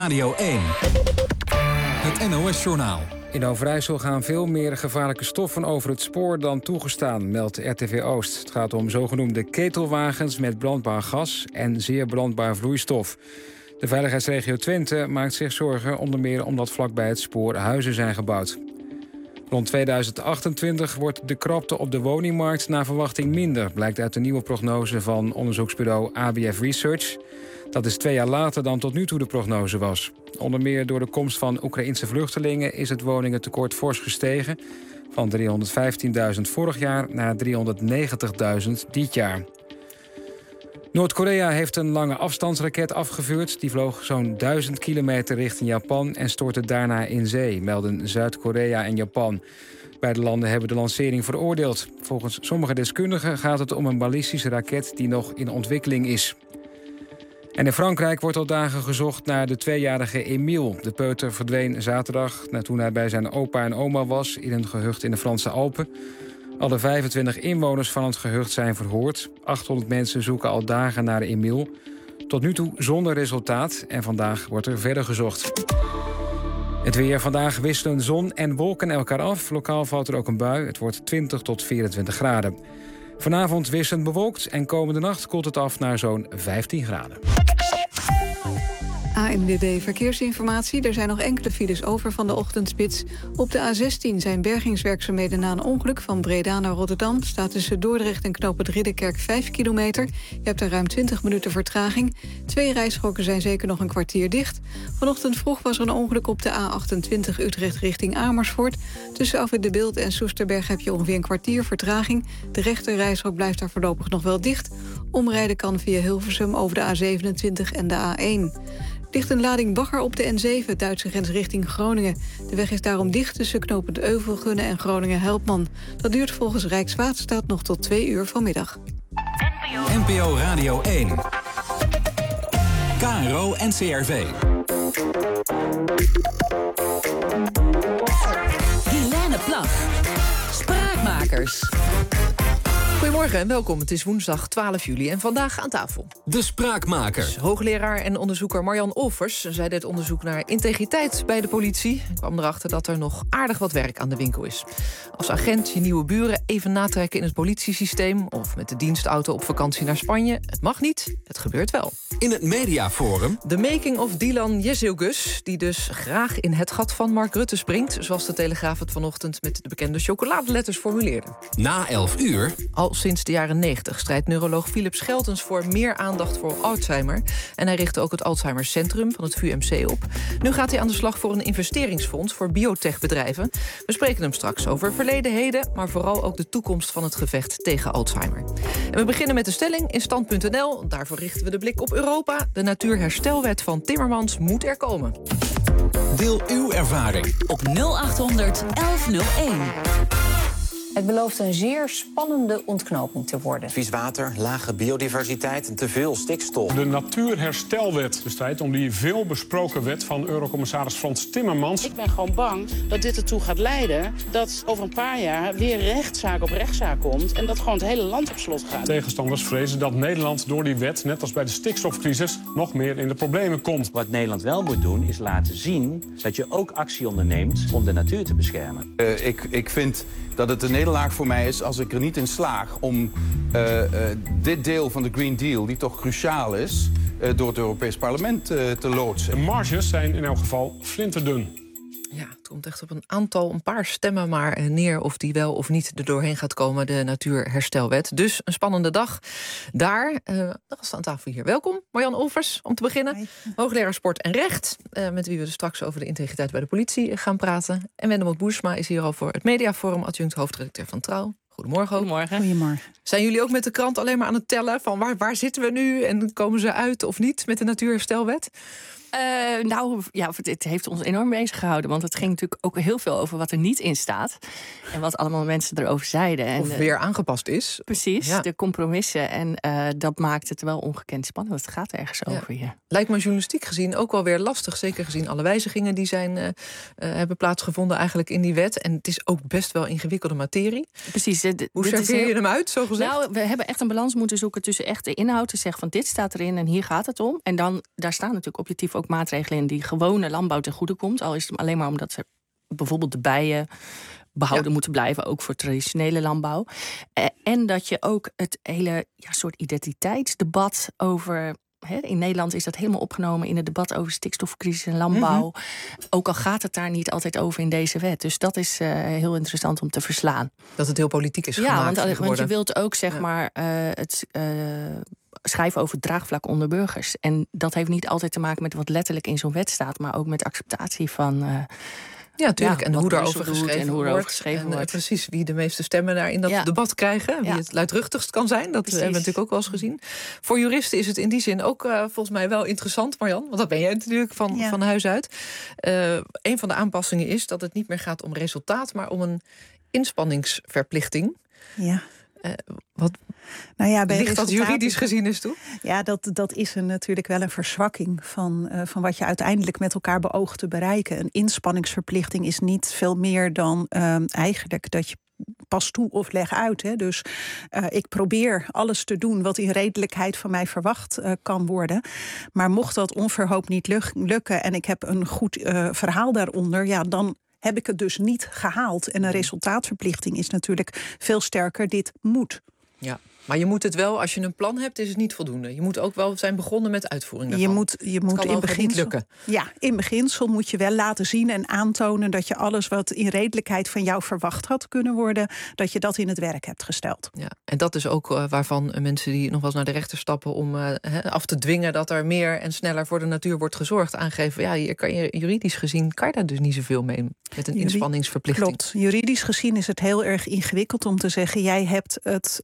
Radio 1. Het NOS-journaal. In Overijssel gaan veel meer gevaarlijke stoffen over het spoor dan toegestaan, meldt RTV Oost. Het gaat om zogenoemde ketelwagens met brandbaar gas en zeer brandbaar vloeistof. De veiligheidsregio Twente maakt zich zorgen, onder meer omdat vlakbij het spoor huizen zijn gebouwd. Rond 2028 wordt de krapte op de woningmarkt naar verwachting minder, blijkt uit de nieuwe prognose van onderzoeksbureau ABF Research. Dat is 2 jaar later dan tot nu toe de prognose was. Onder meer door de komst van Oekraïense vluchtelingen is het woningentekort fors gestegen, van 315.000 vorig jaar naar 390.000 dit jaar. Noord-Korea heeft een lange afstandsraket afgevuurd. Die vloog zo'n 1000 kilometer richting Japan en stortte daarna in zee, melden Zuid-Korea en Japan. Beide landen hebben de lancering veroordeeld. Volgens sommige deskundigen gaat het om een ballistische raket die nog in ontwikkeling is. En in Frankrijk wordt al dagen gezocht naar de 2-jarige Emile. De peuter verdween zaterdag toen hij bij zijn opa en oma was in een gehucht in de Franse Alpen. Alle 25 inwoners van het gehucht zijn verhoord. 800 mensen zoeken al dagen naar Emile. Tot nu toe zonder resultaat en vandaag wordt er verder gezocht. Het weer. Vandaag wisselen zon en wolken elkaar af. Lokaal valt er ook een bui. Het wordt 20 tot 24 graden. Vanavond wisselend bewolkt en komende nacht koelt het af naar zo'n 15 graden. ANWB Verkeersinformatie. Er zijn nog enkele files over van de ochtendspits. Op de A16 zijn bergingswerkzaamheden na een ongeluk van Breda naar Rotterdam. Staat tussen Dordrecht en knooppunt Ridderkerk 5 kilometer. Je hebt er ruim 20 minuten vertraging. 2 rijstroken zijn zeker nog een kwartier dicht. Vanochtend vroeg was er een ongeluk op de A28 Utrecht richting Amersfoort. Tussen Afwit de Bilt en Soesterberg heb je ongeveer een kwartier vertraging. De rechter rijstrook blijft daar voorlopig nog wel dicht. Omrijden kan via Hilversum over de A27 en de A1. Ligt een lading bagger op de N7, Duitse grens richting Groningen. De weg is daarom dicht tussen knooppunt Euvelgunne en Groningen-Helpman. Dat duurt volgens Rijkswaterstaat nog tot 2 uur vanmiddag. NPO Radio 1. KRO NCRV. Helene Plag. Spraakmakers. Goedemorgen en welkom. Het is woensdag 12 juli en vandaag aan tafel. De Spraakmaker. Hoogleraar en onderzoeker Marjan Olvers. Zij deed onderzoek naar integriteit bij de politie. En kwam erachter dat er nog aardig wat werk aan de winkel is. Als agent je nieuwe buren even natrekken in het politiesysteem, of met de dienstauto op vakantie naar Spanje. Het mag niet, het gebeurt wel. In het Mediaforum. The making of Dylan Jezilgus, die dus graag in het gat van Mark Rutte springt, zoals de Telegraaf het vanochtend met de bekende chocoladeletters formuleerde. Na 11 uur. Al sinds de jaren 90 strijdt neuroloog Philip Scheltens voor meer aandacht voor Alzheimer. En hij richtte ook het Alzheimer Centrum van het VUMC op. Nu gaat hij aan de slag voor een investeringsfonds voor biotechbedrijven. We spreken hem straks over verleden, heden, maar vooral ook de toekomst van het gevecht tegen Alzheimer. En we beginnen met de stelling in stand.nl. Daarvoor richten we de blik op Europa. De natuurherstelwet van Timmermans moet er komen. Deel uw ervaring Op 0800 1101. Het belooft een zeer spannende ontknoping te worden. Vies water, lage biodiversiteit en te veel stikstof. De Natuurherstelwet. De strijd om die veel besproken wet van Eurocommissaris Frans Timmermans. Ik ben gewoon bang dat dit ertoe gaat leiden dat over een paar jaar weer rechtszaak op rechtszaak komt en dat gewoon het hele land op slot gaat. Tegenstanders vrezen dat Nederland door die wet, net als bij de stikstofcrisis, nog meer in de problemen komt. Wat Nederland wel moet doen, is laten zien dat je ook actie onderneemt om de natuur te beschermen. Ik vind dat het een nederlaag voor mij is als ik er niet in slaag om dit deel van de Green Deal, die toch cruciaal is, door het Europees Parlement te loodsen. De marges zijn in elk geval flinterdun. Ja, het komt echt op een paar stemmen maar neer of die wel of niet er doorheen gaat komen, de Natuurherstelwet. Dus een spannende dag daar. De gasten aan tafel hier. Welkom, Marjan Olvers, om te beginnen. Hi. Hoogleraar Sport en Recht, met wie we dus straks over de integriteit bij de politie gaan praten. En Wendemoot Boersma is hier al voor het Mediaforum, adjunct hoofdredacteur van Trouw. Goedemorgen ook. Goedemorgen. Zijn jullie ook met de krant alleen maar aan het tellen van waar zitten we nu en komen ze uit of niet met de Natuurherstelwet? Het heeft ons enorm bezig gehouden. Want het ging natuurlijk ook heel veel over wat er niet in staat. En wat allemaal mensen erover zeiden. En, of weer aangepast is. Precies, ja. De compromissen. En dat maakt het wel ongekend spannend. Het gaat ergens over hier. Lijkt me journalistiek gezien ook wel weer lastig. Zeker gezien alle wijzigingen die hebben plaatsgevonden eigenlijk in die wet. En het is ook best wel ingewikkelde materie. Precies. Hoe serveer je hem uit, zo gezegd? Nou, we hebben echt een balans moeten zoeken tussen echt de inhoud. Te zeggen van dit staat erin en hier gaat het om. En dan, daar staan natuurlijk objectief ook ook maatregelen in die gewone landbouw ten goede komt. Al is het alleen maar omdat ze bijvoorbeeld de bijen behouden moeten blijven, ook voor traditionele landbouw. En dat je ook het hele soort identiteitsdebat over... in Nederland is dat helemaal opgenomen in het debat over stikstofcrisis en landbouw. Mm-hmm. Ook al gaat het daar niet altijd over in deze wet. Dus dat is heel interessant om te verslaan. Dat het heel politiek is gemaakt. Ja, want je wilt ook het schrijven over het draagvlak onder burgers. En dat heeft niet altijd te maken met wat letterlijk in zo'n wet staat, maar ook met acceptatie van... Ja, natuurlijk. En hoe daarover geschreven wordt. Precies, wie de meeste stemmen daar in dat debat krijgen. Wie het luidruchtigst kan zijn. Dat hebben we natuurlijk ook wel eens gezien. Voor juristen is het in die zin ook volgens mij wel interessant, Marjan. Want dat ben jij natuurlijk van huis uit. Een van de aanpassingen is dat het niet meer gaat om resultaat, maar om een inspanningsverplichting. Ja. Wat ligt dat juridisch gezien eens toe? Ja, dat is natuurlijk wel een verzwakking van wat je uiteindelijk met elkaar beoogt te bereiken. Een inspanningsverplichting is niet veel meer dan eigenlijk dat je pas toe of leg uit. Hè. Dus ik probeer alles te doen wat in redelijkheid van mij verwacht kan worden. Maar mocht dat onverhoopt niet lukken en ik heb een goed verhaal daaronder, dan heb ik het dus niet gehaald. En een resultaatverplichting is natuurlijk veel sterker. Dit moet. Ja, maar je moet het wel, als je een plan hebt, is het niet voldoende. Je moet ook wel zijn begonnen met uitvoering daarvan. Je moet in beginsel niet lukken. Ja, in beginsel moet je wel laten zien en aantonen dat je alles wat in redelijkheid van jou verwacht had kunnen worden, dat je dat in het werk hebt gesteld. Ja, en dat is ook waarvan mensen die nog wel eens naar de rechter stappen om af te dwingen dat er meer en sneller voor de natuur wordt gezorgd, aangeven, hier kan je juridisch gezien kan je daar dus niet zoveel mee met een inspanningsverplichting. Klopt. Juridisch gezien is het heel erg ingewikkeld om te zeggen, jij hebt het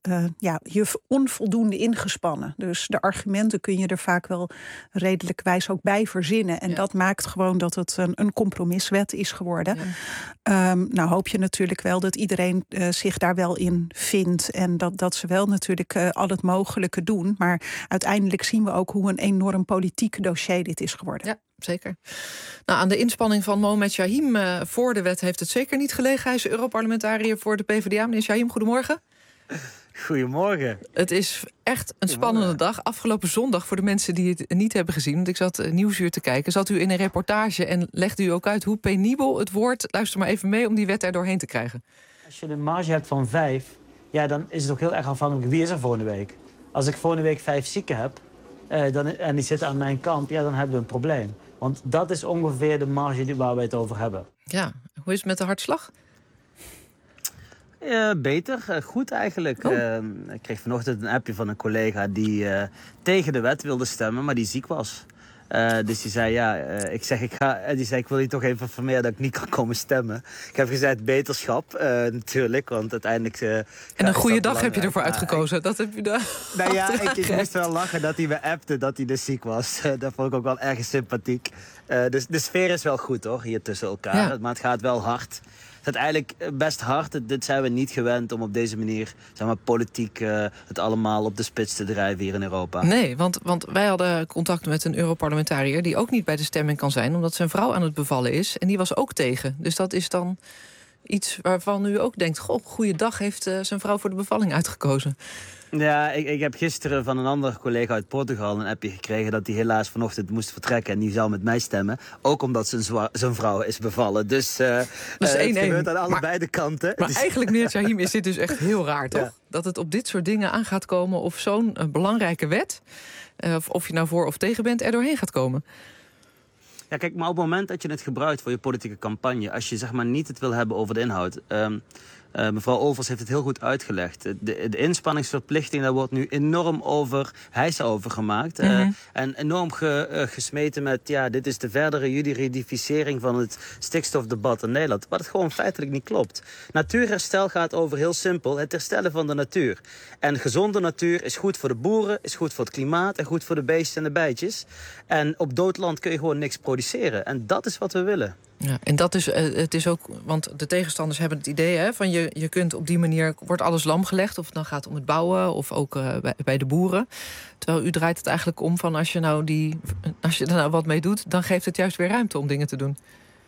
je onvoldoende ingespannen. Dus de argumenten kun je er vaak wel redelijkwijs ook bij verzinnen. En dat maakt gewoon dat het een compromiswet is geworden. Ja. Nou hoop je natuurlijk wel dat iedereen zich daar wel in vindt. En dat ze wel natuurlijk al het mogelijke doen. Maar uiteindelijk zien we ook hoe een enorm politiek dossier dit is geworden. Ja. Zeker. Nou, aan de inspanning van Mohamed Shahim voor de wet heeft het zeker niet gelegen. Hij is Europarlementariër voor de PvdA. Meneer Shahim, goedemorgen. Goedemorgen. Het is echt een spannende dag. Afgelopen zondag, voor de mensen die het niet hebben gezien, want ik zat Nieuwsuur te kijken, zat u in een reportage en legde u ook uit hoe penibel het wordt, luister maar even mee, om die wet er doorheen te krijgen. Als je een marge hebt van 5, dan is het ook heel erg afhankelijk wie is er volgende week. Als ik volgende week 5 zieken heb en die zitten aan mijn kant, dan hebben we een probleem. Want dat is ongeveer de marge waar we het over hebben. Ja, hoe is het met de hartslag? Beter, goed eigenlijk. Ik kreeg vanochtend een appje van een collega die tegen de wet wilde stemmen, maar die ziek was. Dus die zei, ik wil je toch even informeren dat ik niet kan komen stemmen. Ik heb gezegd beterschap, natuurlijk, want uiteindelijk... en een goede dag heb je ervoor uitgekozen, dat heb je daar... Nou ja, ik moest wel lachen dat hij me appte dat hij dus ziek was. Dat vond ik ook wel erg sympathiek. Dus de sfeer is wel goed hoor, hier tussen elkaar. Ja. Maar het gaat wel hard. Het gaat eigenlijk best hard. Dit zijn we niet gewend om op deze manier, politiek het allemaal op de spits te drijven hier in Europa. Nee, want wij hadden contact met een Europarlementariër die ook niet bij de stemming kan zijn, omdat zijn vrouw aan het bevallen is. En die was ook tegen. Dus dat is dan iets waarvan u ook denkt, goeiedag, heeft zijn vrouw voor de bevalling uitgekozen. Ja, ik heb gisteren van een andere collega uit Portugal een appje gekregen dat hij helaas vanochtend moest vertrekken en die zou met mij stemmen. Ook omdat zijn vrouw is bevallen. Dus het gebeurt aan allebei de kanten. Maar eigenlijk, meneer Shahim, is dit dus echt heel raar, toch? Ja. Dat het op dit soort dingen aan gaat komen of zo'n belangrijke wet, of je nou voor of tegen bent, er doorheen gaat komen. Ja, kijk, maar op het moment dat je het gebruikt voor je politieke campagne, als je niet het wil hebben over de inhoud. Mevrouw Olvers heeft het heel goed uitgelegd. De inspanningsverplichting, daar wordt nu enorm hijs over gemaakt. En enorm gesmeten met, dit is de verdere juridificering van het stikstofdebat in Nederland. Wat het gewoon feitelijk niet klopt. Natuurherstel gaat over heel simpel het herstellen van de natuur. En gezonde natuur is goed voor de boeren, is goed voor het klimaat en goed voor de beesten en de bijtjes. En op dood land kun je gewoon niks produceren. En dat is wat we willen. Ja, en dat is, het is ook, want de tegenstanders hebben het idee van je kunt op die manier, wordt alles lam gelegd, of het dan gaat om het bouwen of ook bij de boeren. Terwijl u draait het eigenlijk om van als je er nou wat mee doet, dan geeft het juist weer ruimte om dingen te doen.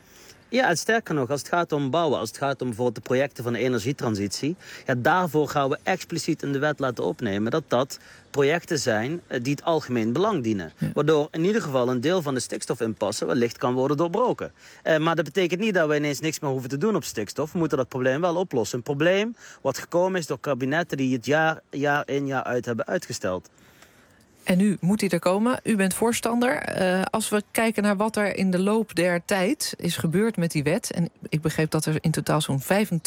Ja, en sterker nog, als het gaat om bouwen, als het gaat om bijvoorbeeld de projecten van de energietransitie, ja, daarvoor gaan we expliciet in de wet laten opnemen dat projecten zijn die het algemeen belang dienen. Ja. Waardoor in ieder geval een deel van de stikstofimpasse wellicht kan worden doorbroken. Maar dat betekent niet dat we ineens niks meer hoeven te doen op stikstof. We moeten dat probleem wel oplossen. Een probleem wat gekomen is door kabinetten die het jaar in jaar uit hebben uitgesteld. En nu moet hij er komen. U bent voorstander. Als we kijken naar wat er in de loop der tijd is gebeurd met die wet, en ik begreep dat er in totaal zo'n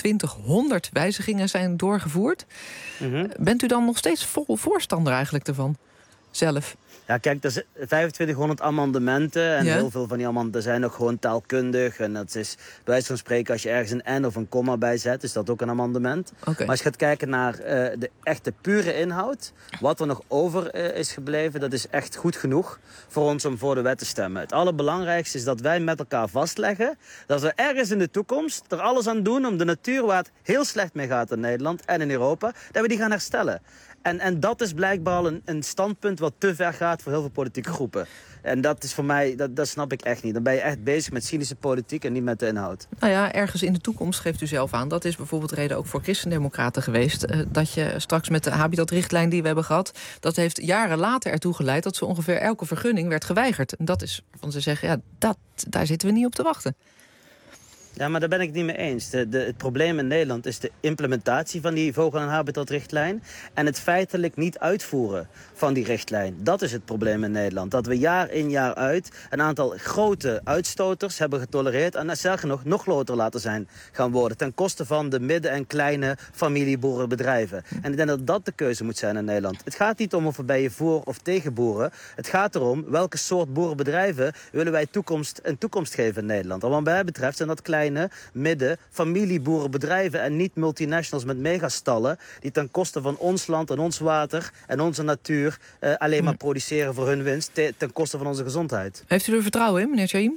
2500 wijzigingen zijn doorgevoerd. Bent u dan nog steeds vol voorstander eigenlijk ervan? Zelf? Ja, kijk, er zijn 2500 amendementen en heel veel van die amendementen zijn ook gewoon taalkundig. En dat is, bij wijze van spreken, als je ergens een n of een komma bijzet, is dat ook een amendement. Okay. Maar als je gaat kijken naar de echte pure inhoud, wat er nog over is gebleven, dat is echt goed genoeg voor ons om voor de wet te stemmen. Het allerbelangrijkste is dat wij met elkaar vastleggen dat we ergens in de toekomst er alles aan doen om de natuur waar het heel slecht mee gaat in Nederland en in Europa, dat we die gaan herstellen. En dat is blijkbaar al een standpunt wat te ver gaat voor heel veel politieke groepen. En dat is voor mij, dat snap ik echt niet. Dan ben je echt bezig met cynische politiek en niet met de inhoud. Nou ja, ergens in de toekomst geeft u zelf aan. Dat is bijvoorbeeld reden ook voor christendemocraten geweest. Dat je straks met de habitatrichtlijn die we hebben gehad, dat heeft jaren later ertoe geleid dat zo ongeveer elke vergunning werd geweigerd. En dat is van ze zeggen, ja, daar zitten we niet op te wachten. Ja, maar daar ben ik het niet mee eens. Het probleem in Nederland is de implementatie van die vogel- en habitatrichtlijn en het feitelijk niet uitvoeren van die richtlijn. Dat is het probleem in Nederland. Dat we jaar in jaar uit een aantal grote uitstoters hebben getolereerd en sterker nog groter laten gaan worden ten koste van de midden- en kleine familieboerenbedrijven. En ik denk dat dat de keuze moet zijn in Nederland. Het gaat niet om of we bij je voor of tegen boeren. Het gaat erom welke soort boerenbedrijven willen wij een toekomst geven in Nederland. En wat mij betreft zijn dat kleine, midden, familieboerenbedrijven en niet multinationals met megastallen die ten koste van ons land en ons water en onze natuur alleen maar produceren voor hun winst ten koste van onze gezondheid. Heeft u er vertrouwen in, meneer Chahim?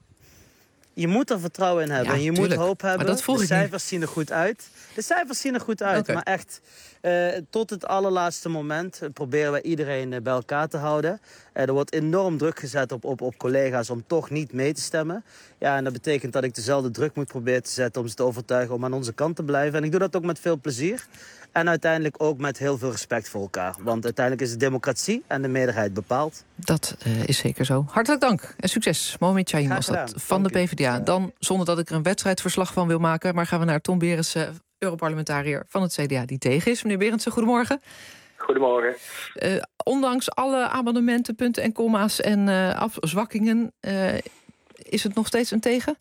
Je moet er vertrouwen in hebben en je moet hoop hebben. Maar dat de cijfers zien er goed uit. De cijfers zien er goed uit, okay. Maar echt tot het allerlaatste moment proberen wij iedereen bij elkaar te houden. Er wordt enorm druk gezet op collega's om toch niet mee te stemmen. Ja, en dat betekent dat ik dezelfde druk moet proberen te zetten om ze te overtuigen om aan onze kant te blijven. En ik doe dat ook met veel plezier. En uiteindelijk ook met heel veel respect voor elkaar. Want uiteindelijk is de democratie en de meerderheid bepaald. Dat is zeker zo. Hartelijk dank en succes. Mohamed Chahim was dat van de PvdA. Dan, zonder dat ik er een wedstrijdverslag van wil maken, maar gaan we naar Tom Berendsen, Europarlementariër van het CDA die tegen is. Meneer Berendsen, goedemorgen. Goedemorgen. Ondanks alle amendementen, punten en komma's en afzwakkingen, is het nog steeds een tegen?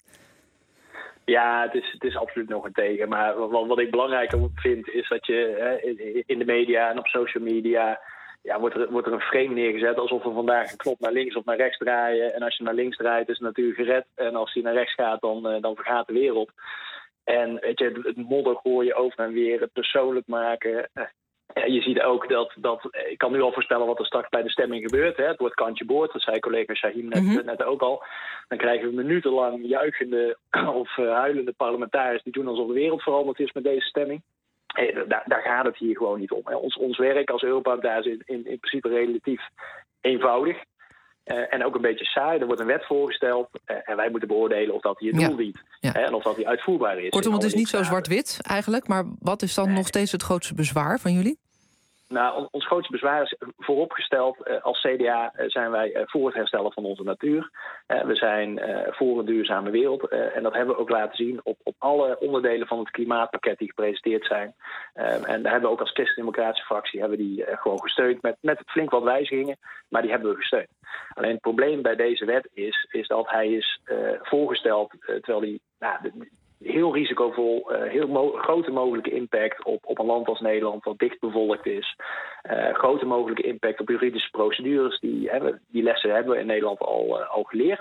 Ja, het is absoluut nog een tegen. Maar wat ik belangrijker vind is dat je in de media en op social media wordt er een frame neergezet alsof we vandaag een knop naar links of naar rechts draaien. En als je naar links draait is de natuur gered. En als die naar rechts gaat, dan vergaat de wereld. En weet je, het modder gooien over en weer, het persoonlijk maken. Je ziet ook dat ik kan nu al voorspellen wat er straks bij de stemming gebeurt. Hè. Het wordt kantje boord, dat zei collega Chahim net ook al. Dan krijgen we minutenlang juichende of huilende parlementariërs die doen alsof de wereld veranderd is met deze stemming. Daar gaat het hier gewoon niet om. Ons werk als Europarlementariërs is in principe relatief eenvoudig. En ook een beetje saai. Er wordt een wet voorgesteld en wij moeten beoordelen of dat die het doel dient. En of dat die uitvoerbaar is. Kortom, het is niet zo zwart-wit eigenlijk. Maar wat is dan nog steeds het grootste bezwaar van jullie? Nou, ons grootste bezwaar is vooropgesteld. Als CDA zijn wij voor het herstellen van onze natuur. We zijn voor een duurzame wereld. En dat hebben we ook laten zien op alle onderdelen van het klimaatpakket die gepresenteerd zijn. En daar hebben we ook als Christen-Democratische fractie hebben die gewoon gesteund met flink wat wijzigingen. Maar die hebben we gesteund. Alleen het probleem bij deze wet is dat hij is voorgesteld terwijl hij heel risicovol, grote mogelijke impact op een land als Nederland wat dicht bevolkt is. Grote mogelijke impact op juridische procedures. Die lessen hebben we in Nederland al geleerd.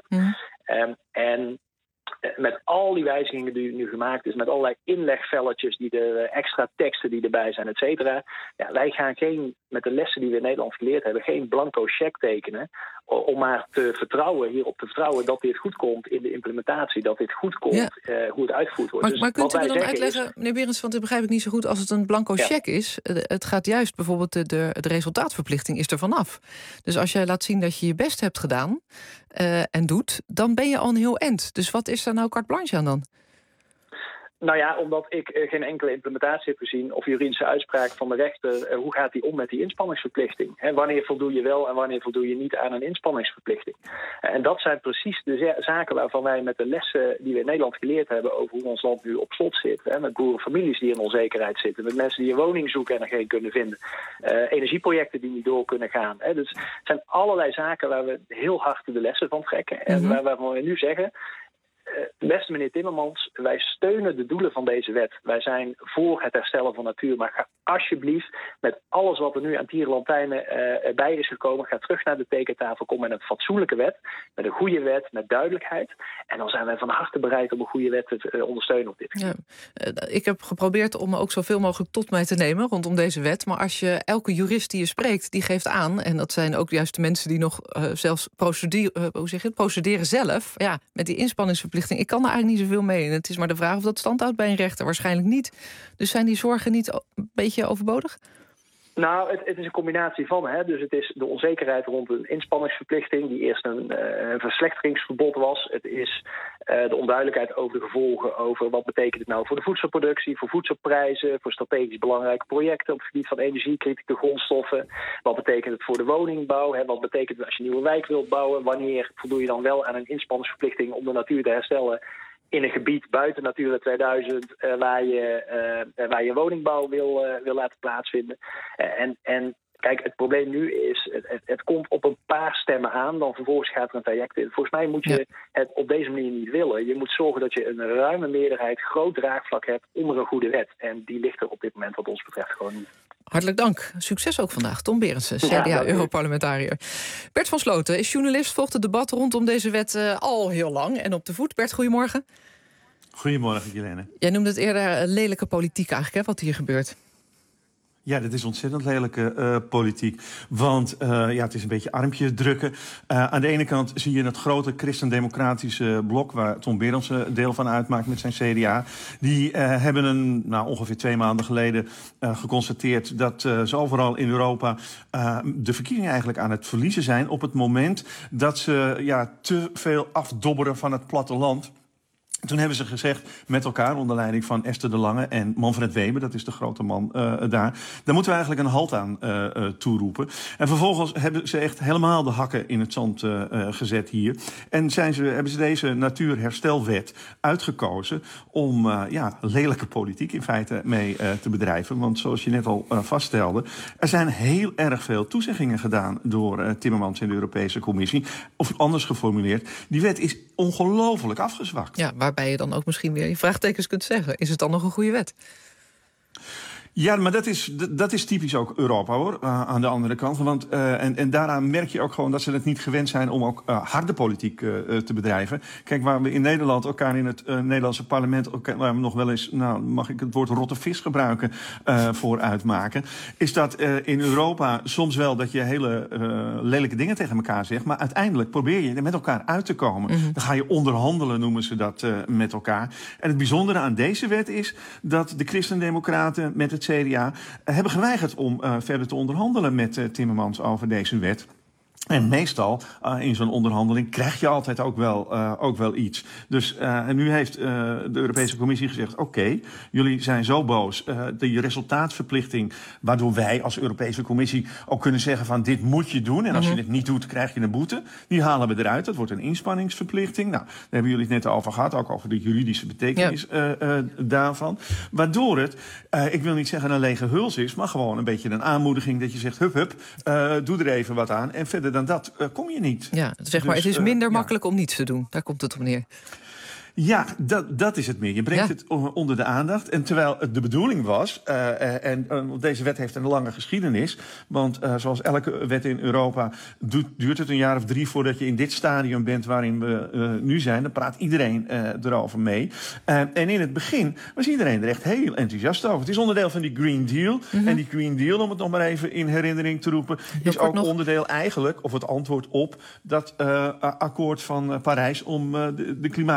En met al die wijzigingen die nu gemaakt is, met allerlei inlegvelletjes, extra teksten die erbij zijn, et cetera. Ja, wij gaan met de lessen die we in Nederland geleerd hebben, geen blanco cheque tekenen. Om maar hierop te vertrouwen dat dit goed komt in de implementatie. Dat dit goed komt hoe het uitgevoerd wordt. Maar kunt u me dan uitleggen, meneer Berends, want dit begrijp ik niet zo goed als het een blanco cheque is. Het gaat juist bijvoorbeeld, de resultaatverplichting is er vanaf. Dus als jij laat zien dat je je best hebt gedaan en doet, dan ben je al een heel eind. Dus wat is daar nou carte branche aan dan? Nou ja, omdat ik geen enkele implementatie heb gezien of juridische uitspraak van de rechter. Hoe gaat die om met die inspanningsverplichting? Wanneer voldoe je wel en wanneer voldoe je niet aan een inspanningsverplichting? En dat zijn precies de zaken waarvan wij met de lessen die we in Nederland geleerd hebben over hoe ons land nu op slot zit. Met boerenfamilies die in onzekerheid zitten, met mensen die een woning zoeken en er geen kunnen vinden. Energieprojecten die niet door kunnen gaan. Dus het zijn allerlei zaken waar we heel hard de lessen van trekken. En waarvan we nu zeggen, beste meneer Timmermans, wij steunen de doelen van deze wet. Wij zijn voor het herstellen van natuur. Maar ga alsjeblieft met alles wat er nu aan tierenlantijnen bij is gekomen, ga terug naar de tekentafel, kom met een fatsoenlijke wet, met een goede wet, met duidelijkheid. En dan zijn wij van harte bereid om een goede wet te ondersteunen op dit gebied. Ja, ik heb geprobeerd om ook zoveel mogelijk tot mij te nemen rondom deze wet. Maar als je elke jurist die je spreekt, die geeft aan, en dat zijn ook juist de mensen die nog zelfs procederen zelf, ja, met die inspanningsverplichting. Ik kan er eigenlijk niet zoveel mee. En het is maar de vraag of dat standhoudt bij een rechter. Waarschijnlijk niet. Dus zijn die zorgen niet een beetje overbodig? Nou, het is een combinatie van. Dus het is de onzekerheid rond een inspanningsverplichting die eerst een verslechteringsverbod was. Het is de onduidelijkheid over de gevolgen, over wat betekent het nou voor de voedselproductie, voor voedselprijzen, voor strategisch belangrijke projecten op het gebied van energie, kritieke grondstoffen. Wat betekent het voor de woningbouw? Wat betekent het als je een nieuwe wijk wilt bouwen? Wanneer voldoe je dan wel aan een inspanningsverplichting om de natuur te herstellen in een gebied buiten Natura 2000 waar je woningbouw wil laten plaatsvinden. En kijk, het probleem nu is, het komt op een paar stemmen aan, dan vervolgens gaat er een traject in. Volgens mij moet je het op deze manier niet willen. Je moet zorgen dat je een ruime meerderheid, groot draagvlak hebt onder een goede wet. En die ligt er op dit moment wat ons betreft gewoon niet. Hartelijk dank. Succes ook vandaag. Tom Berendsen, CDA-Europarlementariër. Bert van Sloten is journalist, volgt het debat rondom deze wet al heel lang en op de voet. Bert, goedemorgen. Goedemorgen, Guilaine. Jij noemde het eerder lelijke politiek eigenlijk, hè, wat hier gebeurt. Ja, dit is ontzettend lelijke politiek. Want het is een beetje armpjes drukken. Aan de ene kant zie je het grote christendemocratische blok, waar Tom Berendsen deel van uitmaakt met zijn CDA. Die hebben ongeveer 2 maanden geleden geconstateerd dat ze overal in Europa de verkiezingen eigenlijk aan het verliezen zijn op het moment dat ze te veel afdobberen van het platteland. Toen hebben ze gezegd met elkaar, onder leiding van Esther de Lange en Manfred Weber, dat is de grote man daar, daar moeten we eigenlijk een halt aan toeroepen. En vervolgens hebben ze echt helemaal de hakken in het zand gezet hier. En hebben ze deze natuurherstelwet uitgekozen om lelijke politiek in feite mee te bedrijven. Want zoals je net al vaststelde, er zijn heel erg veel toezeggingen gedaan door Timmermans en de Europese Commissie. Of anders geformuleerd, die wet is ongelooflijk afgezwakt. Ja, waarbij je dan ook misschien weer je vraagtekens kunt zeggen. Is het dan nog een goede wet? Ja, maar dat is typisch ook Europa, hoor, aan de andere kant. Want, en daaraan merk je ook gewoon dat ze het niet gewend zijn om ook harde politiek te bedrijven. Kijk, waar we in Nederland elkaar in het Nederlandse parlement waar we nog wel eens, mag ik het woord rotte vis gebruiken, voor uitmaken, is dat in Europa soms wel dat je hele lelijke dingen tegen elkaar zegt, maar uiteindelijk probeer je er met elkaar uit te komen. Mm-hmm. Dan ga je onderhandelen, noemen ze dat, met elkaar. En het bijzondere aan deze wet is dat de christendemocraten met het CDA hebben geweigerd om verder te onderhandelen met Timmermans over deze wet. En meestal in zo'n onderhandeling krijg je altijd ook wel iets. Dus en nu heeft de Europese Commissie gezegd, oké, jullie zijn zo boos. Die resultaatverplichting, waardoor wij als Europese Commissie ook kunnen zeggen van dit moet je doen. En als je dit niet doet, krijg je een boete. Die halen we eruit. Dat wordt een inspanningsverplichting. Nou, daar hebben jullie het net over gehad. Ook over de juridische betekenis daarvan. Waardoor het, ik wil niet zeggen een lege huls is, maar gewoon een beetje een aanmoediging dat je zegt, hup, doe er even wat aan. En verder dan dat kom je niet. Ja, zeg maar, het is minder makkelijk om niets te doen. Daar komt het op neer. Ja, dat is het meer. Je brengt het onder de aandacht. En terwijl het de bedoeling was, deze wet heeft een lange geschiedenis, want zoals elke wet in Europa duurt het een jaar of 3 voordat je in dit stadium bent waarin we nu zijn. Dan praat iedereen erover mee. En in het begin was iedereen er echt heel enthousiast over. Het is onderdeel van die Green Deal. Mm-hmm. En die Green Deal, om het nog maar even in herinnering te roepen, is ook onderdeel eigenlijk, of het antwoord op dat akkoord van Parijs om de klimaatopwarming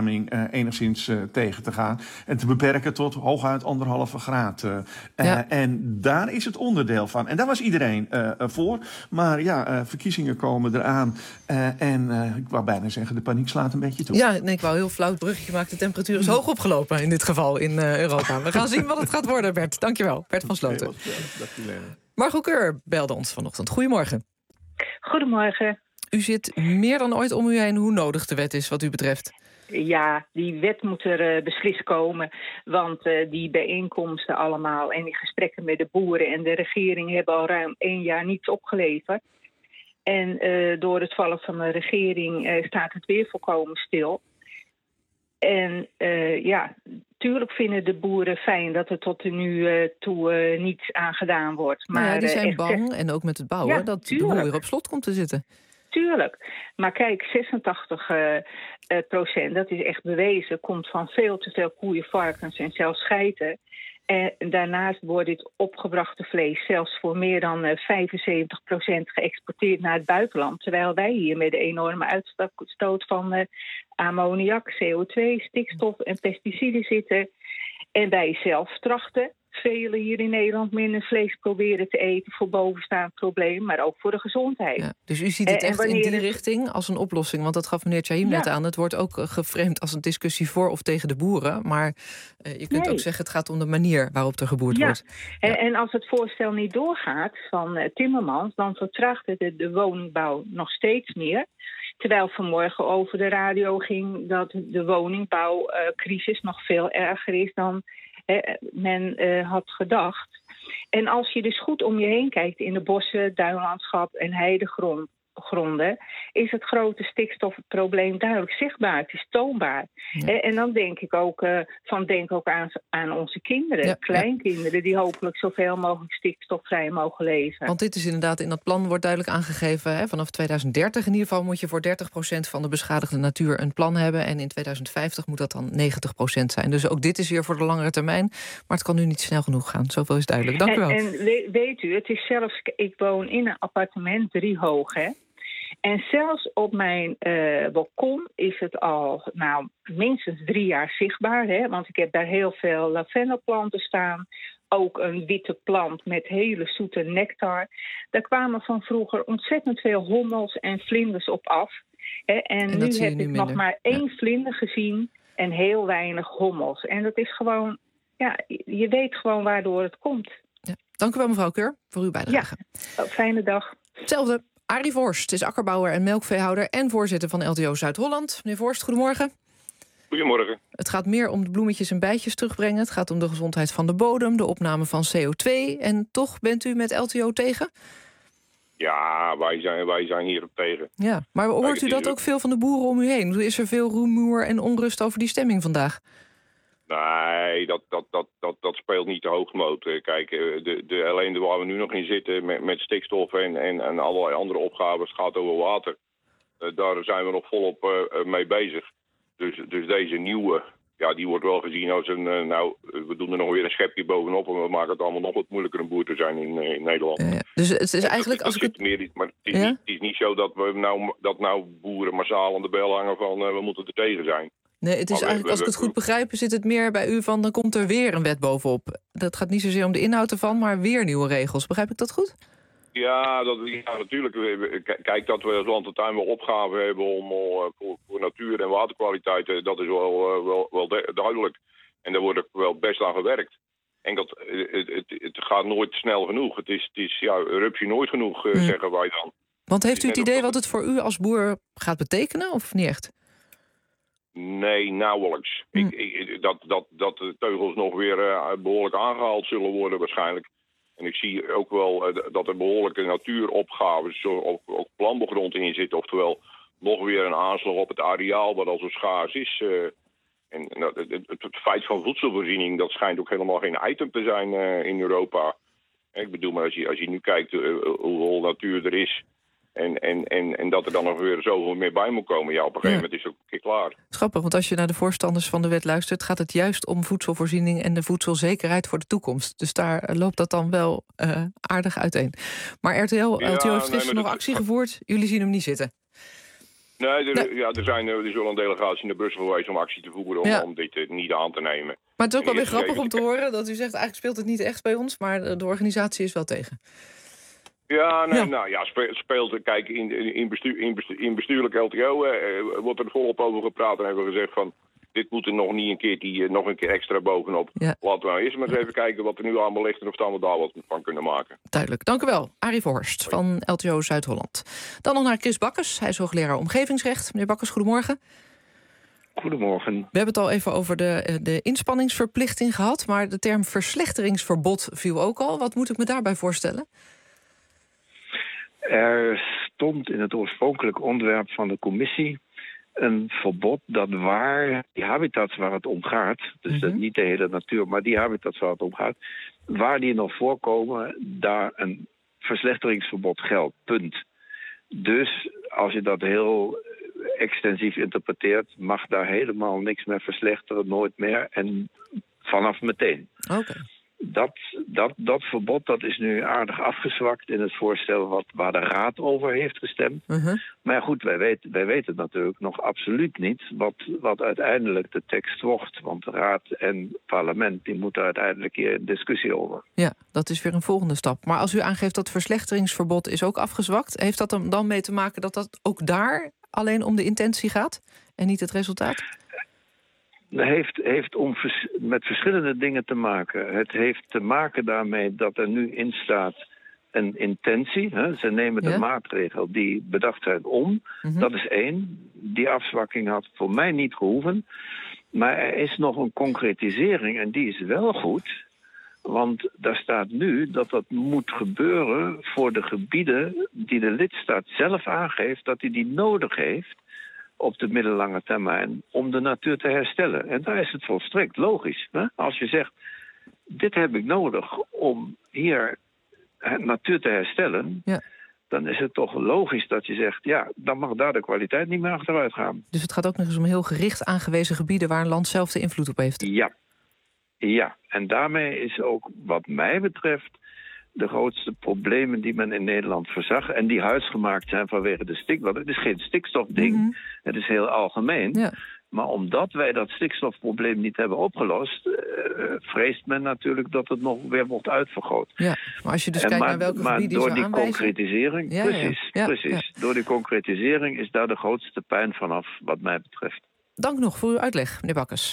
opwarming enigszins tegen te gaan. En te beperken tot hooguit 1,5 graad. En daar is het onderdeel van. En daar was iedereen voor. Maar verkiezingen komen eraan. Ik wou bijna zeggen, de paniek slaat een beetje toe. Ja, nee, ik wou heel flauw het bruggetje maken. De temperatuur is hoog opgelopen in dit geval in Europa. We gaan zien wat het gaat worden, Bert. Dankjewel, Bert van Sloten. Margot Keur belde ons vanochtend. Goedemorgen. Goedemorgen. U zit meer dan ooit om u heen hoe nodig de wet is wat u betreft. Ja, die wet moet er beslist komen. Want die bijeenkomsten allemaal en die gesprekken met de boeren en de regering hebben al ruim 1 jaar niets opgeleverd. En door het vallen van de regering staat het weer volkomen stil. En tuurlijk vinden de boeren fijn dat er tot nu toe niets aan gedaan wordt. Maar die zijn bang, en ook met het bouwen, dat de boel weer op slot komt te zitten. Tuurlijk. Maar kijk, 86%, dat is echt bewezen, komt van veel te veel koeien, varkens en zelfs geiten. En daarnaast wordt dit opgebrachte vlees zelfs voor meer dan 75% geëxporteerd naar het buitenland. Terwijl wij hier met de enorme uitstoot van ammoniak, CO2, stikstof en pesticiden zitten. En wij zelf trachten, velen hier in Nederland, minder vlees proberen te eten voor bovenstaand probleem, maar ook voor de gezondheid. Ja, dus u ziet het echt in die richting als een oplossing, want dat gaf meneer Chahim net aan. Het wordt ook geframed als een discussie voor of tegen de boeren, maar je kunt ook zeggen het gaat om de manier waarop er geboerd wordt. Ja. En als het voorstel niet doorgaat van Timmermans, dan vertraagt het de woningbouw nog steeds meer. Terwijl vanmorgen over de radio ging dat de woningbouwcrisis nog veel erger is dan men had gedacht. En als je dus goed om je heen kijkt in de bossen, duinlandschap en heidegronden, is het grote stikstofprobleem duidelijk zichtbaar. Het is toonbaar. Ja. En dan denk ik ook aan onze kinderen, kleinkinderen, die hopelijk zoveel mogelijk stikstofvrij mogen leven. Want dit is inderdaad, in dat plan wordt duidelijk aangegeven, vanaf 2030 in ieder geval moet je voor 30% van de beschadigde natuur een plan hebben. En in 2050 moet dat dan 90% zijn. Dus ook dit is weer voor de langere termijn. Maar het kan nu niet snel genoeg gaan. Zoveel is duidelijk. Dank u wel. En weet u, het is zelfs, ik woon in een appartement 3 hoog, hè. En zelfs op mijn balkon is het al minstens 3 jaar zichtbaar. Hè? Want ik heb daar heel veel lavendelplanten staan. Ook een witte plant met hele zoete nectar. Daar kwamen van vroeger ontzettend veel hommels en vlinders op af. Hè? En nu heb ik nog maar 1 vlinder gezien en heel weinig hommels. En dat is gewoon, je weet gewoon waardoor het komt. Ja. Dank u wel, mevrouw Keur, voor uw bijdrage. Ja, fijne dag. Hetzelfde. Arie Vorst is akkerbouwer en melkveehouder en voorzitter van LTO Zuid-Holland. Meneer Vorst, goedemorgen. Goedemorgen. Het gaat meer om de bloemetjes en bijtjes terugbrengen. Het gaat om de gezondheid van de bodem, de opname van CO2. En toch bent u met LTO tegen? Ja, wij zijn hierop tegen. Ja, maar hoort u dat ook veel van de boeren om u heen? Is er veel rumoer en onrust over die stemming vandaag? Nee, dat speelt niet de hoogmoot. Kijk, de ellende waar we nu nog in zitten met stikstof en allerlei andere opgaves gaat over water. Daar zijn we nog volop mee bezig. Dus deze nieuwe, die wordt wel gezien als een, we doen er nog weer een schepje bovenop en we maken het allemaal nog wat moeilijker een boer te zijn in Nederland. Ja. Dus het is eigenlijk als ik het... Maar het is niet zo dat we boeren massaal aan de bel hangen van we moeten er tegen zijn. Nee, het is eigenlijk, als ik het goed begrijp, zit het meer bij u van dan komt er weer een wet bovenop. Dat gaat niet zozeer om de inhoud ervan, maar weer nieuwe regels. Begrijp ik dat goed? Ja, natuurlijk. Kijk, dat we als Land en Tuin wel opgaven hebben om voor natuur en waterkwaliteit, dat is wel duidelijk. En daar wordt ook wel best aan gewerkt. En het gaat nooit snel genoeg. Het is rupsje nooit genoeg, zeggen wij dan. Want heeft u het idee wat het voor u als boer gaat betekenen, of niet echt? Nee, nauwelijks. Dat de teugels nog weer behoorlijk aangehaald zullen worden waarschijnlijk. En ik zie ook wel dat er behoorlijke natuuropgaves, ook landbouwgrond in zit. Oftewel nog weer een aanslag op het areaal wat al zo schaars is. Het feit van voedselvoorziening, dat schijnt ook helemaal geen item te zijn in Europa. Ik bedoel, maar als je nu kijkt hoeveel natuur er is... En dat er dan nog weer zoveel meer bij moet komen. Op een gegeven moment is het ook een keer klaar. Grappig, want als je naar de voorstanders van de wet luistert, gaat het juist om voedselvoorziening en de voedselzekerheid voor de toekomst. Dus daar loopt dat dan wel aardig uiteen. Maar LTO heeft gisteren nog actie gevoerd. Jullie zien hem niet zitten. Nee, er zullen een delegatie naar Brussel geweest om actie te voeren om dit niet aan te nemen. Maar het is ook wel weer grappig om te horen dat u zegt... eigenlijk speelt het niet echt bij ons, maar de organisatie is wel tegen. Speelt. Kijk, in bestuurlijk LTO wordt er volop over gepraat en hebben we gezegd van... dit moet er nog niet nog een keer extra bovenop. Ja. Laten we nou eerst maar eens even kijken wat er nu allemaal ligt... en of we daar wat van kunnen maken. Duidelijk. Dank u wel. Arie Verhorst van LTO Zuid-Holland. Dan nog naar Chris Bakkers. Hij is hoogleraar omgevingsrecht. Meneer Bakkers, goedemorgen. Goedemorgen. We hebben het al even over de inspanningsverplichting gehad... maar de term verslechteringsverbod viel ook al. Wat moet ik me daarbij voorstellen? Er stond in het oorspronkelijke onderwerp van de commissie... een verbod dat waar die habitats waar het om gaat... dus niet de hele natuur, maar die habitats waar het om gaat... waar die nog voorkomen, daar een verslechteringsverbod geldt. Punt. Dus als je dat heel extensief interpreteert... mag daar helemaal niks meer verslechteren, nooit meer en vanaf meteen. Oké. Dat verbod dat is nu aardig afgezwakt in het voorstel waar de Raad over heeft gestemd. Maar ja, goed, wij weten natuurlijk nog absoluut niet wat uiteindelijk de tekst wordt. Want de Raad en het parlement die moeten uiteindelijk hier een discussie over. Ja, dat is weer een volgende stap. Maar als u aangeeft dat verslechteringsverbod is ook afgezwakt... heeft dat er dan mee te maken dat dat ook daar alleen om de intentie gaat en niet het resultaat? Heeft met verschillende dingen te maken. Het heeft te maken daarmee dat er nu in staat een intentie. Hè? Ze nemen de maatregel die bedacht zijn om. Dat is één. Die afzwakking had voor mij niet gehoeven. Maar er is nog een concretisering en die is wel goed. Want daar staat nu dat dat moet gebeuren voor de gebieden die de lidstaat zelf aangeeft dat hij die nodig heeft op de middellange termijn om de natuur te herstellen. En daar is het volstrekt logisch. Hè? Als je zegt, dit heb ik nodig om hier natuur te herstellen, dan is het toch logisch dat je zegt, ja, dan mag daar de kwaliteit niet meer achteruit gaan. Dus het gaat ook nog eens om heel gericht aangewezen gebieden waar een land zelf de invloed op heeft? Ja, en daarmee is ook wat mij betreft de grootste problemen die men in Nederland verzag en die huisgemaakt zijn vanwege de stikstof. Het is geen stikstofding, het is heel algemeen. Ja. Maar omdat wij dat stikstofprobleem niet hebben opgelost, vreest men natuurlijk dat het nog weer wordt uitvergroot. Ja, maar als je dus kijkt naar welke gebieden door je die aanwijzen... concretisering, precies. Door die concretisering is daar de grootste pijn vanaf, wat mij betreft. Dank nog voor uw uitleg, meneer Bakkers.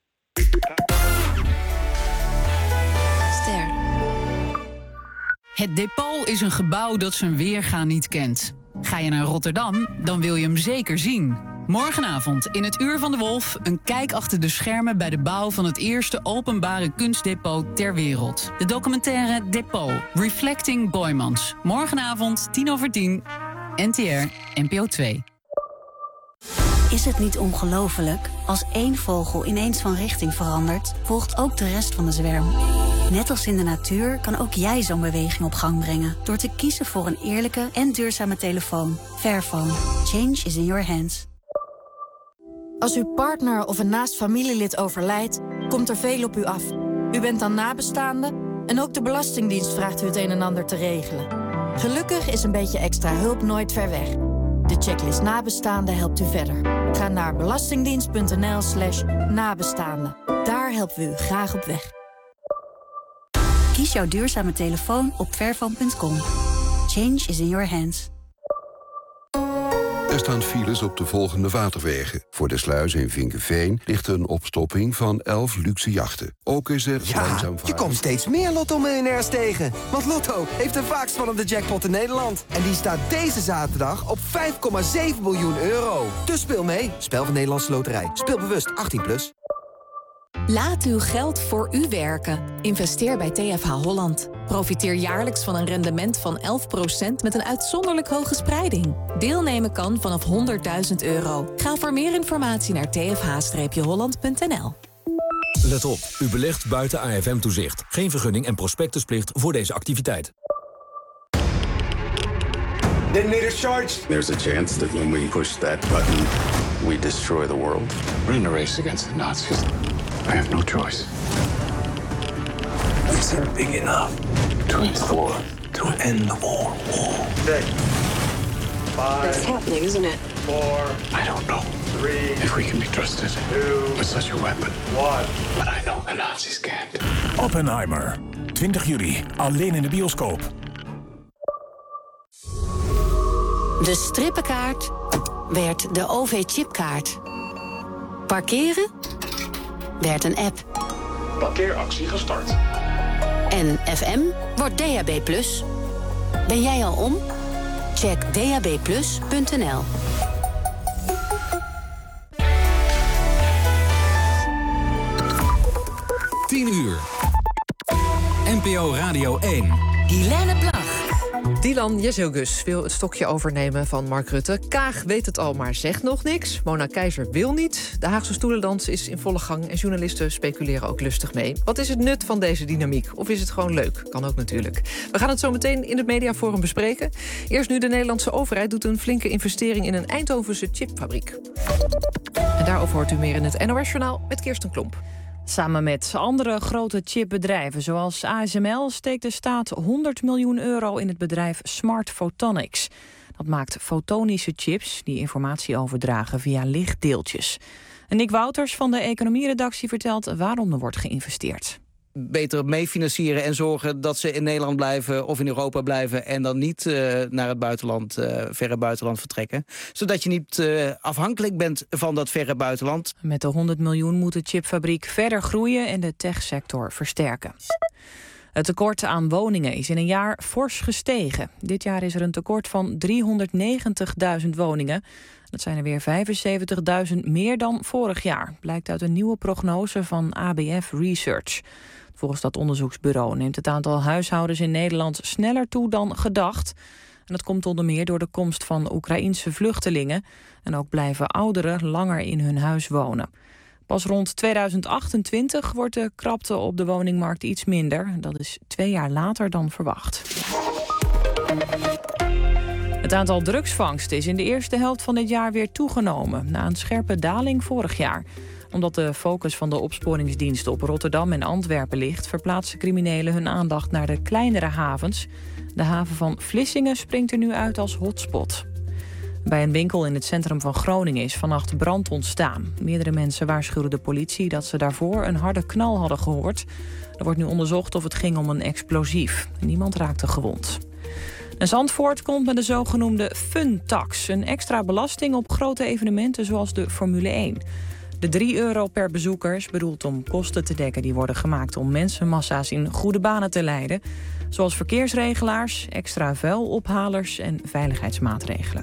Het Depot is een gebouw dat zijn weerga niet kent. Ga je naar Rotterdam, dan wil je hem zeker zien. Morgenavond in het Uur van de Wolf een kijk achter de schermen bij de bouw van het eerste openbare kunstdepot ter wereld. De documentaire Depot, Reflecting Boijmans. Morgenavond 10:10, NTR, NPO 2. Is het niet ongelooflijk? Als één vogel ineens van richting verandert, volgt ook de rest van de zwerm. Net als in de natuur kan ook jij zo'n beweging op gang brengen door te kiezen voor een eerlijke en duurzame telefoon. Fairphone. Change is in your hands. Als uw partner of een naast familielid overlijdt, komt er veel op u af. U bent dan nabestaande en ook de Belastingdienst vraagt u het een en ander te regelen. Gelukkig is een beetje extra hulp nooit ver weg. De checklist Nabestaanden helpt u verder. Ga naar belastingdienst.nl/nabestaanden. Daar helpen we u graag op weg. Kies jouw duurzame telefoon op fairphone.com. Change is in your hands. Er staan files op de volgende waterwegen. Voor de sluis in Vinkeveen ligt een opstopping van 11 luxe jachten. Ook is er langzaam varen. Je komt steeds meer Lotto-miljonairs tegen. Want Lotto heeft de vaakst vallende jackpot in Nederland. En die staat deze zaterdag op 5,7 miljoen euro. Dus speel mee. Spel van Nederlandse Loterij. Speel bewust 18+. Laat uw geld voor u werken. Investeer bij TFH Holland. Profiteer jaarlijks van een rendement van 11% met een uitzonderlijk hoge spreiding. Deelnemen kan vanaf €100.000. Ga voor meer informatie naar tfh-holland.nl. Let op, u belegt buiten AFM-toezicht. Geen vergunning en prospectusplicht voor deze activiteit. Detonator charged. There's a chance that when we push that button, we destroy the world. We're in a race against the Nazis. I have no choice. Is it big enough to implore to end the war? 6, 5. That's happening, isn't it? I don't know if we can be trusted with such a weapon. But I know the Nazis can't. Oppenheimer. 20 juli. Alleen in de bioscoop. De strippenkaart werd de OV-chipkaart. Parkeren werd een app. Parkeeractie gestart. En FM wordt DAB+. Ben jij al om? Check dabplus.nl. Uur. NPO Radio 1. Guilaine Plag. Dylan Jezielgus wil het stokje overnemen van Mark Rutte. Kaag weet het al, maar zegt nog niks. Mona Keizer wil niet. De Haagse stoelendans is in volle gang en journalisten speculeren ook lustig mee. Wat is het nut van deze dynamiek? Of is het gewoon leuk? Kan ook natuurlijk. We gaan het zo meteen in het Mediaforum bespreken. Eerst nu de Nederlandse overheid doet een flinke investering in een Eindhovense chipfabriek. En daarover hoort u meer in het NOS-journaal met Kirsten Klomp. Samen met andere grote chipbedrijven zoals ASML steekt de staat 100 miljoen euro in het bedrijf Smart Photonics. Dat maakt fotonische chips die informatie overdragen via lichtdeeltjes. En Nick Wouters van de economieredactie vertelt waarom er wordt geïnvesteerd. Beter meefinancieren en zorgen dat ze in Nederland blijven of in Europa blijven en dan niet naar het buitenland, verre buitenland vertrekken. Zodat je niet afhankelijk bent van dat verre buitenland. Met de 100 miljoen moet de chipfabriek verder groeien en de techsector versterken. Het tekort aan woningen is in een jaar fors gestegen. Dit jaar is er een tekort van 390.000 woningen. Dat zijn er weer 75.000 meer dan vorig jaar. Blijkt uit een nieuwe prognose van ABF Research. Volgens dat onderzoeksbureau neemt het aantal huishoudens in Nederland sneller toe dan gedacht. En dat komt onder meer door de komst van Oekraïense vluchtelingen. En ook blijven ouderen langer in hun huis wonen. Pas rond 2028 wordt de krapte op de woningmarkt iets minder. Dat is 2 jaar later dan verwacht. Het aantal drugsvangsten is in de eerste helft van dit jaar weer toegenomen, na een scherpe daling vorig jaar. Omdat de focus van de opsporingsdiensten op Rotterdam en Antwerpen ligt, verplaatsen criminelen hun aandacht naar de kleinere havens. De haven van Vlissingen springt er nu uit als hotspot. Bij een winkel in het centrum van Groningen is vannacht brand ontstaan. Meerdere mensen waarschuwden de politie dat ze daarvoor een harde knal hadden gehoord. Er wordt nu onderzocht of het ging om een explosief. Niemand raakte gewond. En Zandvoort komt met de zogenoemde fun-tax, een extra belasting op grote evenementen zoals de Formule 1. De €3 per bezoeker is bedoeld om kosten te dekken die worden gemaakt om mensenmassa's in goede banen te leiden, zoals verkeersregelaars, extra vuilophalers en veiligheidsmaatregelen.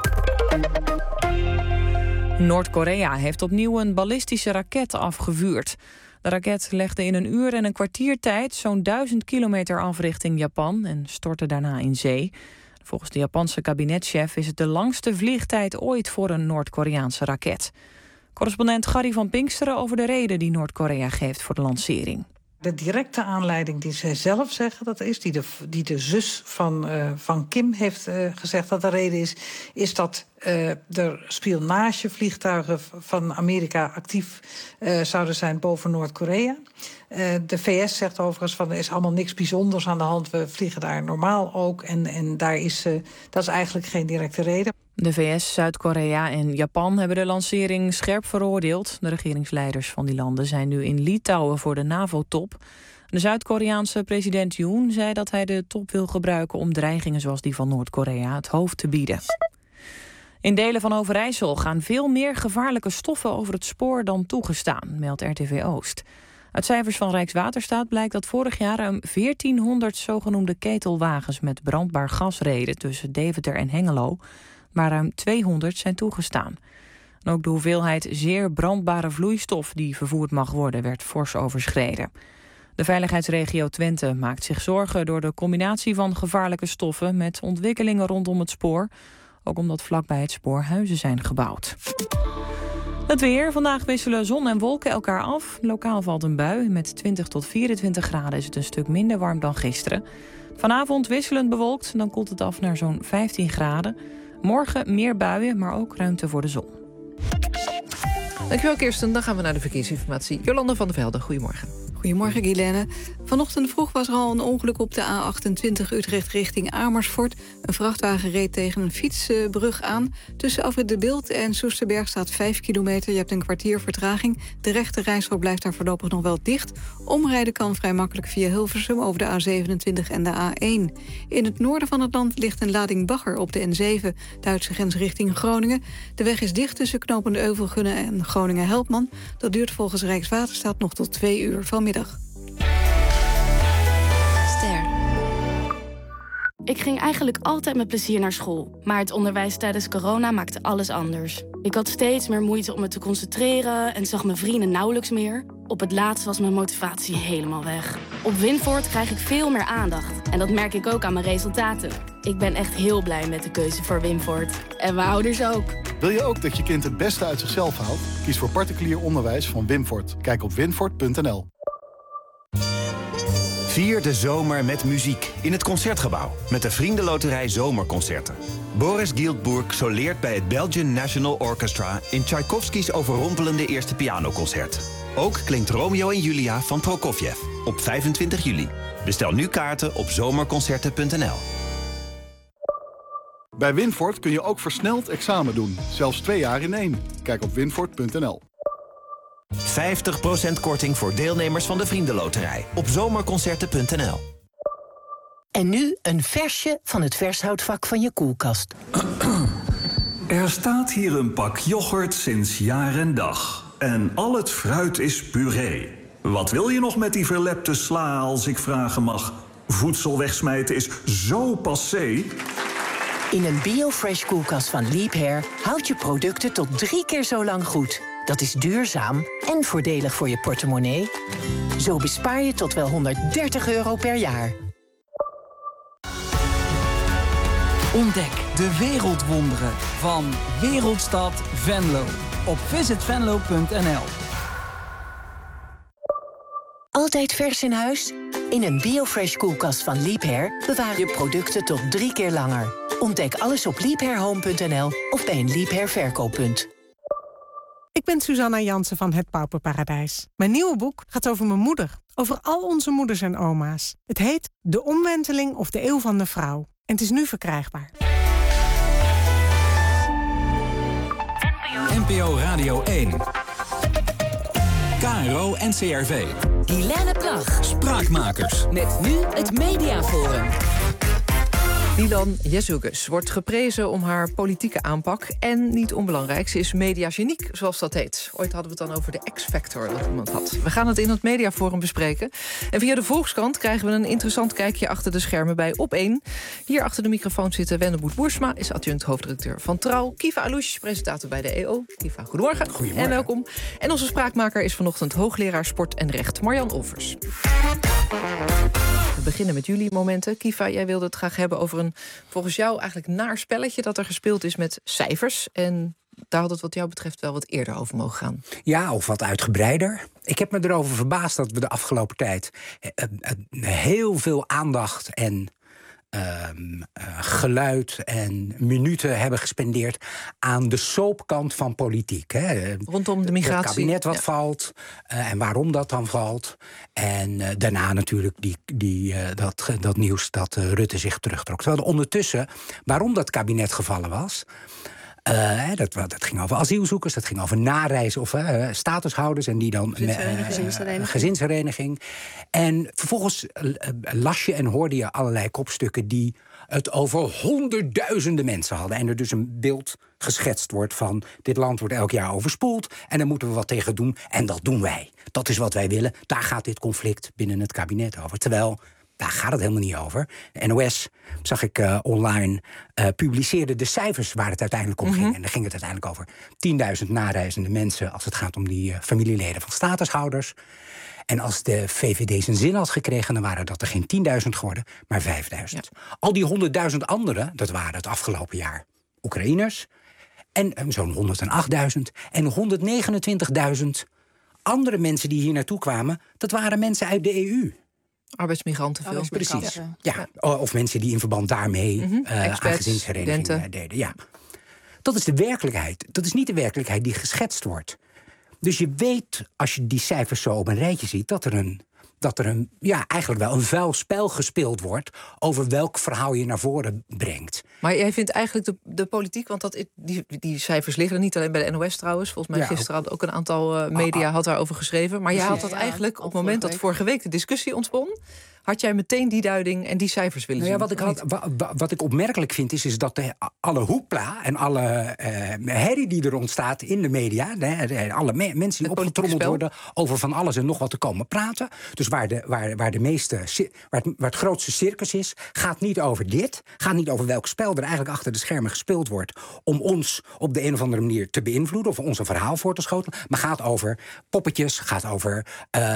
Noord-Korea heeft opnieuw een ballistische raket afgevuurd. De raket legde in 1 uur en een kwartier tijd zo'n 1000 kilometer af richting Japan en stortte daarna in zee. Volgens de Japanse kabinetchef is het de langste vliegtijd ooit voor een Noord-Koreaanse raket. Correspondent Gary van Pinksteren over de reden die Noord-Korea geeft voor de lancering. De directe aanleiding die zij zelf zeggen, dat is die de zus van Kim heeft gezegd dat de reden is dat er spionagevliegtuigen van Amerika actief zouden zijn boven Noord-Korea. De VS zegt overigens van er is allemaal niks bijzonders aan de hand. We vliegen daar normaal ook en dat is eigenlijk geen directe reden. De VS, Zuid-Korea en Japan hebben de lancering scherp veroordeeld. De regeringsleiders van die landen zijn nu in Litouwen voor de NAVO-top. De Zuid-Koreaanse president Yoon zei dat hij de top wil gebruiken om dreigingen zoals die van Noord-Korea het hoofd te bieden. In delen van Overijssel gaan veel meer gevaarlijke stoffen over het spoor dan toegestaan, meldt RTV Oost. Uit cijfers van Rijkswaterstaat blijkt dat vorig jaar ruim 1400 zogenoemde ketelwagens met brandbaar gas reden tussen Deventer en Hengelo, maar ruim 200 zijn toegestaan. En ook de hoeveelheid zeer brandbare vloeistof die vervoerd mag worden werd fors overschreden. De veiligheidsregio Twente maakt zich zorgen door de combinatie van gevaarlijke stoffen met ontwikkelingen rondom het spoor, ook omdat vlakbij het spoor huizen zijn gebouwd. Het weer. Vandaag wisselen zon en wolken elkaar af. Lokaal valt een bui. Met 20 tot 24 graden is het een stuk minder warm dan gisteren. Vanavond wisselend bewolkt, dan koelt het af naar zo'n 15 graden. Morgen meer buien, maar ook ruimte voor de zon. Dankjewel Kirsten. Dan gaan we naar de verkeersinformatie. Jolanda van der Velde, goedemorgen. Goedemorgen, Guilaine. Vanochtend vroeg was er al een ongeluk op de A28 Utrecht richting Amersfoort. Een vrachtwagen reed tegen een fietsbrug aan. Tussen Afrit de Bilt en Soesterberg staat 5 kilometer. Je hebt een kwartier vertraging. De rechte rijstrook blijft daar voorlopig nog wel dicht. Omrijden kan vrij makkelijk via Hilversum over de A27 en de A1. In het noorden van het land ligt een lading bagger op de N7, Duitse grens richting Groningen. De weg is dicht tussen knopende Euvelgunnen en Groningen-Helpman. Dat duurt volgens Rijkswaterstaat nog tot 2 uur vanmiddag. Ster. Ik ging eigenlijk altijd met plezier naar school. Maar het onderwijs tijdens corona maakte alles anders. Ik had steeds meer moeite om me te concentreren en zag mijn vrienden nauwelijks meer. Op het laatst was mijn motivatie helemaal weg. Op Winvoort krijg ik veel meer aandacht. En dat merk ik ook aan mijn resultaten. Ik ben echt heel blij met de keuze voor Winvoort. En mijn ouders ook. Wil je ook dat je kind het beste uit zichzelf haalt? Kies voor particulier onderwijs van Winvoort. Kijk op winvoort.nl. Vier de zomer met muziek in het Concertgebouw met de Vriendenloterij Zomerconcerten. Boris Giltburg soleert bij het Belgian National Orchestra in Tchaikovsky's overrompelende eerste pianoconcert. Ook klinkt Romeo en Julia van Prokofjev op 25 juli. Bestel nu kaarten op zomerconcerten.nl. Bij Winvoort kun je ook versneld examen doen. Zelfs 2 jaar in 1. Kijk op winvoort.nl. 50% korting voor deelnemers van de Vriendenloterij op zomerconcerten.nl. En nu een versje van het vershoutvak van je koelkast. Er staat hier een pak yoghurt sinds jaar en dag. En al het fruit is puree. Wat wil je nog met die verlepte sla, als ik vragen mag? Voedsel wegsmijten is zo passé. In een BioFresh koelkast van Liebherr houdt je producten tot 3 keer zo lang goed. Dat is duurzaam en voordelig voor je portemonnee. Zo bespaar je tot wel €130 per jaar. Ontdek de wereldwonderen van Wereldstad Venlo op visitvenlo.nl. Altijd vers in huis? In een BioFresh koelkast van Liebherr bewaar je producten tot 3 keer langer. Ontdek alles op liebherrhome.nl of bij een Liebherr verkooppunt. Ik ben Suzanna Jansen van Het Pauperparadijs. Mijn nieuwe boek gaat over mijn moeder. Over al onze moeders en oma's. Het heet De Omwenteling of de Eeuw van de Vrouw. En het is nu verkrijgbaar. NPO Radio 1. KRO NCRV. Guilaine Plag. Spraakmakers. Met nu het Mediaforum. Dylan Jezus wordt geprezen om haar politieke aanpak. En niet onbelangrijk, ze is mediageniek, zoals dat heet. Ooit hadden we het dan over de X-Factor dat iemand had. We gaan het in het Mediaforum bespreken. En via de Volkskrant krijgen we een interessant kijkje achter de schermen bij Op1. Hier achter de microfoon zitten Wendeboet Boersma, is adjunct hoofdredacteur van Trouw. Kiva Alouche, presentator bij de EO. Kiva, goedemorgen. Goedemorgen. En welkom. En onze spraakmaker is vanochtend hoogleraar sport en recht, Marjan Olvers. We beginnen met jullie momenten. Kiva, jij wilde het graag hebben over een volgens jou eigenlijk naar spelletje dat er gespeeld is met cijfers. En daar had het wat jou betreft wel wat eerder over mogen gaan. Ja, of wat uitgebreider. Ik heb me erover verbaasd dat we de afgelopen tijd heel veel aandacht en geluid en minuten hebben gespendeerd aan de soapkant van politiek. Hè. Rondom de migratie. Het kabinet wat valt en waarom dat dan valt. En daarna natuurlijk dat nieuws dat Rutte zich terugtrok. Terwijl ondertussen, waarom dat kabinet gevallen was, dat ging over asielzoekers, dat ging over nareizen of statushouders en die dan gezinshereniging. En vervolgens las je en hoorde je allerlei kopstukken die het over honderdduizenden mensen hadden. En er dus een beeld geschetst wordt van dit land wordt elk jaar overspoeld en daar moeten we wat tegen doen. En dat doen wij. Dat is wat wij willen. Daar gaat dit conflict binnen het kabinet over. Terwijl daar gaat het helemaal niet over. De NOS, zag ik online, publiceerde de cijfers waar het uiteindelijk om ging. En dan ging het uiteindelijk over 10.000 nareizende mensen als het gaat om die familieleden van statushouders. En als de VVD zijn zin had gekregen, dan waren dat er geen 10.000 geworden, maar 5.000. Ja. Al die 100.000 anderen, dat waren het afgelopen jaar Oekraïners. En zo'n 108.000. En 129.000 andere mensen die hier naartoe kwamen, dat waren mensen uit de EU. Arbeidsmigranten veel. Precies. Ja. Of mensen die in verband daarmee aan gezinshereniging deden. Ja. Dat is de werkelijkheid. Dat is niet de werkelijkheid die geschetst wordt. Dus je weet, als je die cijfers zo op een rijtje ziet, dat er een dat er eigenlijk wel een vuil spel gespeeld wordt over welk verhaal je naar voren brengt. Maar jij vindt eigenlijk de politiek, want die cijfers liggen er niet alleen bij de NOS trouwens. Volgens mij gisteren had ook een aantal media had daarover geschreven. Maar jij had dat eigenlijk op het moment dat vorige week de discussie ontspon, had jij meteen die duiding en die cijfers willen zien? Wat ik opmerkelijk vind is dat alle hoepla en alle herrie die er ontstaat in de media, alle mensen die opgetrommeld worden over van alles en nog wat te komen praten. Dus waar het grootste circus is, gaat niet over dit. Gaat niet over welk spel er eigenlijk achter de schermen gespeeld wordt om ons op de een of andere manier te beïnvloeden of ons een verhaal voor te schotelen. Maar gaat over poppetjes, gaat over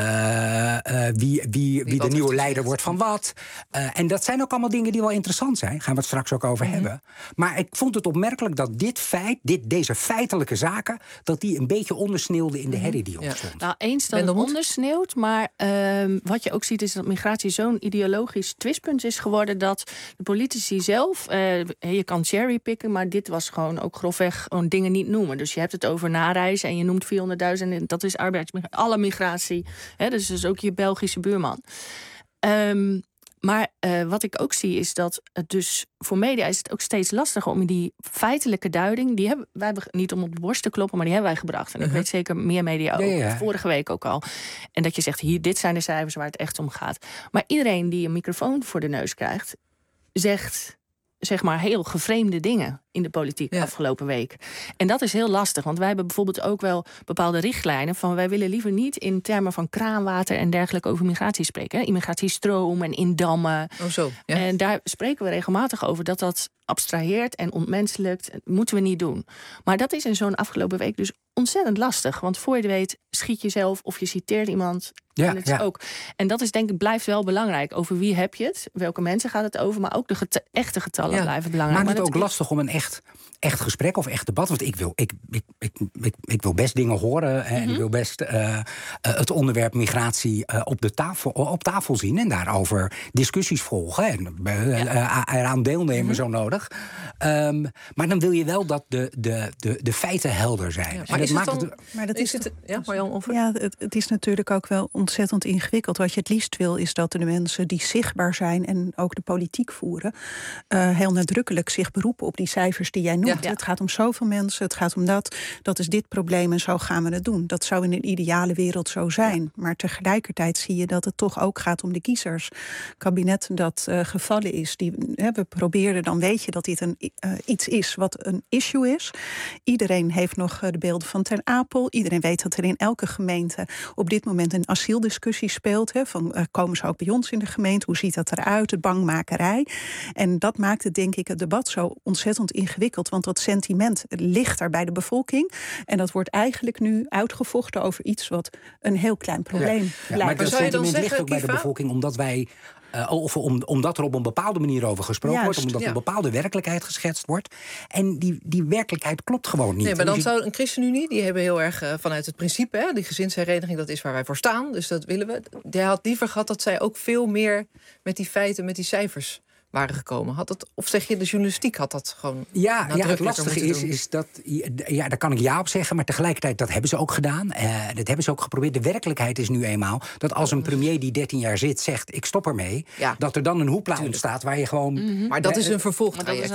wie de nieuwe leider wordt van wat. En dat zijn ook allemaal dingen die wel interessant zijn. Gaan we het straks ook over hebben. Maar ik vond het opmerkelijk dat deze feitelijke zaken, dat die een beetje ondersneeuwden in de herrie die ontstond. Nou, eens dat het ondersneeuwt, maar wat je ook ziet is dat migratie zo'n ideologisch twistpunt is geworden dat de politici zelf, je kan cherrypicken, maar dit was gewoon ook grofweg gewoon dingen niet noemen. Dus je hebt het over nareizen en je noemt 400.000 en dat is alle migratie. Dus ook je Belgische buurman. Maar wat ik ook zie is dat het dus voor media is het ook steeds lastiger om die feitelijke duiding, wij hebben niet om op de borst te kloppen, maar die hebben wij gebracht. En ik weet zeker meer media ook, vorige week ook al. En dat je zegt, dit zijn de cijfers waar het echt om gaat. Maar iedereen die een microfoon voor de neus krijgt, zegt zeg maar heel gevreemde dingen in de politiek afgelopen week. En dat is heel lastig, want wij hebben bijvoorbeeld ook wel bepaalde richtlijnen van wij willen liever niet in termen van kraanwater en dergelijke over migratie spreken. Hè? Immigratiestroom en indammen. En daar spreken we regelmatig over dat abstraheert en ontmenselijkt. Dat moeten we niet doen. Maar dat is in zo'n afgelopen week dus ontzettend lastig. Want voor je het weet schiet je zelf of je citeert iemand. Ook. En dat is denk ik blijft wel belangrijk. Over wie heb je het? Welke mensen gaat het over? Maar ook de echte getallen blijven belangrijk. Maar het is ook lastig om een echt gesprek of echt debat. Want ik wil best dingen horen. En ik wil best het onderwerp migratie op tafel zien. En daarover discussies volgen. En eraan deelnemen zo nodig. Maar dan wil je wel dat de feiten helder zijn. Ja, het is natuurlijk ook wel ontzettend ingewikkeld. Wat je het liefst wil is dat de mensen die zichtbaar zijn en ook de politiek voeren, heel nadrukkelijk zich beroepen op die cijfers die jij noemt. Het gaat om zoveel mensen, het gaat om dat is dit probleem en zo gaan we het doen. Dat zou in een ideale wereld zo zijn. Maar tegelijkertijd zie je dat het toch ook gaat om de kiezers. Het kabinet dat gevallen is, we proberen, dan weet je dat dit iets is wat een issue is. Iedereen heeft nog de beelden van Ter Apel. Iedereen weet dat er in elke gemeente op dit moment een asieldiscussie speelt. Komen ze ook bij ons in de gemeente? Hoe ziet dat eruit? Het bangmakerij. En dat maakt het, denk ik, het debat zo ontzettend ingewikkeld. Want dat sentiment ligt daar bij de bevolking. En dat wordt eigenlijk nu uitgevochten over iets wat een heel klein probleem blijft. Maar dat sentiment ligt ook bij de bevolking omdat wij omdat er op een bepaalde manier over gesproken wordt, omdat een bepaalde werkelijkheid geschetst wordt. En die werkelijkheid klopt gewoon niet. Nee, maar dan zou een ChristenUnie, die hebben heel erg vanuit het principe, die gezinshereniging, dat is waar wij voor staan, dus dat willen we. Die had liever gehad dat zij ook veel meer met die feiten, met die cijfers waren gekomen. Of zeg je, de journalistiek had dat gewoon het lastige is dat, daar kan ik op zeggen, maar tegelijkertijd, dat hebben ze ook gedaan. Dat hebben ze ook geprobeerd. De werkelijkheid is nu eenmaal dat als een premier die 13 jaar zit zegt, ik stop ermee, dat er dan een hoepla ontstaat waar je gewoon. Maar dat is een vervolgtraject.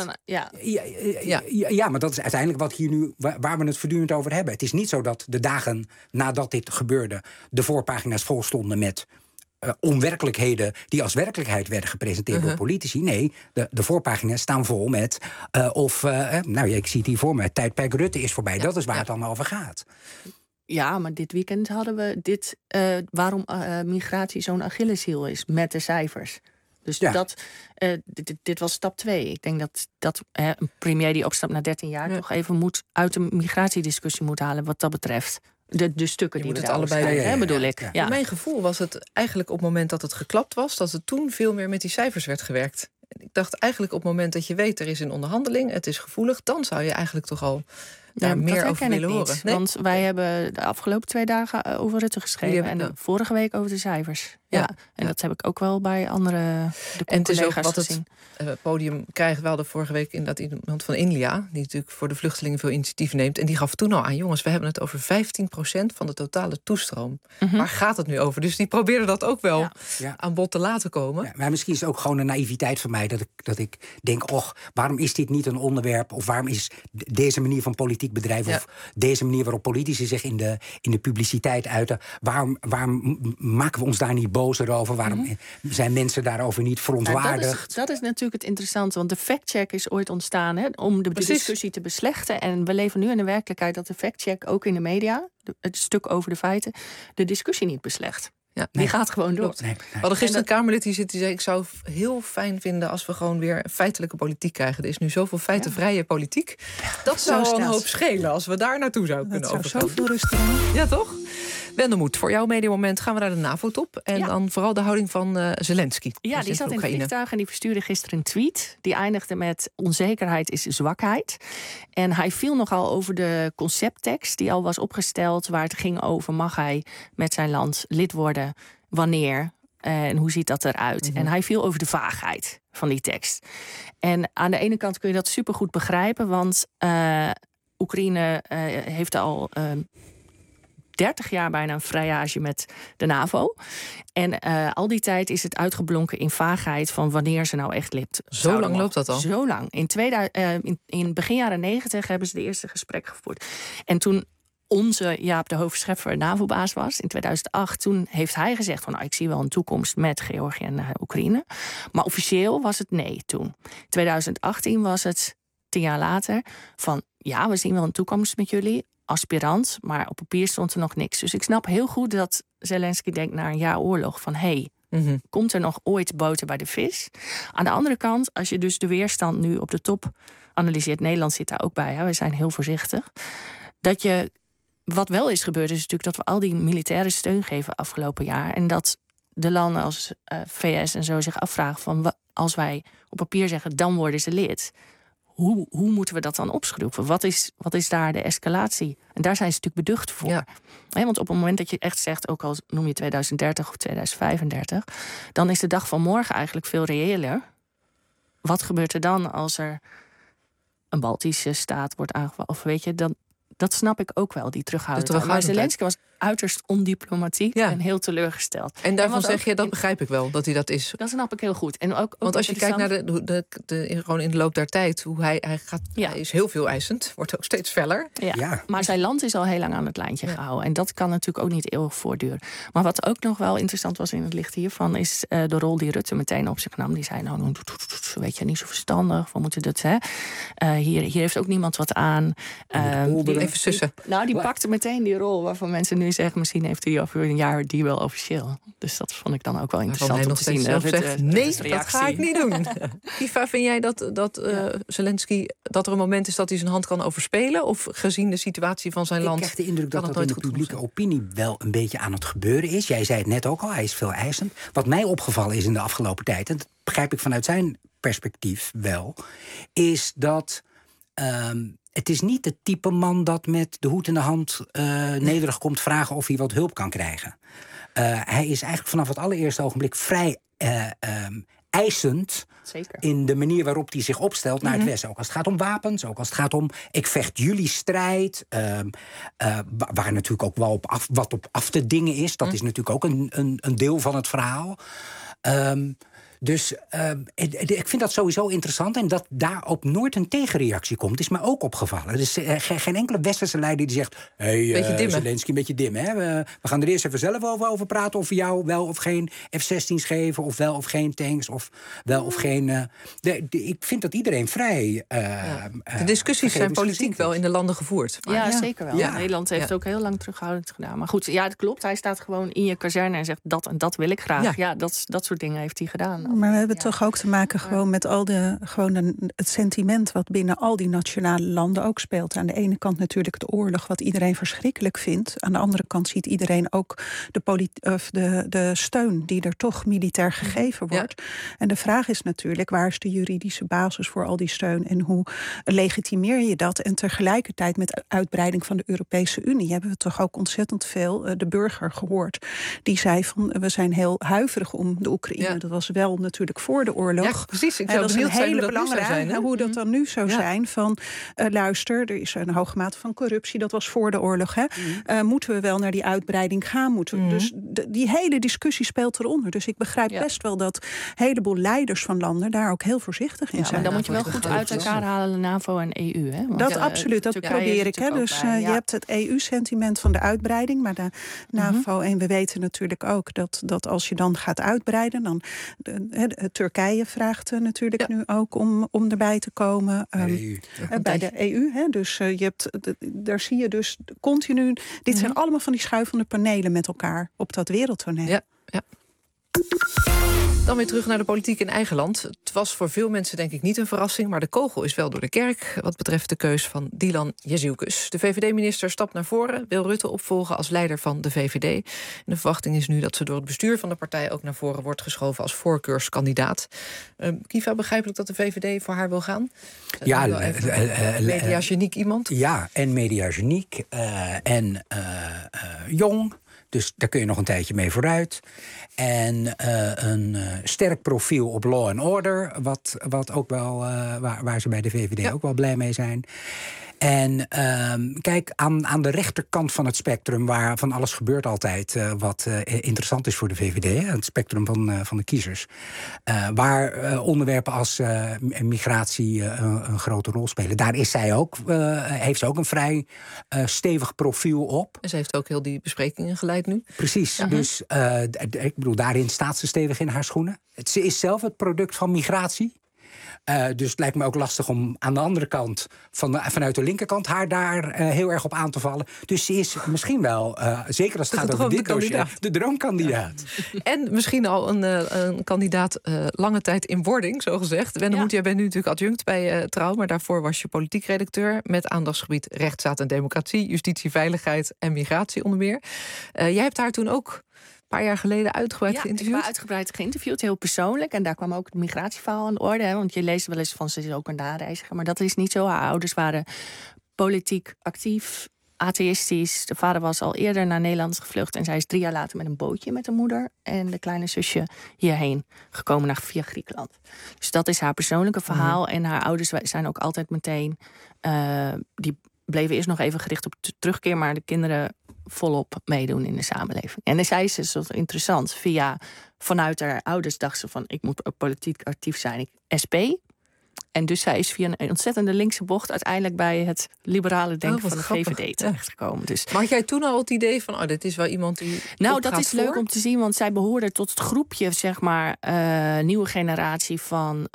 Maar dat is uiteindelijk wat hier nu, waar we het voortdurend over hebben. Het is niet zo dat de dagen nadat dit gebeurde de voorpagina's vol stonden met onwerkelijkheden die als werkelijkheid werden gepresenteerd door politici. Nee, de voorpagina's staan vol met ik zie het hier voor me, het tijdperk Rutte is voorbij. Dat is waar het allemaal over gaat. Ja, maar dit weekend hadden we waarom migratie zo'n Achilleshiel is met de cijfers. Dus dit was stap 2. Ik denk dat een premier die opstapt na 13 jaar toch even uit de migratiediscussie moet halen wat dat betreft. De stukken die we het allebei bedoel ik. Ja. Mijn gevoel was het eigenlijk op het moment dat het geklapt was, dat het toen veel meer met die cijfers werd gewerkt. Ik dacht eigenlijk op het moment dat je weet er is een onderhandeling, het is gevoelig, dan zou je eigenlijk toch al daar meer over willen horen. Nee? Want wij hebben de afgelopen 2 dagen over Rutte geschreven en de vorige week over de cijfers. Ja, en dat heb ik ook wel bij andere en het is ook collega's wat gezien. Het podium krijgt. We hadden vorige week inderdaad iemand van India, die natuurlijk voor de vluchtelingen veel initiatief neemt. En die gaf toen al aan, jongens, we hebben het over 15% van de totale toestroom. Waar gaat het nu over? Dus die probeerden dat ook wel aan bod te laten komen. Ja, maar misschien is het ook gewoon een naïviteit van mij dat ik denk, waarom is dit niet een onderwerp? Of waarom is deze manier van politiek bedrijven of deze manier waarop politici zich in de publiciteit uiten, waarom maken we ons daar niet bozer over? Waarom zijn mensen daarover niet verontwaardigd? Dat is natuurlijk het interessante, want de factcheck is ooit ontstaan om de discussie te beslechten. En we leven nu in de werkelijkheid dat de factcheck ook in de media, het stuk over de feiten, de discussie niet beslecht. Ja, die gaat gewoon door. We hadden gisteren een Kamerlid die zei, ik zou heel fijn vinden als we gewoon weer feitelijke politiek krijgen. Er is nu zoveel feitenvrije politiek. Dat zou al een hoop schelen als we daar naartoe zouden kunnen overgaan. Dat zou zoveel rust. Ja, toch? Wendelmoed, voor jouw mediamoment gaan we naar de NAVO-top. En dan vooral de houding van Zelensky. Ja, die zat in het vliegtuig en die verstuurde gisteren een tweet. Die eindigde met: onzekerheid is zwakheid. En hij viel nogal over de concepttekst die al was opgesteld, waar het ging over: mag hij met zijn land lid worden? Wanneer? En hoe ziet dat eruit? En hij viel over de vaagheid van die tekst. En aan de ene kant kun je dat supergoed begrijpen, want Oekraïne heeft al 30 jaar bijna een vrijage met de NAVO. En al die tijd is het uitgeblonken in vaagheid van wanneer ze nou echt lid. Zo lang loopt dat al? Zo lang. In begin jaren 90 hebben ze de eerste gesprek gevoerd. En toen onze Jaap de Hoofdscheffer NAVO-baas was, in 2008... toen heeft hij gezegd van, ik zie wel een toekomst met Georgië en Oekraïne. Maar officieel was het nee toen. 2018 was het 10 jaar later van, ja, we zien wel een toekomst met jullie, aspirant, maar op papier stond er nog niks. Dus ik snap heel goed dat Zelensky denkt na een jaar oorlog van, komt er nog ooit boter bij de vis? Aan de andere kant, als je dus de weerstand nu op de top analyseert, Nederland zit daar ook bij, we zijn heel voorzichtig, wat wel is gebeurd is natuurlijk dat we al die militaire steun geven afgelopen jaar en dat de landen als VS en zo zich afvragen van, als wij op papier zeggen, dan worden ze lid. Hoe moeten we dat dan opschroeven? Wat is daar de escalatie? En daar zijn ze natuurlijk beducht voor. Ja. Want op het moment dat je echt zegt, ook al noem je 2030 of 2035... dan is de dag van morgen eigenlijk veel reëler. Wat gebeurt er dan als er een Baltische staat wordt aangevallen? Of weet je, dat snap ik ook wel, die terughoudendheid. Maar Zelensky was uiterst ondiplomatiek en heel teleurgesteld. En daarvan zeg je, dat begrijp ik wel, dat hij dat is. Dat snap ik heel goed. En ook want als je kijkt naar gewoon in de loop der tijd, hoe hij gaat, hij is heel veel eisend, wordt ook steeds feller. Ja. Maar zijn land is al heel lang aan het lijntje gehouden. En dat kan natuurlijk ook niet eeuwig voortduren. Maar wat ook nog wel interessant was in het licht hiervan, is de rol die Rutte meteen op zich nam. Die zei, nou, weet je, niet zo verstandig, we moeten dat, hier heeft ook niemand wat aan. Even sussen. Die pakte meteen die rol waarvan mensen nu zeggen, misschien heeft hij over een jaar die wel officieel. Dus dat vond ik dan ook wel interessant om te zien. Nee, dat ga ik niet doen. Kiva, vind jij dat Zelensky, dat er een moment is dat hij zijn hand kan overspelen? Of gezien de situatie van zijn land? Ik krijg de indruk dat in de publieke opinie wel een beetje aan het gebeuren is. Jij zei het net ook al, hij is veel eisend. Wat mij opgevallen is in de afgelopen tijd, en dat begrijp ik vanuit zijn perspectief wel, is dat het is niet het type man dat met de hoed in de hand nederig komt vragen of hij wat hulp kan krijgen. Hij is eigenlijk vanaf het allereerste ogenblik vrij eisend. Zeker. In de manier waarop hij zich opstelt naar het Westen. Ook als het gaat om wapens, ook als het gaat om ik vecht jullie strijd. Waar natuurlijk ook wel wat op af te dingen is. Dat is natuurlijk ook een deel van het verhaal. Dus ik vind dat sowieso interessant. En dat daar ook nooit een tegenreactie komt, is me ook opgevallen. Er is geen enkele westerse leider die zegt, Zelensky, een beetje dim, hè? We gaan er eerst even zelf over praten of we jou wel of geen F-16's geven, of wel of geen tanks, of wel of geen. Ik vind dat iedereen vrij. De discussies zijn politiek wel in de landen gevoerd. Maar zeker wel. Ja. Nederland heeft ook heel lang terughoudend gedaan. Maar goed, het klopt. Hij staat gewoon in je kazerne en zegt, dat en dat wil ik graag. Ja, dat soort dingen heeft hij gedaan. Maar we hebben toch ook te maken gewoon met het sentiment wat binnen al die nationale landen ook speelt. Aan de ene kant natuurlijk de oorlog, wat iedereen verschrikkelijk vindt. Aan de andere kant ziet iedereen ook de steun die er toch militair gegeven wordt. Ja. En de vraag is natuurlijk, waar is de juridische basis voor al die steun en hoe legitimeer je dat? En tegelijkertijd met uitbreiding van de Europese Unie hebben we toch ook ontzettend veel de burger gehoord. Die zei van, we zijn heel huiverig om de Oekraïne. Ja. Dat was wel natuurlijk voor de oorlog. Ja, precies. Ik zou dat is een hele belangrijke hoe dat dan nu zou zijn. Van luister, er is een hoge mate van corruptie. Dat was voor de oorlog. Hè? Moeten we wel naar die uitbreiding gaan? Dus die hele discussie speelt eronder. Dus ik begrijp best wel dat een heleboel leiders van landen daar ook heel voorzichtig in zijn. Maar dan moet je wel goed uit elkaar halen, de NAVO en EU. Hè? Want dat absoluut, dat probeer ik. Hè? Dus je hebt het EU-sentiment van de uitbreiding, maar de NAVO. En we weten natuurlijk ook dat als je dan gaat uitbreiden, dan Turkije vraagt natuurlijk nu ook om erbij te komen. Bij de EU. Hè? Dus daar zie je dus continu. Dit zijn allemaal van die schuivende panelen met elkaar op dat wereldtoneel. Ja. Dan weer terug naar de politiek in eigen land. Het was voor veel mensen denk ik niet een verrassing, maar de kogel is wel door de kerk wat betreft de keus van Dylan Jezielkus. De VVD-minister stapt naar voren, wil Rutte opvolgen als leider van de VVD. En de verwachting is nu dat ze door het bestuur van de partij ook naar voren wordt geschoven als voorkeurskandidaat. Kiva, begrijpelijk dat de VVD voor haar wil gaan? Ja, mediageniek iemand? Ja, en mediageniek en jong. Dus daar kun je nog een tijdje mee vooruit. En een sterk profiel op law and order, wat ook wel, waar ze bij de VVD ook wel blij mee zijn. En kijk, aan de rechterkant van het spectrum, waar van alles gebeurt altijd wat interessant is voor de VVD, het spectrum van de kiezers, waar onderwerpen als migratie een grote rol spelen. Daar is zij ook, heeft ze ook een vrij stevig profiel op. En ze heeft ook heel die besprekingen geleid nu. Precies, dus ik bedoel, daarin staat ze stevig in haar schoenen. Ze is zelf het product van migratie. Dus het lijkt me ook lastig om aan de andere kant, vanuit de linkerkant, haar daar heel erg op aan te vallen. Dus ze is misschien wel, zeker als het gaat over dit dossier, de droomkandidaat. En misschien al een kandidaat lange tijd in wording, zogezegd. Wendemoed, jij bent nu natuurlijk adjunct bij Trouw, maar daarvoor was je politiek redacteur met aandachtsgebied rechtsstaat en democratie, justitie, veiligheid en migratie onder meer. Jij hebt haar toen ook een paar jaar geleden uitgebreid geïnterviewd. Ik heb uitgebreid geïnterviewd, heel persoonlijk. En daar kwam ook het migratieverhaal aan de orde. Hè, want je leest wel eens van, ze is ook een nareiziger. Maar dat is niet zo. Haar ouders waren politiek actief, atheïstisch. De vader was al eerder naar Nederland gevlucht. En zij is 3 jaar later met een bootje met de moeder en de kleine zusje hierheen gekomen via Griekenland. Dus dat is haar persoonlijke verhaal. En haar ouders zijn ook altijd meteen, die bleven eerst nog even gericht op de terugkeer, maar de kinderen volop meedoen in de samenleving. En zij is dus interessant. Vanuit haar ouders dacht ze van, ik moet ook politiek actief zijn. SP. En dus zij is via een ontzettende linkse bocht uiteindelijk bij het liberale denken van de VVD terechtgekomen. Dus. Maar had jij toen al het idee van, dit is wel iemand die. Nou, dat is leuk om te zien, want zij behoorde tot het groepje, zeg maar, nieuwe generatie van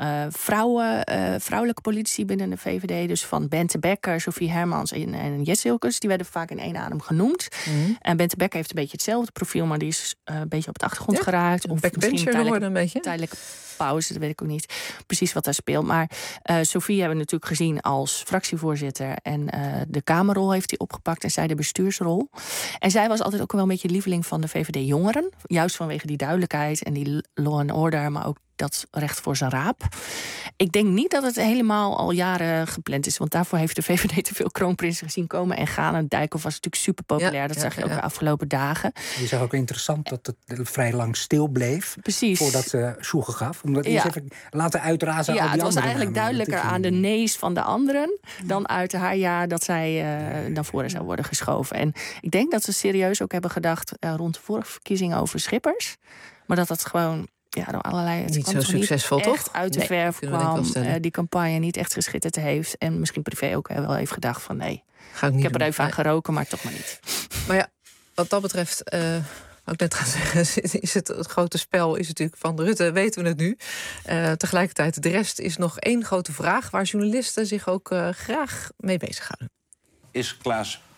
vrouwelijke politici binnen de VVD. Dus van Bente Bekker, Sophie Hermans en Jezielkus. Die werden vaak in één adem genoemd. En Bente Bekker heeft een beetje hetzelfde profiel, maar die is een beetje op de achtergrond geraakt. Of backbencher geworden een beetje. Tijdelijke pauze, dat weet ik ook niet precies wat daar speelt. Maar Sophie hebben we natuurlijk gezien als fractievoorzitter. En de Kamerrol heeft hij opgepakt en zij de bestuursrol. En zij was altijd ook wel een beetje lieveling van de VVD-jongeren. Juist vanwege die duidelijkheid en die law and order, maar ook dat recht voor zijn raap. Ik denk niet dat het helemaal al jaren gepland is. Want daarvoor heeft de VVD te veel kroonprinsen gezien komen en gaan. En Dijkhoff was natuurlijk super populair. Dat zag je ook de afgelopen dagen. Je zag ook interessant dat het vrij lang stil bleef. Precies. Voordat ze Sjoegen gaf. Omdat eerst even laten uitrazen. Ja, het was eigenlijk duidelijker aan de nee's van de anderen dan uit haar jaar dat zij naar voren zou worden geschoven. En ik denk dat ze serieus ook hebben gedacht rond de vorige verkiezingen over Schippers. Maar dat het gewoon door allerlei. Niet zo succesvol, niet toch? Echt uit de verf kwam. Die campagne niet echt geschitterd heeft. En misschien privé ook wel heeft gedacht van nee. Ik heb er even aan geroken, maar toch maar niet. Maar ja, wat dat betreft, wat ik net ga zeggen, is het grote spel is natuurlijk van Rutte, weten we het nu. Tegelijkertijd, de rest is nog één grote vraag waar journalisten zich ook graag mee bezighouden. Is Klaas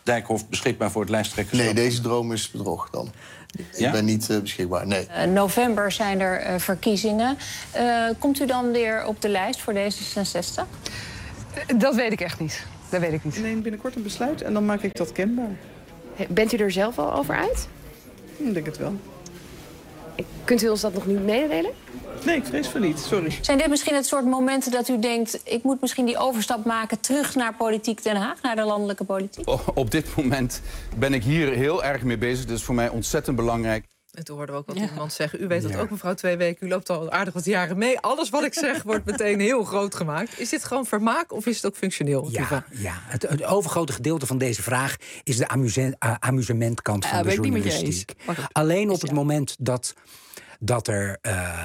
Dijkhoff beschikbaar voor het lijsttrekkerschap? Nee, deze droom is bedrog dan. Ja? Ik ben niet beschikbaar, nee. November zijn er verkiezingen. Komt u dan weer op de lijst voor D66? Dat weet ik echt niet. Dat weet ik niet. Ik neem binnenkort een besluit en dan maak ik dat kenbaar. Bent u er zelf al over uit? Ik denk het wel. Kunt u ons dat nog niet mededelen? Nee, ik vrees van niet, sorry. Zijn dit misschien het soort momenten dat u denkt... ik moet misschien die overstap maken terug naar politiek Den Haag... naar de landelijke politiek? Op dit moment ben ik hier heel erg mee bezig. Dat is voor mij ontzettend belangrijk. En toen hoorden we ook iemand zeggen... u weet dat ook, mevrouw 2 weken. U loopt al aardig wat jaren mee. Alles wat ik zeg wordt meteen heel groot gemaakt. Is dit gewoon vermaak of is het ook functioneel? Ja. Het overgrote gedeelte van deze vraag... is de amusementkant van de journalistiek. Alleen op het moment dat er...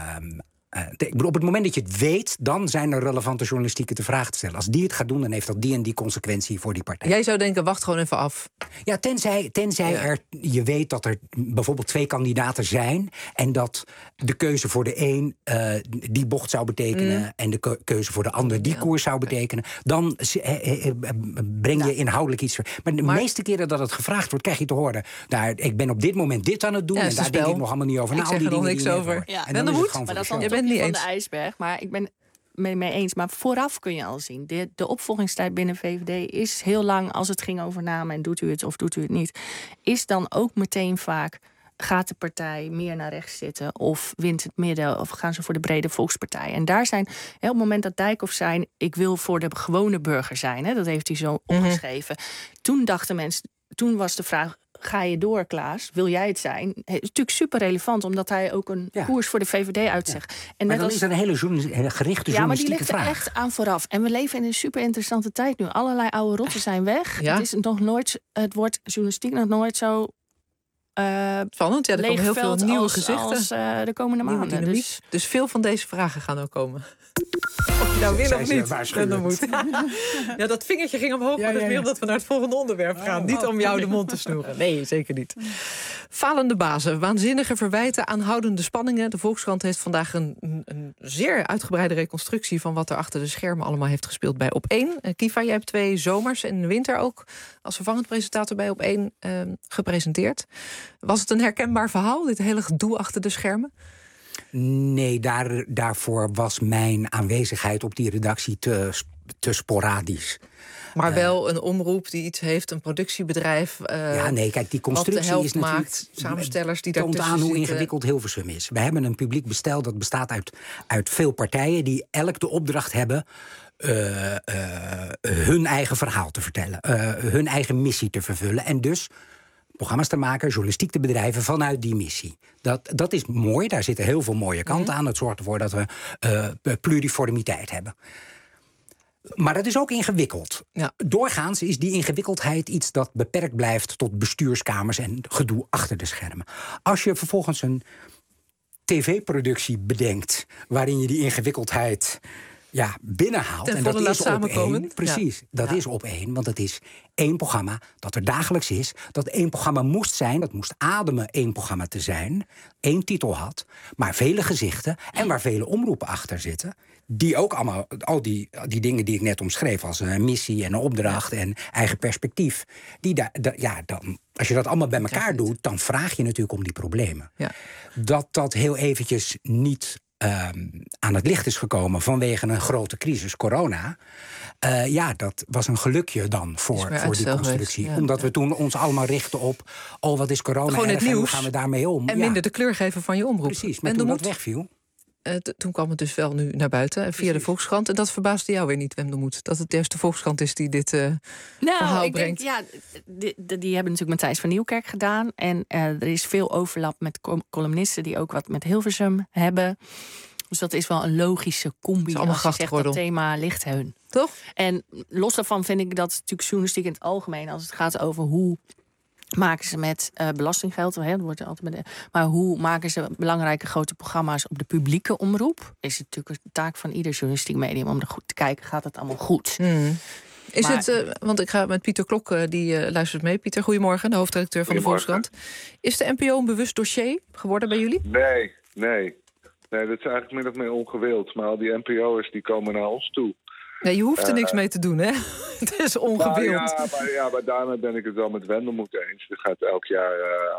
op het moment dat je het weet, dan zijn er relevante journalistieke te vragen te stellen. Als die het gaat doen, dan heeft dat die en die consequentie voor die partij. Jij zou denken, wacht gewoon even af. Ja, tenzij je weet dat er bijvoorbeeld 2 kandidaten zijn... en dat de keuze voor de een die bocht zou betekenen... en de keuze voor de ander die koers zou betekenen... dan breng je inhoudelijk iets... Maar de meeste keren dat het gevraagd wordt, krijg je te horen... ik ben op dit moment dit aan het doen en daar denk ik nog allemaal niet over. Ik zeg er nog niks over. En dan is het gewoon maar dat is dan van de ijsberg. Maar ik ben mee eens. Maar vooraf kun je al zien. De opvolgingstijd binnen VVD is heel lang... als het ging over namen en doet u het of doet u het niet... is dan ook meteen vaak... gaat de partij meer naar rechts zitten... of wint het midden of gaan ze voor de brede volkspartij. En daar zijn, op het moment dat Dijkhoff zei... ik wil voor de gewone burger zijn, dat heeft hij zo opgeschreven. Toen dachten mensen, toen was de vraag... ga je door, Klaas? Wil jij het zijn? Het is natuurlijk super relevant, omdat hij ook een koers voor de VVD uitzegt. En maar dan is er een hele gerichte journalistieke vraag. Ja, maar die ligt er echt aan vooraf. En we leven in een super interessante tijd nu. Allerlei oude rotten zijn weg. Ja. Het is nog nooit, het wordt journalistiek nog nooit zo... spannend, er komen heel veel nieuwe gezichten. Als de komende maanden. Dus veel van deze vragen gaan ook komen. Of je nou wil of niet. Dan moet. Ja, dat vingertje ging omhoog, maar dat is meer omdat we naar het volgende onderwerp gaan. Niet om jou de mond te snoeren. Nee, zeker niet. Falende bazen, waanzinnige verwijten, aanhoudende spanningen. De Volkskrant heeft vandaag een zeer uitgebreide reconstructie... van wat er achter de schermen allemaal heeft gespeeld bij Op1. Kiva, jij hebt 2 zomers en de winter ook... als vervangend presentator bij Op1 gepresenteerd. Was het een herkenbaar verhaal, dit hele gedoe achter de schermen? Nee, daarvoor was mijn aanwezigheid op die redactie te sporadisch. Maar wel een omroep die iets heeft, een productiebedrijf... kijk, die constructie is natuurlijk... maakt, samenstellers die daartussen toont aan hoe zitten. ingewikkeld Hilversum is. We hebben een publiek bestel dat bestaat uit veel partijen... die elk de opdracht hebben... hun eigen verhaal te vertellen. Hun eigen missie te vervullen. En dus... programma's te maken, journalistiek te bedrijven vanuit die missie. Dat is mooi, daar zitten heel veel mooie kanten aan. Het zorgt ervoor dat we pluriformiteit hebben. Maar dat is ook ingewikkeld. Ja. Doorgaans is die ingewikkeldheid iets dat beperkt blijft... tot bestuurskamers en gedoe achter de schermen. Als je vervolgens een tv-productie bedenkt... waarin je die ingewikkeldheid... binnenhaalt. En dat is Op1. Precies, dat is Op1. Want het is 1 programma dat er dagelijks is. Dat 1 programma moest zijn. Dat moest ademen 1 programma te zijn. 1 titel had. Maar vele gezichten. En waar vele omroepen achter zitten. Die ook allemaal, al die dingen die ik net omschreef... als een missie en een opdracht en eigen perspectief... dan, als je dat allemaal bij elkaar doet... dan vraag je natuurlijk om die problemen. Ja. Dat heel eventjes niet... aan het licht is gekomen vanwege een grote crisis, corona. Dat was een gelukje dan voor die constructie. Ja. Omdat we toen ons allemaal richten op... wat is corona gewoon het nieuws, hoe gaan we daarmee om? En minder de kleur geven van je omroep. Precies, maar toen dat wegviel... toen kwam het dus wel nu naar buiten, via de Volkskrant. En dat verbaasde jou weer niet, Wem de Moed. Dat het juist de Volkskrant is die dit verhaal brengt. Die hebben natuurlijk Matthijs van Nieuwkerk gedaan. En er is veel overlap met columnisten... die ook wat met Hilversum hebben. Dus dat is wel een logische combi. Als je zegt dat thema ligt hun. Toch? En los daarvan vind ik dat natuurlijk journalistiek in het algemeen... als het gaat over hoe... maken ze met belastinggeld, dat wordt altijd maar hoe maken ze belangrijke grote programma's op de publieke omroep? Is het natuurlijk een taak van ieder journalistiek medium om er goed te kijken, gaat het allemaal goed? Is het, want ik ga met Pieter Klok, die luistert mee. Pieter, goedemorgen, de hoofdredacteur van de Volkskrant. Is de NPO een bewust dossier geworden bij jullie? Nee, dat is eigenlijk min of meer ongewild. Maar al die NPO'ers die komen naar ons toe. Ja, je hoeft er niks mee te doen, hè? Het is ongewild. Maar daarmee ben ik het wel met Wendelmoed eens. Er gaat elk jaar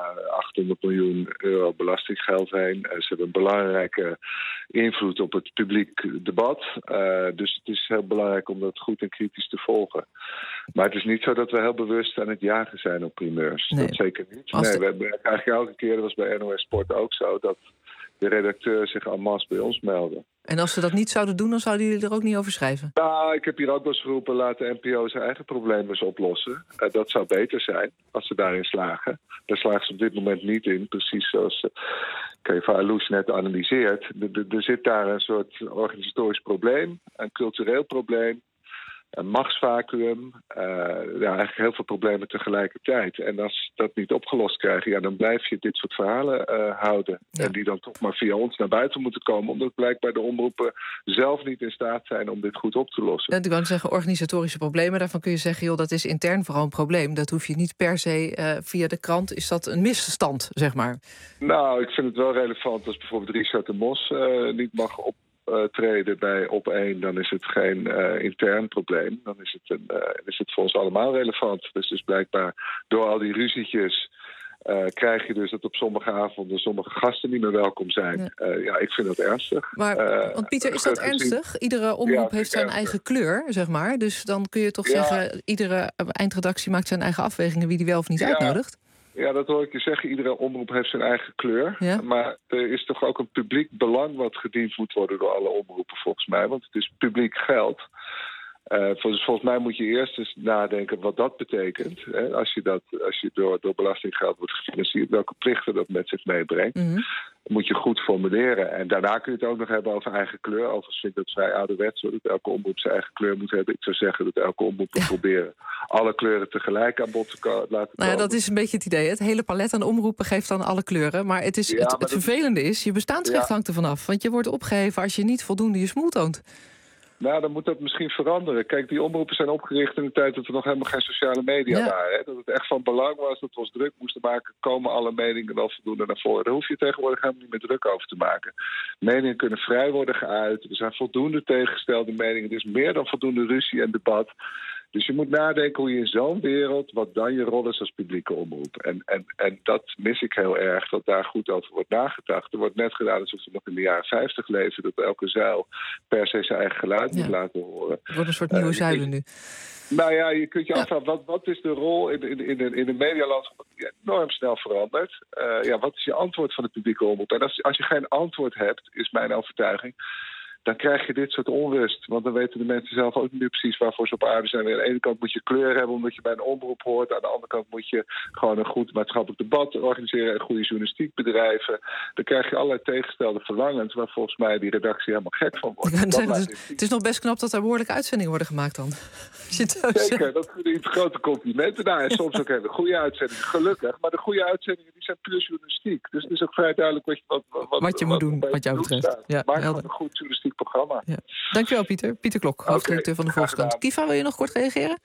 800 miljoen euro belastinggeld heen. Ze hebben een belangrijke invloed op het publiek debat. Dus het is heel belangrijk om dat goed en kritisch te volgen. Maar het is niet zo dat we heel bewust aan het jagen zijn op primeurs. Nee. Dat zeker niet. We hebben eigenlijk elke keer, dat was bij NOS Sport ook zo, dat de redacteur zich en masse bij ons melden. En als ze dat niet zouden doen, dan zouden jullie er ook niet over schrijven? Nou, ik heb hier ook wel eens geroepen, laat de NPO zijn eigen problemen eens oplossen. Dat zou beter zijn, als ze daarin slagen. Daar slagen ze op dit moment niet in, precies zoals Eva Alouche net analyseert. Er zit daar een soort organisatorisch probleem, een cultureel probleem, een machtsvacuüm, eigenlijk heel veel problemen tegelijkertijd. En als dat niet opgelost krijgen, dan blijf je dit soort verhalen houden. Ja. En die dan toch maar via ons naar buiten moeten komen, omdat blijkbaar de omroepen zelf niet in staat zijn om dit goed op te lossen. Ik wou zeggen, organisatorische problemen, daarvan kun je zeggen, joh, dat is intern vooral een probleem. Dat hoef je niet per se via de krant, is dat een misstand, zeg maar? Nou, ik vind het wel relevant als bijvoorbeeld Richard de Mos niet mag treden bij Op1, dan is het geen intern probleem. Dan is het voor ons allemaal relevant. Dus blijkbaar door al die ruzietjes krijg je dus dat op sommige avonden sommige gasten niet meer welkom zijn. Ja, ik vind dat ernstig. Maar, want Pieter, is dat ernstig? Iedere omroep heeft zijn eigen kleur, zeg maar. Dus dan kun je toch zeggen, iedere eindredactie maakt zijn eigen afwegingen wie die wel of niet uitnodigt? Ja, dat hoor ik je zeggen. Iedere omroep heeft zijn eigen kleur. Ja? Maar er is toch ook een publiek belang wat gediend moet worden door alle omroepen, volgens mij. Want het is publiek geld. Volgens mij moet je eerst eens nadenken wat dat betekent. Hè? Als je door belastinggeld wordt gefinancierd, welke plichten dat met zich meebrengt. Mm-hmm. Moet je goed formuleren. En daarna kun je het ook nog hebben over eigen kleur. Overigens vind ik dat vrij ouderwets, dat elke omroep zijn eigen kleur moet hebben. Ik zou zeggen dat elke omroep moet proberen alle kleuren tegelijk aan bod te laten komen. Nou ja, dat is een beetje het idee. Het hele palet aan omroepen geeft dan alle kleuren. Maar het vervelende is, je bestaansrecht hangt ervan af. Want je wordt opgeheven als je niet voldoende je smoel toont. Nou, dan moet dat misschien veranderen. Kijk, die omroepen zijn opgericht in de tijd dat er nog helemaal geen sociale media waren. Hè? Dat het echt van belang was dat we ons druk moesten maken. Komen alle meningen wel voldoende naar voren? Daar hoef je tegenwoordig helemaal niet meer druk over te maken. Meningen kunnen vrij worden geuit. Er zijn voldoende tegengestelde meningen. Er is meer dan voldoende ruzie en debat. Dus je moet nadenken hoe je in zo'n wereld, wat dan je rol is als publieke omroep. En dat mis ik heel erg, dat daar goed over wordt nagedacht. Er wordt net gedaan alsof we nog in de jaren 50 leven, dat elke zuil per se zijn eigen geluid moet laten horen. Het wordt een soort nieuwe zuilen nu. Nou ja, je kunt je afvragen, wat is de rol in de medialandschap die enorm snel verandert? Wat is je antwoord van de publieke omroep? En als je geen antwoord hebt, is mijn overtuiging, dan krijg je dit soort onrust. Want dan weten de mensen zelf ook niet meer precies waarvoor ze op aarde zijn. Aan de ene kant moet je kleur hebben omdat je bij een omroep hoort. Aan de andere kant moet je gewoon een goed maatschappelijk debat organiseren en goede journalistiek bedrijven. Dan krijg je allerlei tegengestelde verlangens waar volgens mij die redactie helemaal gek van wordt. Het is nog best knap dat er behoorlijke uitzendingen worden gemaakt dan. Zeker, dat verdient grote complimenten. En soms ook hele goede uitzendingen, gelukkig. Maar de goede uitzendingen die zijn puur journalistiek. Dus het is ook vrij duidelijk wat je moet doen, wat jou betreft. Ja, maak een goed journalistiek programma. Ja. Dankjewel, Pieter. Pieter Klok, hoofdredacteur van de Volkskrant. Kiva, wil je nog kort reageren?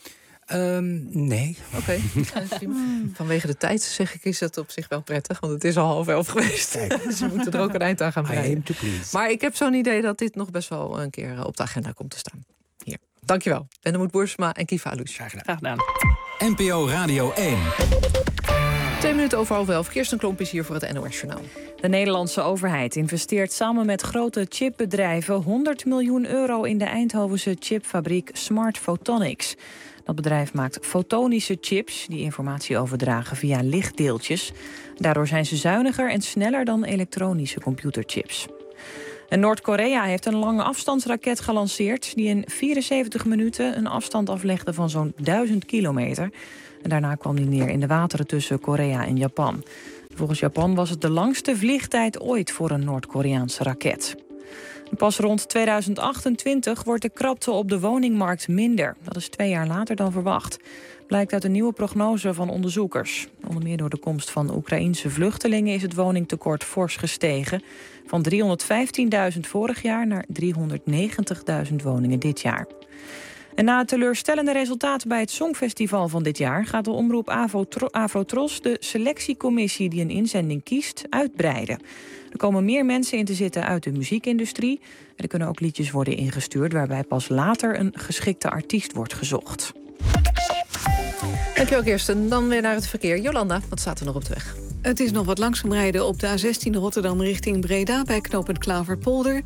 Nee. Oké. Vanwege de tijd, zeg ik, is dat op zich wel prettig. Want het is al 10:30 geweest. Dus we moeten er ook een eind aan gaan breien. Maar ik heb zo'n idee dat dit nog best wel een keer op de agenda komt te staan. Hier. Dankjewel. Wendelmoed Boersma en Kiva Alouche. Graag gedaan. NPO Radio 1. 2 minuten over 11:30. Kirsten Klomp is hier voor het NOS-journaal. De Nederlandse overheid investeert samen met grote chipbedrijven 100 miljoen euro in de Eindhovense chipfabriek Smart Photonics. Dat bedrijf maakt fotonische chips die informatie overdragen via lichtdeeltjes. Daardoor zijn ze zuiniger en sneller dan elektronische computerchips. En Noord-Korea heeft een lange afstandsraket gelanceerd die in 74 minuten een afstand aflegde van zo'n 1000 kilometer. En daarna kwam die neer in de wateren tussen Korea en Japan. Volgens Japan was het de langste vliegtijd ooit voor een Noord-Koreaanse raket. Pas rond 2028 wordt de krapte op de woningmarkt minder. Dat is 2 jaar later dan verwacht. Blijkt uit een nieuwe prognose van onderzoekers. Onder meer door de komst van Oekraïense vluchtelingen is het woningtekort fors gestegen. Van 315.000 vorig jaar naar 390.000 woningen dit jaar. En na teleurstellende resultaten bij het Songfestival van dit jaar gaat de omroep Afro-Tros de selectiecommissie die een inzending kiest uitbreiden. Er komen meer mensen in te zitten uit de muziekindustrie. En er kunnen ook liedjes worden ingestuurd waarbij pas later een geschikte artiest wordt gezocht. Dankjewel Kirsten. Dan weer naar het verkeer. Jolanda, wat staat er nog op de weg? Het is nog wat langzaam rijden op de A16 Rotterdam richting Breda... bij knooppunt Klaverpolder.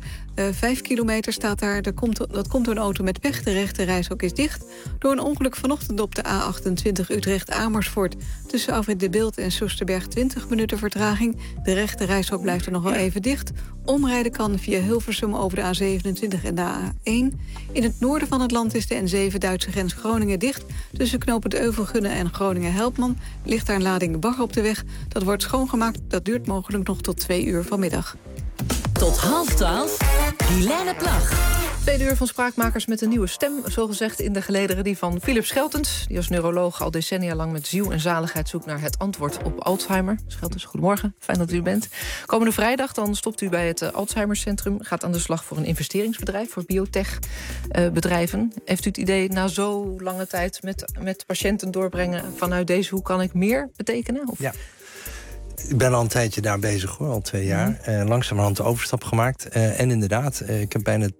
5 kilometer staat daar. Dat komt door een auto met pech. De rechte reishok is dicht. Door een ongeluk vanochtend op de A28 Utrecht-Amersfoort... tussen Afrit de Bilt en Soesterberg 20 minuten vertraging. De rechte reishok blijft er nog wel even dicht. Omrijden kan via Hilversum over de A27 en de A1. In het noorden van het land is de N7 Duitse grens Groningen dicht. Tussen knooppunt Euvelgunne en Groningen-Helpman ligt daar een lading bagger op de weg. Dat wordt schoongemaakt. Dat duurt mogelijk nog tot 2 uur vanmiddag. Tot 11:30, Guilaine Plag. 2 uur van Spraakmakers met een nieuwe stem, zogezegd in de gelederen, die van Philip Scheltens, die als neuroloog al decennia lang met ziel en zaligheid zoekt naar het antwoord op Alzheimer. Scheltens, goedemorgen, fijn dat u bent. Komende vrijdag dan stopt u bij het Alzheimercentrum, gaat aan de slag voor een investeringsbedrijf, voor biotech-bedrijven. Heeft u het idee na zo lange tijd met patiënten doorbrengen vanuit deze, hoe kan ik meer betekenen? Of? Ja. Ik ben al een tijdje daar bezig, hoor, al 2 jaar. Langzamerhand de overstap gemaakt. En inderdaad, ik heb bijna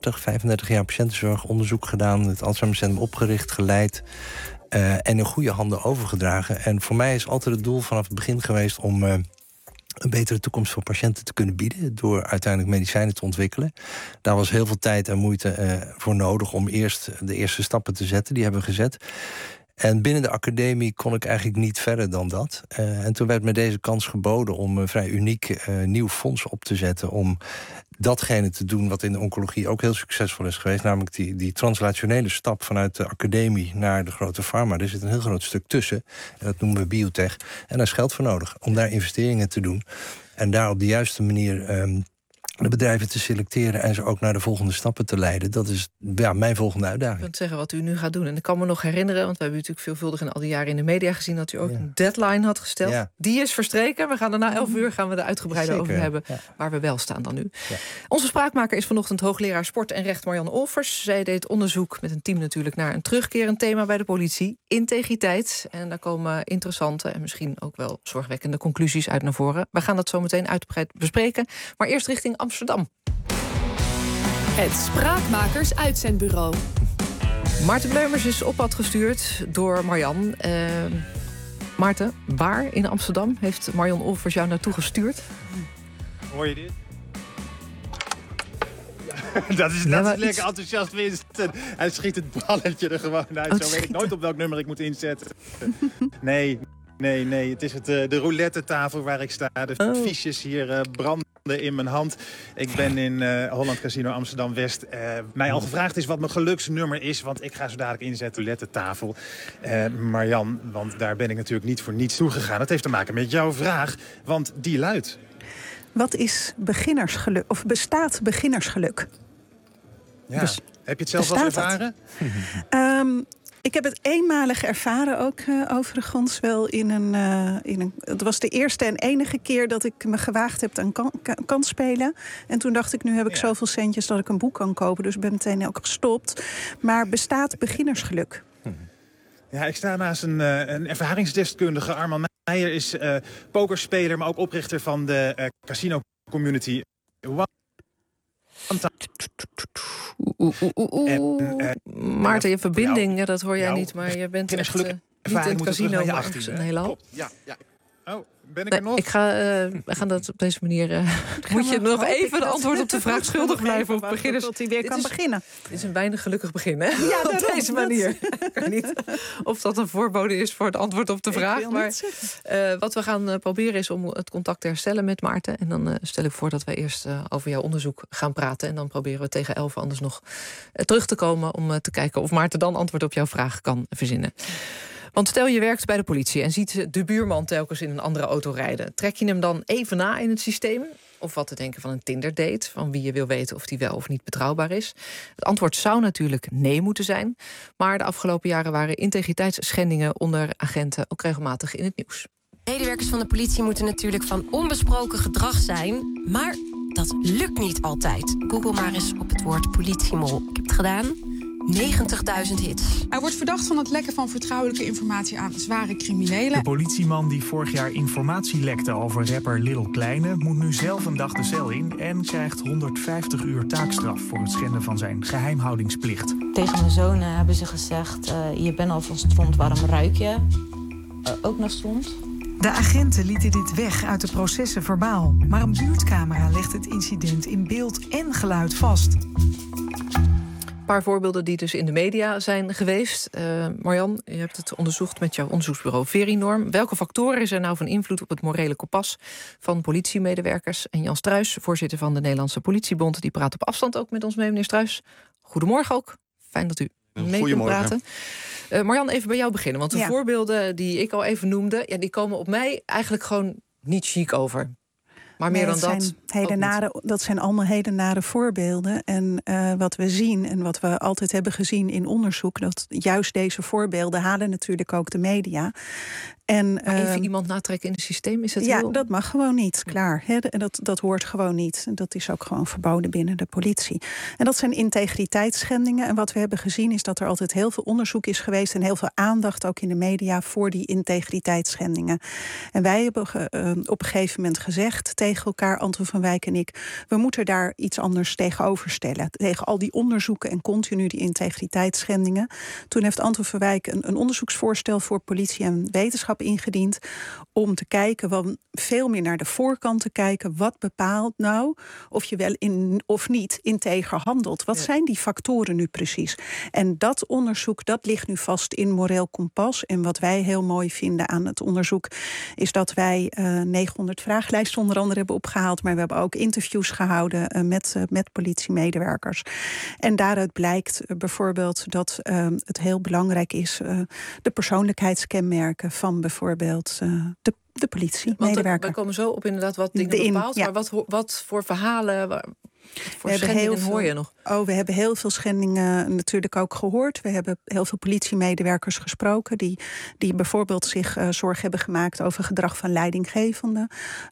35 jaar patiëntenzorg, onderzoek gedaan, het Alzheimercentrum opgericht, geleid en in goede handen overgedragen. En voor mij is altijd het doel vanaf het begin geweest om een betere toekomst voor patiënten te kunnen bieden door uiteindelijk medicijnen te ontwikkelen. Daar was heel veel tijd en moeite voor nodig om eerst de eerste stappen te zetten. Die hebben we gezet. En binnen de academie kon ik eigenlijk niet verder dan dat. En toen werd me deze kans geboden om een vrij uniek nieuw fonds op te zetten om datgene te doen wat in de oncologie ook heel succesvol is geweest. Namelijk die translationele stap vanuit de academie naar de grote pharma. Er zit een heel groot stuk tussen. En dat noemen we biotech. En daar is geld voor nodig om daar investeringen te doen. En daar op de juiste manier de bedrijven te selecteren en ze ook naar de volgende stappen te leiden. Dat is mijn volgende uitdaging. Ik kan zeggen wat u nu gaat doen. En ik kan me nog herinneren, want we hebben u natuurlijk veelvuldig in al die jaren in de media gezien, dat u ook een deadline had gesteld. Ja. Die is verstreken. We gaan er na 11 uur gaan we er uitgebreider over hebben waar we wel staan dan nu. Ja. Onze spraakmaker is vanochtend hoogleraar sport en recht Marianne Olvers. Zij deed onderzoek met een team natuurlijk naar een terugkerend thema bij de politie. Integriteit. En daar komen interessante en misschien ook wel zorgwekkende conclusies uit naar voren. We gaan dat zo meteen uitgebreid bespreken. Maar eerst richting Amsterdam. Het Spraakmakers Uitzendbureau. Maarten Bleumers is op pad gestuurd door Marian. Maarten, waar in Amsterdam heeft Marian Olvers jou naartoe gestuurd? Hoor je dit? Dat is lekker enthousiast Winston. Hij schiet het balletje er gewoon uit. Zo weet ik nooit op welk nummer ik moet inzetten. Nee. Het is de roulette tafel waar ik sta. De fiches hier branden in mijn hand. Ik ben in Holland Casino Amsterdam-West. Mij al gevraagd is wat mijn geluksnummer is, want ik ga zo dadelijk inzetten roulette tafel. Marjan, want daar ben ik natuurlijk niet voor niets toegegaan. Dat heeft te maken met jouw vraag, want die luidt. Wat is beginnersgeluk, of bestaat beginnersgeluk? Ja. Heb je het zelf wel ervaren? Ik heb het eenmalig ervaren ook, overigens wel in een... Het was de eerste en enige keer dat ik me gewaagd heb aan kansspelen. En toen dacht ik, nu heb ik zoveel centjes dat ik een boek kan kopen. Dus ik ben meteen ook gestopt. Maar bestaat beginnersgeluk? Ja, ik sta naast een ervaringsdeskundige. Arman Meijer is pokerspeler, maar ook oprichter van de casino community. Maarten, je verbinding, dat hoor jij niet, maar je bent echt niet in het casino, maar een hele hoop. Ja. Oh, ben ik er nog? We gaan dat op deze manier... moet je nog even het antwoord op de vraag schuldig blijven op beginners. Dat hij weer kan beginnen. Dit is een weinig gelukkig begin, hè? Ja, op deze manier. Ik weet niet of dat een voorbode is voor het antwoord op de vraag. Maar wat we gaan proberen is om het contact te herstellen met Maarten. En dan stel ik voor dat wij eerst over jouw onderzoek gaan praten. En dan proberen we tegen 11 anders nog terug te komen om te kijken of Maarten dan antwoord op jouw vraag kan verzinnen. Want stel je werkt bij de politie en ziet de buurman telkens in een andere auto rijden. Trek je hem dan even na in het systeem? Of wat te denken van een Tinder-date, van wie je wil weten of die wel of niet betrouwbaar is? Het antwoord zou natuurlijk nee moeten zijn. Maar de afgelopen jaren waren integriteitsschendingen onder agenten ook regelmatig in het nieuws. Medewerkers van de politie moeten natuurlijk van onbesproken gedrag zijn. Maar dat lukt niet altijd. Google maar eens op het woord politiemol. Ik heb het gedaan. 90.000 hits. Hij wordt verdacht van het lekken van vertrouwelijke informatie aan zware criminelen. De politieman die vorig jaar informatie lekte over rapper Lil Kleine moet nu zelf een dag de cel in en krijgt 150 uur taakstraf voor het schenden van zijn geheimhoudingsplicht. Tegen mijn zoon hebben ze gezegd, je bent al van stront, waarom ruik je ook naar stront? De agenten lieten dit weg uit de processen verbaal. Maar een buurtcamera legt het incident in beeld en geluid vast. Een paar voorbeelden die dus in de media zijn geweest. Marjan, je hebt het onderzocht met jouw onderzoeksbureau Verinorm. Welke factoren is er nou van invloed op het morele kompas van politiemedewerkers? En Jan Struijs, voorzitter van de Nederlandse Politiebond, die praat op afstand ook met ons mee. Meneer Struijs, goedemorgen ook. Fijn dat u mee kunt praten. Marjan, even bij jou beginnen. Want de voorbeelden die ik al even noemde, die komen op mij eigenlijk gewoon niet chic over. Maar meer dan dat. Dat zijn allemaal hele nare voorbeelden. En wat we zien en wat we altijd hebben gezien in onderzoek, dat juist deze voorbeelden halen natuurlijk ook de media. En, even iemand natrekken in het systeem, is het dat mag gewoon niet, klaar. Dat hoort gewoon niet. Dat is ook gewoon verboden binnen de politie. En dat zijn integriteitsschendingen. En wat we hebben gezien is dat er altijd heel veel onderzoek is geweest en heel veel aandacht ook in de media voor die integriteitsschendingen. En wij hebben op een gegeven moment gezegd tegen elkaar, Anton van Wijk en ik, we moeten daar iets anders tegenover stellen. Tegen al die onderzoeken en continu die integriteitsschendingen. Toen heeft Anton van Wijk een onderzoeksvoorstel voor politie en wetenschap ingediend om te kijken, veel meer naar de voorkant te kijken. Wat bepaalt nou of je wel of niet integer handelt? Wat zijn die factoren nu precies? En dat onderzoek, dat ligt nu vast in Moreel Kompas. En wat wij heel mooi vinden aan het onderzoek is dat wij 900 vragenlijsten onder andere hebben opgehaald, maar we hebben ook interviews gehouden met politiemedewerkers. En daaruit blijkt bijvoorbeeld dat het heel belangrijk is de persoonlijkheidskenmerken van bijvoorbeeld de politiemedewerker. We komen zo op inderdaad wat dingen bepaald. Ja. Maar wat voor verhalen, voor schendingen hoor je nog? We hebben heel veel schendingen natuurlijk ook gehoord. We hebben heel veel politiemedewerkers gesproken die bijvoorbeeld zich zorg hebben gemaakt over gedrag van leidinggevenden.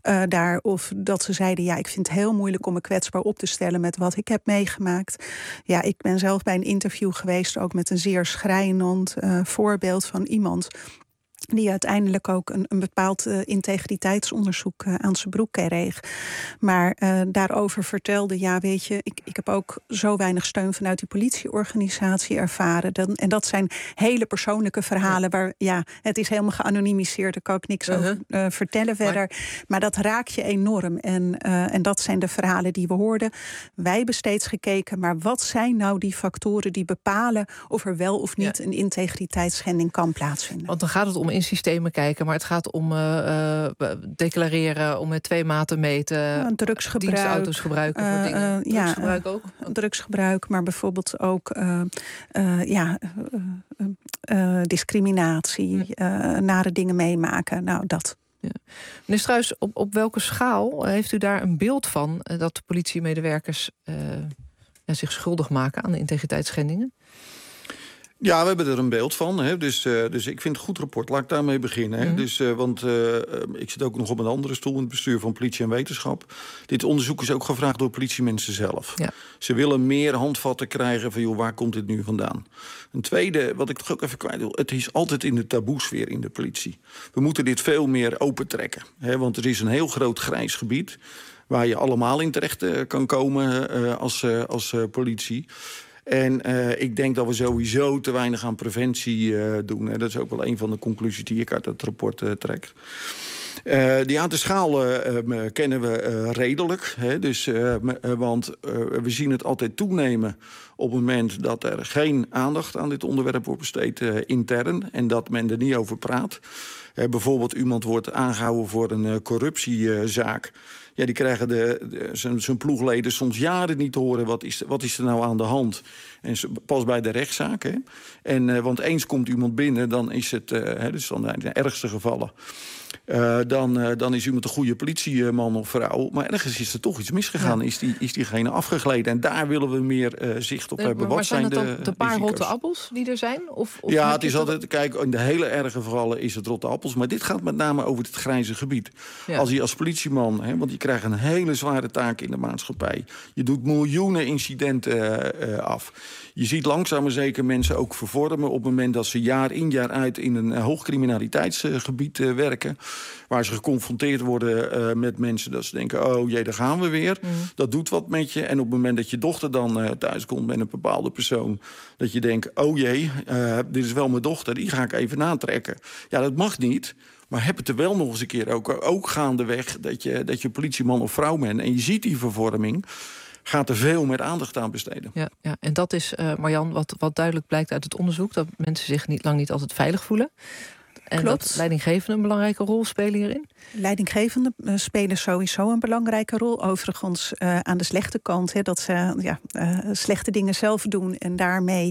Of dat ze zeiden, ik vind het heel moeilijk om me kwetsbaar op te stellen met wat ik heb meegemaakt. Ja, ik ben zelf bij een interview geweest, ook met een zeer schrijnend voorbeeld van iemand die uiteindelijk ook een bepaald integriteitsonderzoek aan zijn broek kreeg. Maar daarover vertelde, weet je, ik heb ook zo weinig steun vanuit die politieorganisatie ervaren. En dat zijn hele persoonlijke verhalen waar, het is helemaal geanonimiseerd, daar kan ik niks over vertellen verder. Maar dat raakt je enorm. En dat zijn de verhalen die we hoorden. Wij hebben steeds gekeken, maar wat zijn nou die factoren die bepalen of er wel of niet een integriteitsschending kan plaatsvinden? Want dan gaat het om in systemen kijken, maar het gaat om declareren, om met 2 maten meten, drugsgebruik, dienstauto's gebruiken voor dingen. Drugsgebruik ook? Drugsgebruik, maar bijvoorbeeld ook discriminatie, nare dingen meemaken. Nou, dat. Ja. Meneer Struijs, op welke schaal heeft u daar een beeld van dat politiemedewerkers zich schuldig maken aan de integriteitsschendingen? Ja, we hebben er een beeld van. Hè. Dus ik vind het een goed rapport. Laat ik daarmee beginnen. Hè. Mm-hmm. Want ik zit ook nog op een andere stoel in het bestuur van politie en wetenschap. Dit onderzoek is ook gevraagd door politiemensen zelf. Ja. Ze willen meer handvatten krijgen van, waar komt dit nu vandaan? Een tweede, wat ik toch ook even kwijt wil, het is altijd in de taboesfeer in de politie. We moeten dit veel meer opentrekken. Hè, want er is een heel groot grijs gebied waar je allemaal in terecht kan komen als politie. En ik denk dat we sowieso te weinig aan preventie doen. Dat is ook wel een van de conclusies die ik uit het rapport trek. Die aan de schaal kennen we redelijk. Hè, want we zien het altijd toenemen op het moment dat er geen aandacht aan dit onderwerp wordt besteed intern. En dat men er niet over praat. Bijvoorbeeld iemand wordt aangehouden voor een corruptiezaak. Ja, die krijgen zijn ploegleden soms jaren niet te horen. Wat is er nou aan de hand? En pas bij de rechtszaak. Hè? Want eens komt iemand binnen, dan is het dus dan de ergste gevallen. Dan is iemand een goede politieman of vrouw. Maar ergens is er toch iets misgegaan. Ja. Is diegene afgegleden? En daar willen we meer zicht op hebben. Maar zijn het dan de paar risico's? Rotte appels die er zijn? Of ja, het is altijd... Kijk, in de hele erge gevallen is het rotte appels. Maar dit gaat met name over het grijze gebied. Ja. Als je als politieman... want je krijgt een hele zware taak in de maatschappij. Je doet miljoenen incidenten af. Je ziet langzaam maar zeker mensen ook vervormen... op het moment dat ze jaar in jaar uit in een hoogcriminaliteitsgebied werken... waar ze geconfronteerd worden met mensen dat ze denken... oh jee, daar gaan we weer. Dat doet wat met je. En op het moment dat je dochter dan thuis komt met een bepaalde persoon... dat je denkt, oh jee, dit is wel mijn dochter, die ga ik even aantrekken. Ja, dat mag niet. Maar heb het er wel nog eens een keer ook gaandeweg... dat je politieman of vrouw bent en je ziet die vervorming... gaat er veel meer aandacht aan besteden. Ja, en dat is, Marjan, wat duidelijk blijkt uit het onderzoek... dat mensen zich lang niet altijd veilig voelen. En klopt. Dat leidinggevenden een belangrijke rol spelen hierin? Leidinggevenden spelen sowieso een belangrijke rol. Overigens aan de slechte kant, dat ze slechte dingen zelf doen... en daarmee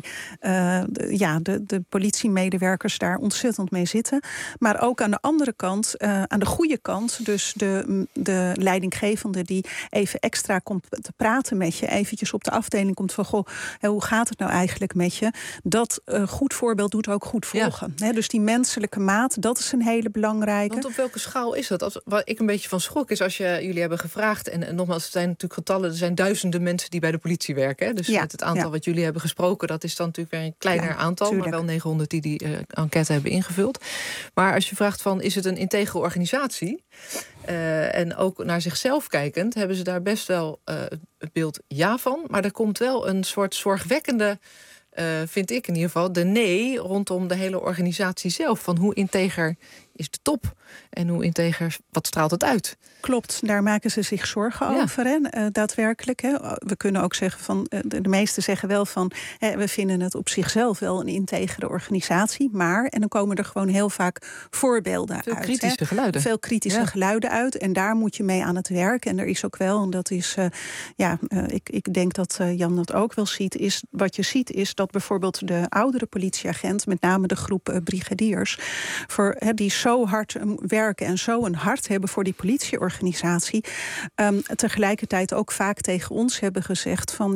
de politiemedewerkers daar ontzettend mee zitten. Maar ook aan de andere kant, aan de goede kant... dus de leidinggevende die even extra komt te praten met je... eventjes op de afdeling komt van... goh, hoe gaat het nou eigenlijk met je? Dat goed voorbeeld doet ook goed volgen. Ja. Dus die menselijke maat, dat is een hele belangrijke. Want op welke schaal is dat? Waar ik een beetje van schrok is als jullie hebben gevraagd... en nogmaals, het zijn natuurlijk getallen... er zijn duizenden mensen die bij de politie werken. Hè? Dus met het aantal wat jullie hebben gesproken... dat is dan natuurlijk weer een kleiner aantal... Tuurlijk. Maar wel 900 die enquête hebben ingevuld. Maar als je vraagt van, is het een integere organisatie... en ook naar zichzelf kijkend... hebben ze daar best wel het beeld ja van. Maar er komt wel een soort zorgwekkende... vind ik in ieder geval, de nee rondom de hele organisatie zelf. Van hoe integer is de top en hoe integer, wat straalt het uit? Klopt, daar maken ze zich zorgen over, daadwerkelijk. Hè. We kunnen ook zeggen van, de meesten zeggen wel van... we vinden het op zichzelf wel een integere organisatie, maar... en dan komen er gewoon heel vaak voorbeelden uit. Kritische geluiden. Veel kritische geluiden uit en daar moet je mee aan het werk. En er is ook wel, en dat is... ik denk dat Jan dat ook wel ziet... wat je ziet is dat bijvoorbeeld de oudere politieagent... met name de groep brigadiers... die zo hard werken en zo een hart hebben voor die politieorganisatie... tegelijkertijd ook vaak tegen ons hebben gezegd van...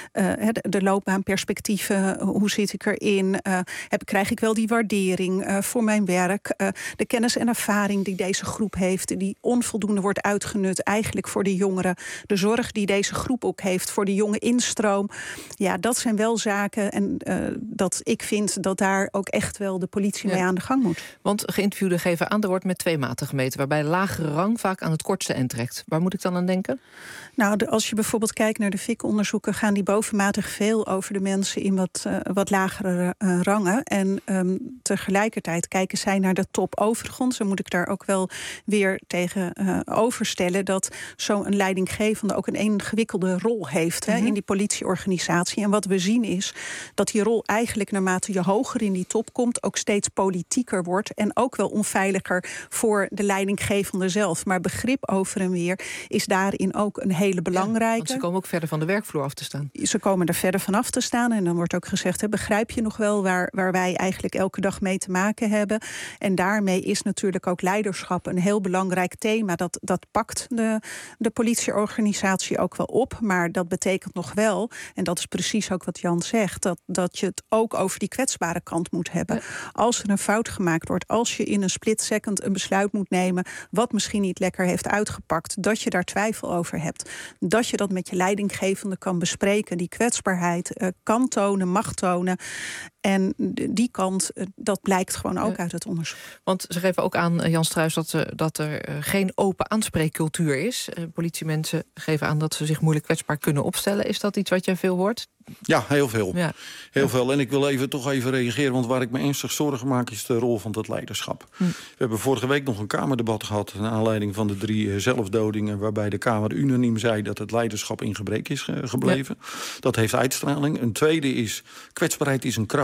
de loopbaanperspectieven, hoe zit ik erin? Krijg ik wel die waardering voor mijn werk? De kennis en ervaring die deze groep heeft... die onvoldoende wordt uitgenut eigenlijk voor de jongeren. De zorg die deze groep ook heeft voor de jonge instroom. Ja, dat zijn wel zaken en dat ik vind dat daar ook echt wel de politie mee aan de gang moet. Want geïnterviewden geven aan, er wordt met 2 maten gemeten... waarbij lagere rang vaak aan het kortste eind trekt. Waar moet ik dan aan denken? Nou, als je bijvoorbeeld kijkt naar de FIC-onderzoeken... gaan die bovenmatig veel over de mensen in wat lagere rangen. En tegelijkertijd kijken zij naar de top. Overigens, dan moet ik daar ook wel weer tegen overstellen... dat zo'n leidinggevende ook een ingewikkelde rol heeft in die politieorganisatie. En wat we zien is dat die rol eigenlijk naarmate je hoger in die top komt... ook steeds politieker wordt en ook wel onveiliger voor de leidinggevende zelf. Maar begrip over en weer is daarin ook een hele belangrijke. Want ze komen ook verder van de werkvloer af te staan. Ze komen er verder van af te staan. En dan wordt ook gezegd, begrijp je nog wel waar wij eigenlijk elke dag mee te maken hebben? En daarmee is natuurlijk ook leiderschap een heel belangrijk thema. Dat pakt de politieorganisatie ook wel op. Maar dat betekent nog wel, en dat is precies ook wat Jan zegt... dat je het ook over die kwetsbare kant moet hebben. Als er een fout gemaakt wordt, als je in een split second een besluit moet nemen... wat misschien niet lekker heeft uitgepakt, dat je daar twijfel over hebt... dat je dat met je leidinggevende kan bespreken... die kwetsbaarheid kan tonen, mag tonen... En die kant, dat blijkt gewoon ook uit het onderzoek. Want ze geven ook aan, Jan Struijs, dat er geen open aanspreekcultuur is. Politiemensen geven aan dat ze zich moeilijk kwetsbaar kunnen opstellen. Is dat iets wat jij veel hoort? Ja, heel veel. Ja. Heel veel. En ik wil toch even reageren... want waar ik me ernstig zorgen maak is de rol van het leiderschap. We hebben vorige week nog een Kamerdebat gehad... naar aanleiding van de 3 zelfdodingen... waarbij de Kamer unaniem zei dat het leiderschap in gebrek is gebleven. Ja. Dat heeft uitstraling. Een tweede is, kwetsbaarheid is een kracht.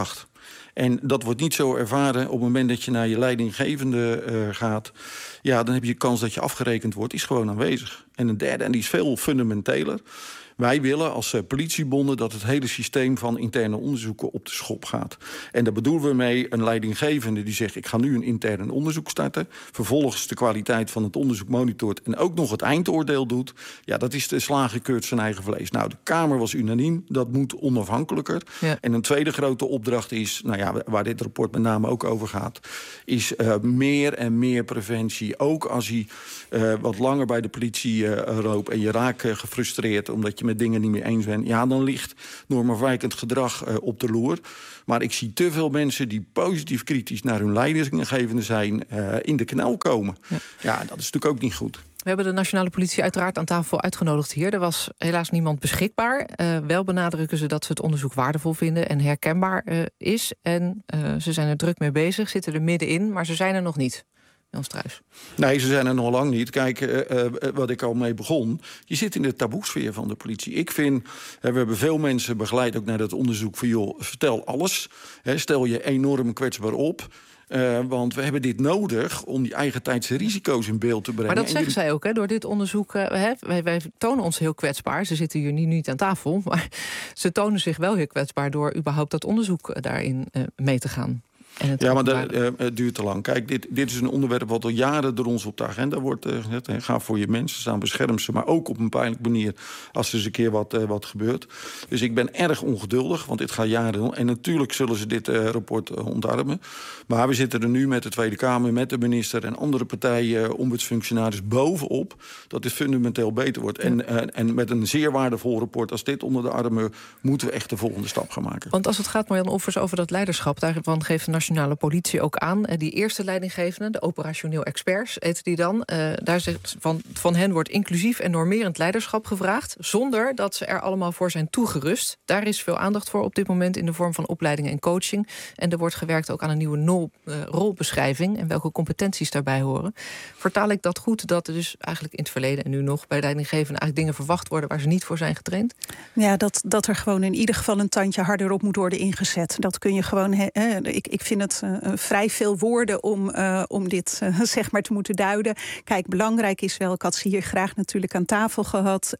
En dat wordt niet zo ervaren op het moment dat je naar je leidinggevende gaat. Ja, dan heb je de kans dat je afgerekend wordt, is gewoon aanwezig. En een derde, en die is veel fundamenteler. Wij willen als politiebonden dat het hele systeem van interne onderzoeken op de schop gaat. En daar bedoelen we mee een leidinggevende die zegt, ik ga nu een intern onderzoek starten. Vervolgens de kwaliteit van het onderzoek monitort en ook nog het eindoordeel doet. Ja, dat is de slager keurt zijn eigen vlees. Nou, de Kamer was unaniem, dat moet onafhankelijker. Ja. En een tweede grote opdracht is, nou ja, waar dit rapport met name ook over gaat, is meer en meer preventie. Ook als je wat langer bij de politie loopt en je raakt gefrustreerd omdat je met dingen niet meer eens bent, ja, dan ligt normafwijkend gedrag op de loer. Maar ik zie te veel mensen die positief kritisch naar hun leidinggevende zijn in de knel komen. Ja, dat is natuurlijk ook niet goed. We hebben de nationale politie uiteraard aan tafel uitgenodigd hier. Er was helaas niemand beschikbaar. Wel benadrukken ze dat ze het onderzoek waardevol vinden en herkenbaar is. En ze zijn er druk mee bezig, zitten er middenin, maar ze zijn er nog niet. Jan Struijs. Nee, ze zijn er nog lang niet. Kijk, wat ik al mee begon. Je zit in de taboesfeer van de politie. Ik vind, we hebben veel mensen begeleid ook naar dat onderzoek van, joh, vertel alles. Stel je enorm kwetsbaar op. Want we hebben dit nodig om die eigentijdse risico's in beeld te brengen. Maar dat zeggen zij ook, hè? Door dit onderzoek. Wij tonen ons heel kwetsbaar. Ze zitten hier niet aan tafel. Maar ze tonen zich wel heel kwetsbaar door überhaupt dat onderzoek daarin mee te gaan. Ja, maar het duurt te lang. Kijk, dit is een onderwerp wat al jaren door ons op de agenda wordt gezet. Ga voor je mensen staan, bescherm ze. Maar ook op een pijnlijke manier als er eens een keer wat gebeurt. Dus ik ben erg ongeduldig, want dit gaat jaren. En natuurlijk zullen ze dit rapport ontarmen. Maar we zitten er nu met de Tweede Kamer, met de minister en andere partijen, ombudsfunctionaris bovenop, dat dit fundamenteel beter wordt. En met een zeer waardevol rapport als dit onder de armen moeten we echt de volgende stap gaan maken. Want als het gaat, Marjan Offers, over dat leiderschap, daarvan geeft de nationale politie ook aan. Die eerste leidinggevende, de operationeel experts, heet die dan. Daar zegt van hen wordt inclusief en normerend leiderschap gevraagd, zonder dat ze er allemaal voor zijn toegerust. Daar is veel aandacht voor op dit moment in de vorm van opleiding en coaching. En er wordt gewerkt ook aan een nieuwe rolbeschrijving en welke competenties daarbij horen. Vertaal ik dat goed, dat er dus eigenlijk in het verleden en nu nog bij leidinggevenden eigenlijk dingen verwacht worden waar ze niet voor zijn getraind? Ja, dat er gewoon in ieder geval een tandje harder op moet worden ingezet. Dat kun je gewoon. Ik vind het vrij veel woorden om dit zeg maar te moeten duiden. Kijk, belangrijk is wel, ik had ze hier graag natuurlijk aan tafel gehad.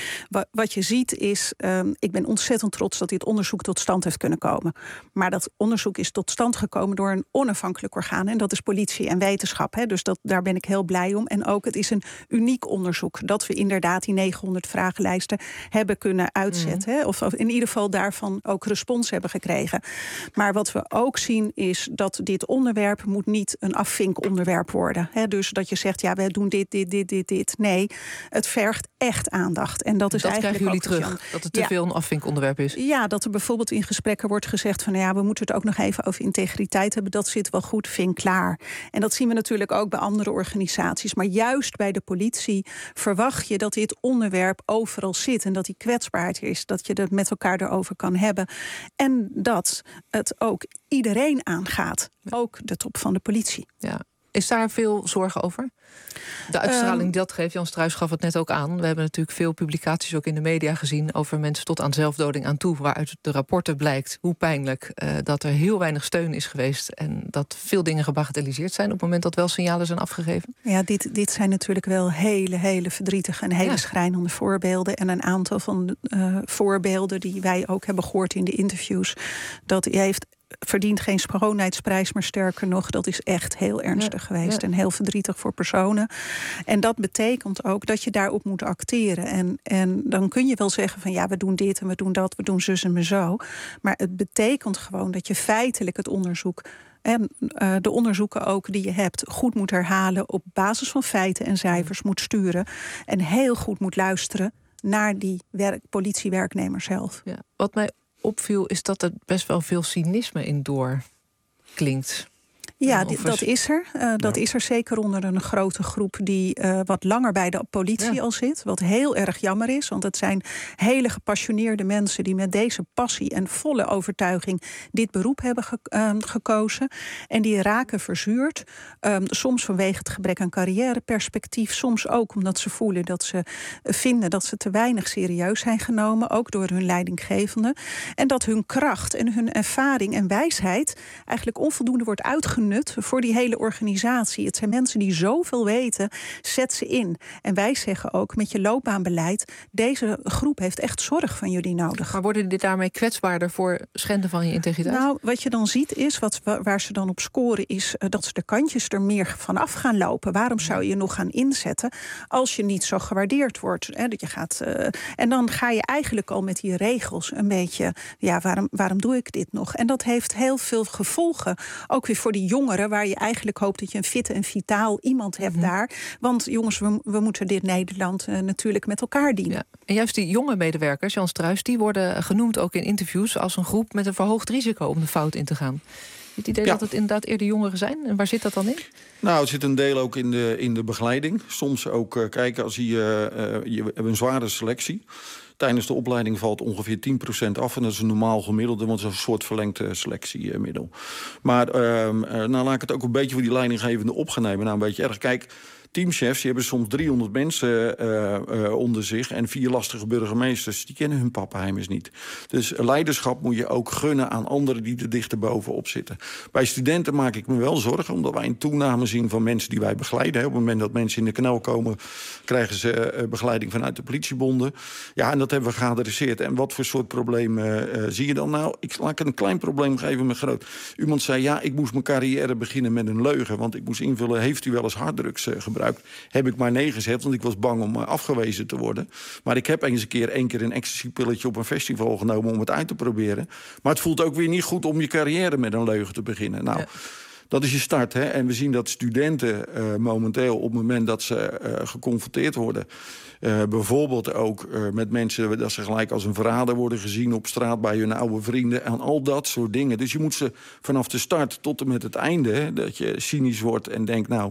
Wat je ziet is, ik ben ontzettend trots dat dit onderzoek tot stand heeft kunnen komen. Maar dat onderzoek is tot stand gekomen door een onafhankelijk orgaan. En dat is politie en wetenschap. Dus daar ben ik heel blij om. En ook, het is een uniek onderzoek. Dat we inderdaad die 900 vragenlijsten hebben kunnen uitzetten. Of in ieder geval daarvan ook respons hebben gekregen. Maar wat we ook zien is dat dit onderwerp moet niet een afvinkonderwerp worden. Dus dat je zegt, ja, wij doen dit. Nee, het vergt echt aandacht. En dat is eigenlijk krijgen jullie terug, dat het te veel een afvinkonderwerp is? Ja, dat er bijvoorbeeld in gesprekken wordt gezegd van, ja, we moeten het ook nog even over integriteit hebben. Dat zit wel goed, vink klaar. En dat zien we natuurlijk ook bij andere organisaties. Maar juist bij de politie verwacht je dat dit onderwerp overal zit en dat die kwetsbaarheid is, dat je het met elkaar erover kan hebben. En dat het ook iedereen aangaat. Ook de top van de politie. Ja. Is daar veel zorgen over? De uitstraling die dat geeft, Jan Struijs gaf het net ook aan. We hebben natuurlijk veel publicaties ook in de media gezien over mensen tot aan zelfdoding aan toe, waaruit de rapporten blijkt hoe pijnlijk dat er heel weinig steun is geweest en dat veel dingen gebagatelliseerd zijn op het moment dat wel signalen zijn afgegeven. Ja, dit zijn natuurlijk wel hele verdrietige en hele schrijnende voorbeelden. En een aantal van de voorbeelden die wij ook hebben gehoord in de interviews, dat heeft verdient geen schoonheidsprijs, maar sterker nog, dat is echt heel ernstig geweest en heel verdrietig voor personen. En dat betekent ook dat je daarop moet acteren. En dan kun je wel zeggen van, ja, we doen dit en we doen dat, we doen zus en zo. Maar het betekent gewoon dat je feitelijk het onderzoek en de onderzoeken ook die je hebt goed moet herhalen, op basis van feiten en cijfers moet sturen en heel goed moet luisteren naar die politiewerknemer zelf. Ja, wat mij opviel is dat er best wel veel cynisme in doorklinkt. Ja, dat is er. Dat is er zeker onder een grote groep die wat langer bij de politie al zit. Wat heel erg jammer is, want het zijn hele gepassioneerde mensen die met deze passie en volle overtuiging dit beroep hebben gekozen. En die raken verzuurd. Soms vanwege het gebrek aan carrièreperspectief. Soms ook omdat ze voelen dat ze vinden dat ze te weinig serieus zijn genomen. Ook door hun leidinggevende. En dat hun kracht en hun ervaring en wijsheid eigenlijk onvoldoende wordt uitgenut voor die hele organisatie. Het zijn mensen die zoveel weten, zet ze in. En wij zeggen ook, met je loopbaanbeleid, deze groep heeft echt zorg van jullie nodig. Maar worden die daarmee kwetsbaarder voor schenden van je integriteit? Nou, wat je dan ziet is, waar ze dan op scoren, is dat ze de kantjes er meer vanaf gaan lopen. Waarom zou je nog gaan inzetten als je niet zo gewaardeerd wordt? Dat je gaat, en dan ga je eigenlijk al met die regels een beetje, waarom doe ik dit nog? En dat heeft heel veel gevolgen. Ook weer voor die jongeren, waar je eigenlijk hoopt dat je een fitte en vitaal iemand hebt daar. Want jongens, we moeten dit Nederland natuurlijk met elkaar dienen. Ja. En juist die jonge medewerkers, Jan Struijs, die worden genoemd ook in interviews als een groep met een verhoogd risico om de fout in te gaan. Het idee dat het inderdaad eerder jongeren zijn? En waar zit dat dan in? Nou, het zit een deel ook in de begeleiding. Soms ook kijken als je hebt een zware selectie. Tijdens de opleiding valt ongeveer 10% af. En dat is een normaal gemiddelde, want het is een soort verlengd selectiemiddel. Maar nou laat ik het ook een beetje voor die leidinggevende opgenomen. Nou, een beetje erg. Kijk, teamchefs die hebben soms 300 mensen onder zich en 4 lastige burgemeesters. Die kennen hun pappenheimers niet. Dus leiderschap moet je ook gunnen aan anderen die er dichter bovenop zitten. Bij studenten maak ik me wel zorgen, omdat wij een toename zien van mensen die wij begeleiden. Op het moment dat mensen in de knel komen, krijgen ze begeleiding vanuit de politiebonden. Ja, en dat hebben we geadresseerd. En wat voor soort problemen zie je dan? Nou, laat ik een klein probleem geven met groot. Iemand zei, ja, ik moest mijn carrière beginnen met een leugen, want ik moest invullen, heeft u wel eens harddrugs gebruikt? Heb ik maar nee gezet, want ik was bang om afgewezen te worden. Maar ik heb één keer een ecstasy-pilletje op een festival genomen om het uit te proberen. Maar het voelt ook weer niet goed om je carrière met een leugen te beginnen. Nou, dat is je start. Hè? En we zien dat studenten momenteel op het moment dat ze geconfronteerd worden, bijvoorbeeld ook met mensen dat ze gelijk als een verrader worden gezien op straat bij hun oude vrienden en al dat soort dingen. Dus je moet ze vanaf de start tot en met het einde, dat je cynisch wordt en denkt, nou,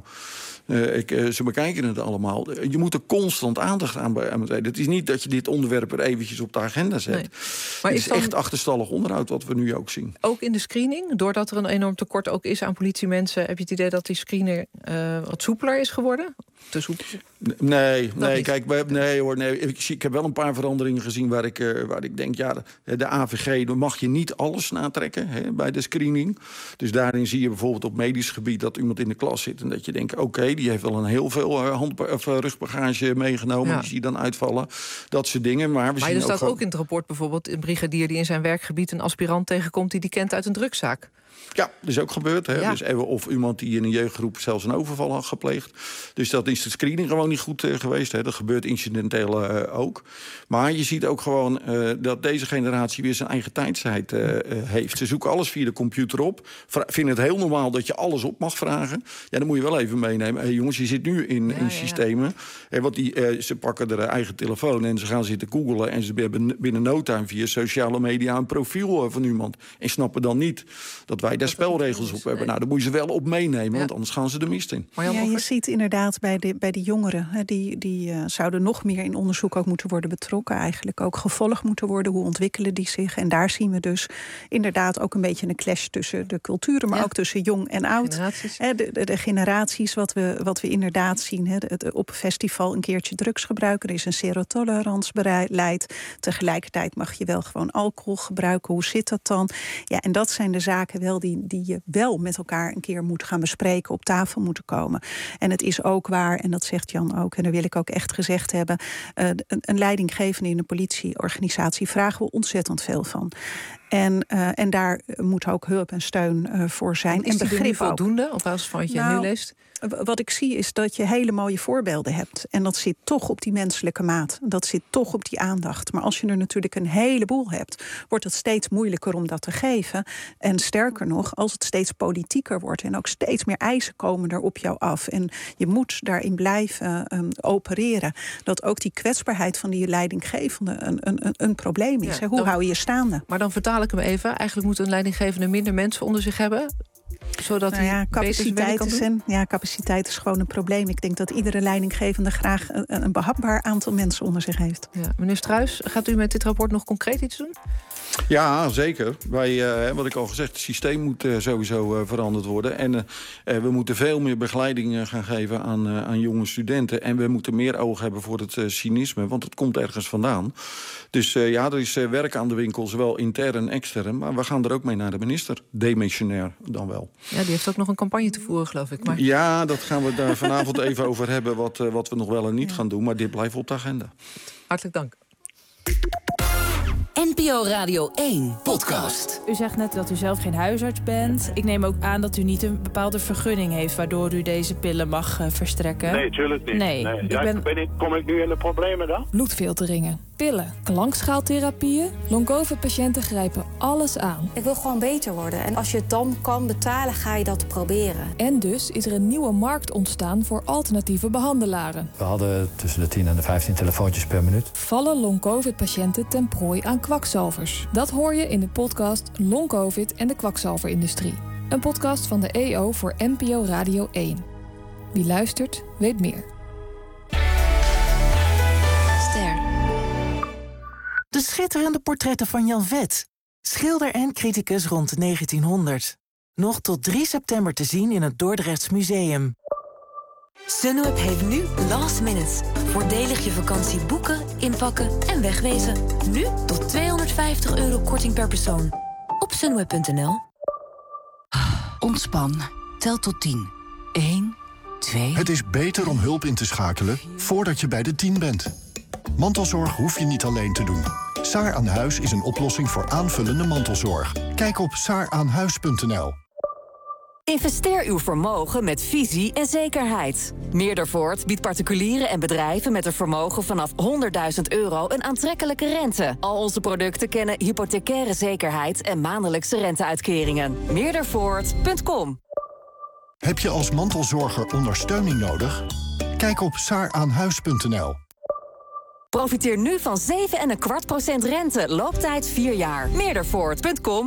ze bekijken het allemaal. Je moet er constant aandacht aan besteden. Het is niet dat je dit onderwerp er eventjes op de agenda zet. Nee. Maar het is echt achterstallig onderhoud wat we nu ook zien. Ook in de screening, doordat er een enorm tekort ook is aan politiemensen, heb je het idee dat die screener wat soepeler is geworden? Te soepel? Nee, kijk, ik heb wel een paar veranderingen gezien waar ik denk, ja, de AVG, dan mag je niet alles natrekken bij de screening. Dus daarin zie je bijvoorbeeld op medisch gebied dat iemand in de klas zit en dat je denkt, oké, die heeft wel een heel veel rugbagage meegenomen, die zie je dan uitvallen. Dat soort dingen. Maar er staat ook in het rapport bijvoorbeeld een brigadier die in zijn werkgebied een aspirant tegenkomt die kent uit een drugszaak. Ja, dat is ook gebeurd. Hè? Ja. Dus of iemand die in een jeugdgroep zelfs een overval had gepleegd. Dus dat is de screening gewoon niet goed geweest. Hè? Dat gebeurt incidenteel ook. Maar je ziet ook gewoon dat deze generatie weer zijn eigen tijdsheid heeft. Ze zoeken alles via de computer op. Vinden het heel normaal dat je alles op mag vragen. Ja, dan moet je wel even meenemen. Hey, jongens, je zit nu in systemen. Want ze pakken er eigen telefoon en ze gaan zitten googlen. En ze hebben binnen no time via sociale media een profiel van iemand. En snappen dan niet dat wij daar spelregels op hebben. Nou, daar moet je ze wel op meenemen, want anders gaan ze de mist in. Ja, je ziet inderdaad bij de jongeren, die zouden nog meer in onderzoek ook moeten worden betrokken, eigenlijk ook gevolgd moeten worden. Hoe ontwikkelen die zich? En daar zien we dus inderdaad ook een beetje een clash tussen de culturen, maar ook tussen jong en oud. De generaties, wat we inderdaad zien. Op een festival een keertje drugs gebruiken. Er is een serotolerantiebeleid. Tegelijkertijd mag je wel gewoon alcohol gebruiken. Hoe zit dat dan? Ja, en dat zijn de zaken wel die je wel met elkaar een keer moet gaan bespreken, op tafel moeten komen. En het is ook waar, en dat zegt Jan ook, en daar wil ik ook echt gezegd hebben, een leidinggevende in een politieorganisatie vragen we ontzettend veel van. En daar moet ook hulp en steun voor zijn. En begrip voldoende, op basis van wat je nu leest? Wat ik zie is dat je hele mooie voorbeelden hebt. En dat zit toch op die menselijke maat. Dat zit toch op die aandacht. Maar als je er natuurlijk een heleboel hebt, wordt het steeds moeilijker om dat te geven. En sterker nog, als het steeds politieker wordt en ook steeds meer eisen komen er op jou af. En je moet daarin blijven opereren. Dat ook die kwetsbaarheid van die leidinggevende een probleem is. Ja, hoe hou je je staande? Maar dan vertaal ik hem even. Eigenlijk moet een leidinggevende minder mensen onder zich hebben. zodat hij beter zijn werk kan doen? Capaciteit is gewoon een probleem. Ik denk dat iedere leidinggevende graag een behapbaar aantal mensen onder zich heeft. Ja. Meneer Struijs, gaat u met dit rapport nog concreet iets doen? Ja, zeker. Wat ik al gezegd, het systeem moet sowieso veranderd worden. En we moeten veel meer begeleiding gaan geven aan jonge studenten. En we moeten meer oog hebben voor het cynisme, want het komt ergens vandaan. Dus er is werk aan de winkel, zowel intern en extern. Maar we gaan er ook mee naar de minister, demissionair dan wel. Ja, die heeft ook nog een campagne te voeren, geloof ik. Maar... Ja, dat gaan we daar vanavond even over hebben, wat we nog wel en niet gaan doen. Maar dit blijft op de agenda. Hartelijk dank. NPO Radio 1 podcast. U zegt net dat u zelf geen huisarts bent. Ik neem ook aan dat u niet een bepaalde vergunning heeft waardoor u deze pillen mag verstrekken. Nee, tuurlijk niet. Nee. Kom ik nu in de problemen dan? Bloedfilteringen, pillen, klankschaaltherapieën. Long-covid-patiënten grijpen alles aan. Ik wil gewoon beter worden. En als je het dan kan betalen, ga je dat proberen. En dus is er een nieuwe markt ontstaan voor alternatieve behandelaren. We hadden tussen de 10 en de 15 telefoontjes per minuut. Vallen long-covid-patiënten ten prooi aan kwakzalvers? Dat hoor je in de podcast Long-covid en de kwakzalverindustrie. Een podcast van de EO voor NPO Radio 1. Wie luistert, weet meer. Ster. De schitterende portretten van Jan Vet. Schilder en criticus rond 1900. Nog tot 3 september te zien in het Dordrechts Museum. Sunweb heeft nu last minutes. Voordelig je vakantie boeken, inpakken en wegwezen. Nu tot €250 korting per persoon. Op sunweb.nl. Ontspan. Tel tot 10. 1, 2... Het is beter om hulp in te schakelen voordat je bij de 10 bent. Mantelzorg hoef je niet alleen te doen. Saar aan Huis is een oplossing voor aanvullende mantelzorg. Kijk op saaraanhuis.nl. Investeer uw vermogen met visie en zekerheid. Meerdervoort biedt particulieren en bedrijven met een vermogen vanaf €100.000 een aantrekkelijke rente. Al onze producten kennen hypothecaire zekerheid en maandelijkse renteuitkeringen. Meerdervoort.com. Heb je als mantelzorger ondersteuning nodig? Kijk op saaraanhuis.nl. Profiteer nu van 7,25% rente. Looptijd 4 jaar. Meerdervoort.com.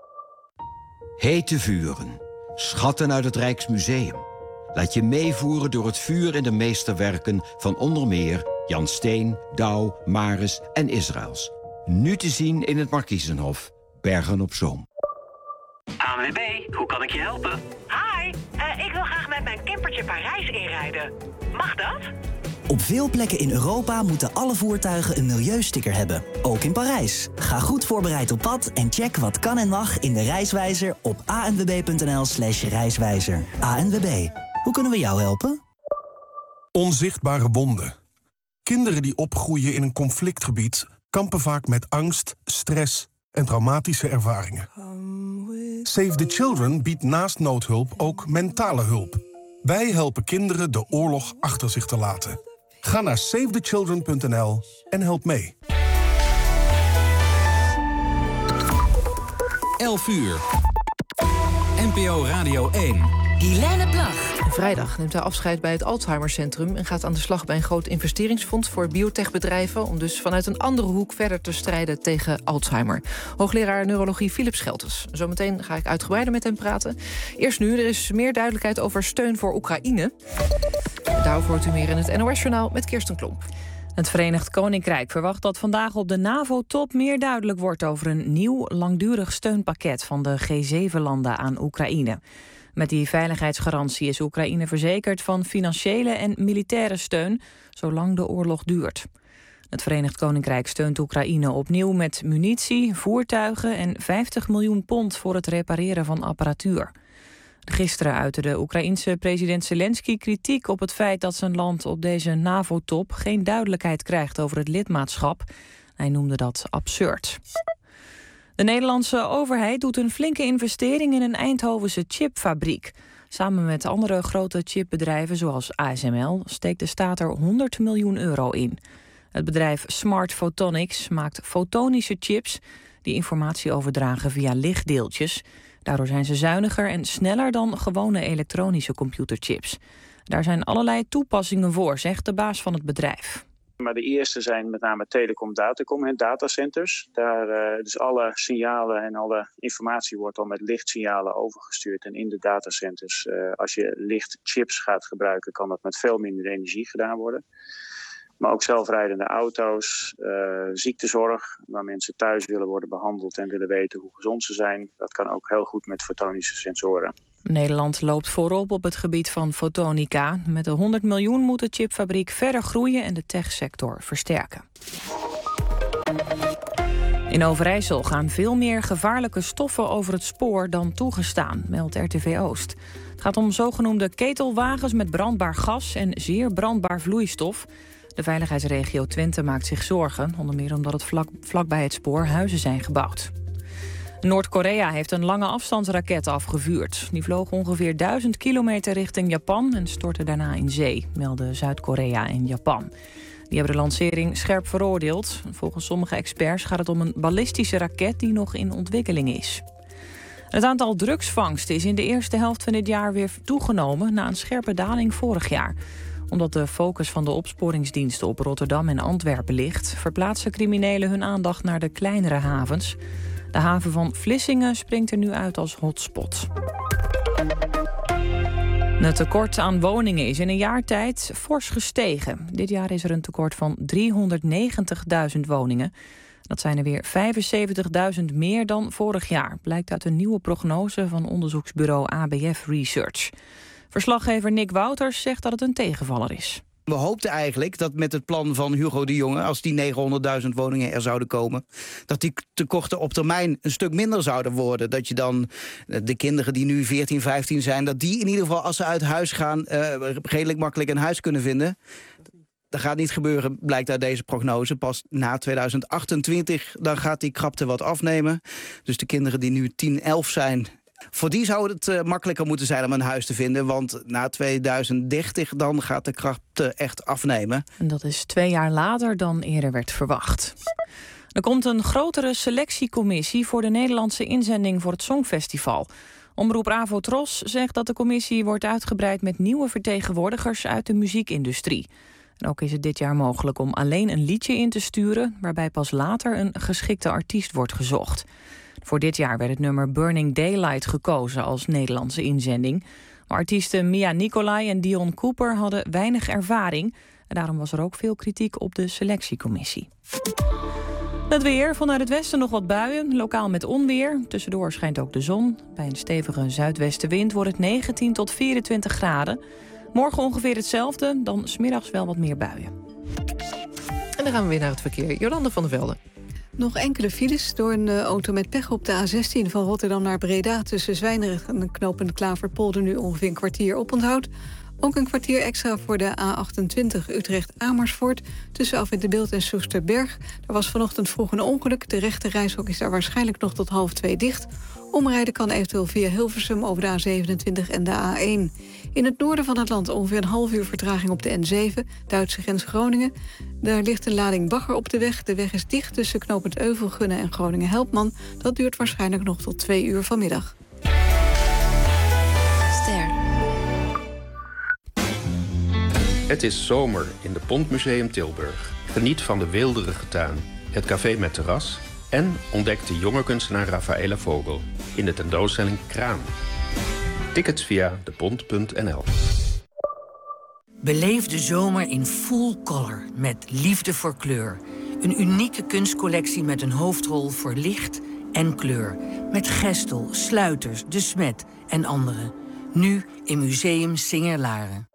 Hete vuren. Schatten uit het Rijksmuseum. Laat je meevoeren door het vuur in de meesterwerken van onder meer Jan Steen, Douw, Maris en Israëls. Nu te zien in het Markiezenhof, Bergen op Zoom. ANWB, hoe kan ik je helpen? Hi, ik wil graag met mijn campertje Parijs inrijden. Mag dat? Op veel plekken in Europa moeten alle voertuigen een milieusticker hebben. Ook in Parijs. Ga goed voorbereid op pad en check wat kan en mag in de Reiswijzer op anwb.nl/reiswijzer. ANWB, hoe kunnen we jou helpen? Onzichtbare wonden. Kinderen die opgroeien in een conflictgebied kampen vaak met angst, stress en traumatische ervaringen. Save the Children biedt naast noodhulp ook mentale hulp. Wij helpen kinderen de oorlog achter zich te laten. Ga naar savethechildren.nl en help mee. 11 uur. NPO Radio 1. Guilaine Plag. Vrijdag neemt hij afscheid bij het Alzheimercentrum en gaat aan de slag bij een groot investeringsfonds voor biotechbedrijven om dus vanuit een andere hoek verder te strijden tegen Alzheimer. Hoogleraar neurologie Philip Scheltens. Zometeen ga ik uitgebreider met hem praten. Eerst nu, er is meer duidelijkheid over steun voor Oekraïne. Daarover hoort u meer in het NOS-journaal met Kirsten Klomp. Het Verenigd Koninkrijk verwacht dat vandaag op de NAVO-top meer duidelijk wordt over een nieuw langdurig steunpakket van de G7-landen aan Oekraïne. Met die veiligheidsgarantie is Oekraïne verzekerd van financiële en militaire steun, zolang de oorlog duurt. Het Verenigd Koninkrijk steunt Oekraïne opnieuw met munitie, voertuigen en £50 miljoen voor het repareren van apparatuur. Gisteren uitte de Oekraïense president Zelensky kritiek op het feit dat zijn land op deze NAVO-top geen duidelijkheid krijgt over het lidmaatschap. Hij noemde dat absurd. De Nederlandse overheid doet een flinke investering in een Eindhovense chipfabriek. Samen met andere grote chipbedrijven zoals ASML steekt de staat er €100 miljoen in. Het bedrijf Smart Photonics maakt fotonische chips die informatie overdragen via lichtdeeltjes. Daardoor zijn ze zuiniger en sneller dan gewone elektronische computerchips. Daar zijn allerlei toepassingen voor, zegt de baas van het bedrijf. maar de eerste zijn met name telecom-datacom en datacenters. Daar dus alle signalen en alle informatie wordt al met lichtsignalen overgestuurd. En in de datacenters, als je lichtchips gaat gebruiken, kan dat met veel minder energie gedaan worden. Maar ook zelfrijdende auto's, ziektezorg, waar mensen thuis willen worden behandeld en willen weten hoe gezond ze zijn. Dat kan ook heel goed met fotonische sensoren. Nederland loopt voorop op het gebied van fotonica. Met de 100 miljoen moet de chipfabriek verder groeien en de techsector versterken. In Overijssel gaan veel meer gevaarlijke stoffen over het spoor dan toegestaan, meldt RTV Oost. Het gaat om zogenoemde ketelwagens met brandbaar gas en zeer brandbaar vloeistof. De veiligheidsregio Twente maakt zich zorgen, onder meer omdat het vlakbij het spoor huizen zijn gebouwd. Noord-Korea heeft een lange afstandsraket afgevuurd. Die vloog ongeveer 1000 kilometer richting Japan en stortte daarna in zee, melden Zuid-Korea en Japan. Die hebben de lancering scherp veroordeeld. Volgens sommige experts gaat het om een ballistische raket die nog in ontwikkeling is. Het aantal drugsvangsten is in de eerste helft van dit jaar weer toegenomen na een scherpe daling vorig jaar. Omdat de focus van de opsporingsdiensten op Rotterdam en Antwerpen ligt, verplaatsen criminelen hun aandacht naar de kleinere havens. De haven van Vlissingen springt er nu uit als hotspot. Het tekort aan woningen is in een jaar tijd fors gestegen. Dit jaar is er een tekort van 390.000 woningen. Dat zijn er weer 75.000 meer dan vorig jaar, blijkt uit een nieuwe prognose van onderzoeksbureau ABF Research. Verslaggever Nick Wouters zegt dat het een tegenvaller is. We hoopten eigenlijk dat met het plan van Hugo de Jonge, als die 900.000 woningen er zouden komen, dat die tekorten op termijn een stuk minder zouden worden. Dat je dan de kinderen die nu 14, 15 zijn, dat die in ieder geval als ze uit huis gaan redelijk makkelijk een huis kunnen vinden. Dat gaat niet gebeuren, blijkt uit deze prognose. Pas na 2028 dan gaat die krapte wat afnemen. Dus de kinderen die nu 10, 11 zijn, voor die zou het makkelijker moeten zijn om een huis te vinden. Want na 2030 dan gaat de krapte echt afnemen. En dat is 2 jaar later dan eerder werd verwacht. Er komt een grotere selectiecommissie voor de Nederlandse inzending voor het Songfestival. Omroep Avotros zegt dat de commissie wordt uitgebreid met nieuwe vertegenwoordigers uit de muziekindustrie. En ook is het dit jaar mogelijk om alleen een liedje in te sturen, waarbij pas later een geschikte artiest wordt gezocht. Voor dit jaar werd het nummer Burning Daylight gekozen als Nederlandse inzending. Maar artiesten Mia Nicolai en Dion Cooper hadden weinig ervaring. En daarom was er ook veel kritiek op de selectiecommissie. Het weer, vanuit het westen nog wat buien, lokaal met onweer. Tussendoor schijnt ook de zon. Bij een stevige zuidwestenwind wordt het 19 tot 24 graden. Morgen ongeveer hetzelfde, dan 's middags wel wat meer buien. En dan gaan we weer naar het verkeer. Jolande van der Velde. Nog enkele files door een auto met pech op de A16 van Rotterdam naar Breda. Tussen Zwijndrecht en knooppunt Klaverpolder nu ongeveer een kwartier oponthoud. Ook een kwartier extra voor de A28 Utrecht-Amersfoort. Tussen Afwit de Beeld en Soesterberg. Er was vanochtend vroeg een ongeluk. De rechte reishok is daar waarschijnlijk nog tot 1:30 dicht. Omrijden kan eventueel via Hilversum over de A27 en de A1. In het noorden van het land ongeveer een half uur vertraging op de N7, Duitse grens Groningen. Daar ligt een lading bagger op de weg. De weg is dicht tussen knooppunt Euvelgunnen en Groningen-Helpman. Dat duurt waarschijnlijk nog tot 2 uur vanmiddag. Ster. Het is zomer in de Pontmuseum Tilburg. Geniet van de weelderige tuin, het café met terras en ontdek de jonge kunstenaar Rafaela Vogel in de tentoonstelling Kraan. Tickets via depont.nl. Beleef de zomer in full color met Liefde voor Kleur. Een unieke kunstcollectie met een hoofdrol voor licht en kleur. Met Gestel, Sluiters, De Smet en anderen. Nu in Museum Singer-Laren.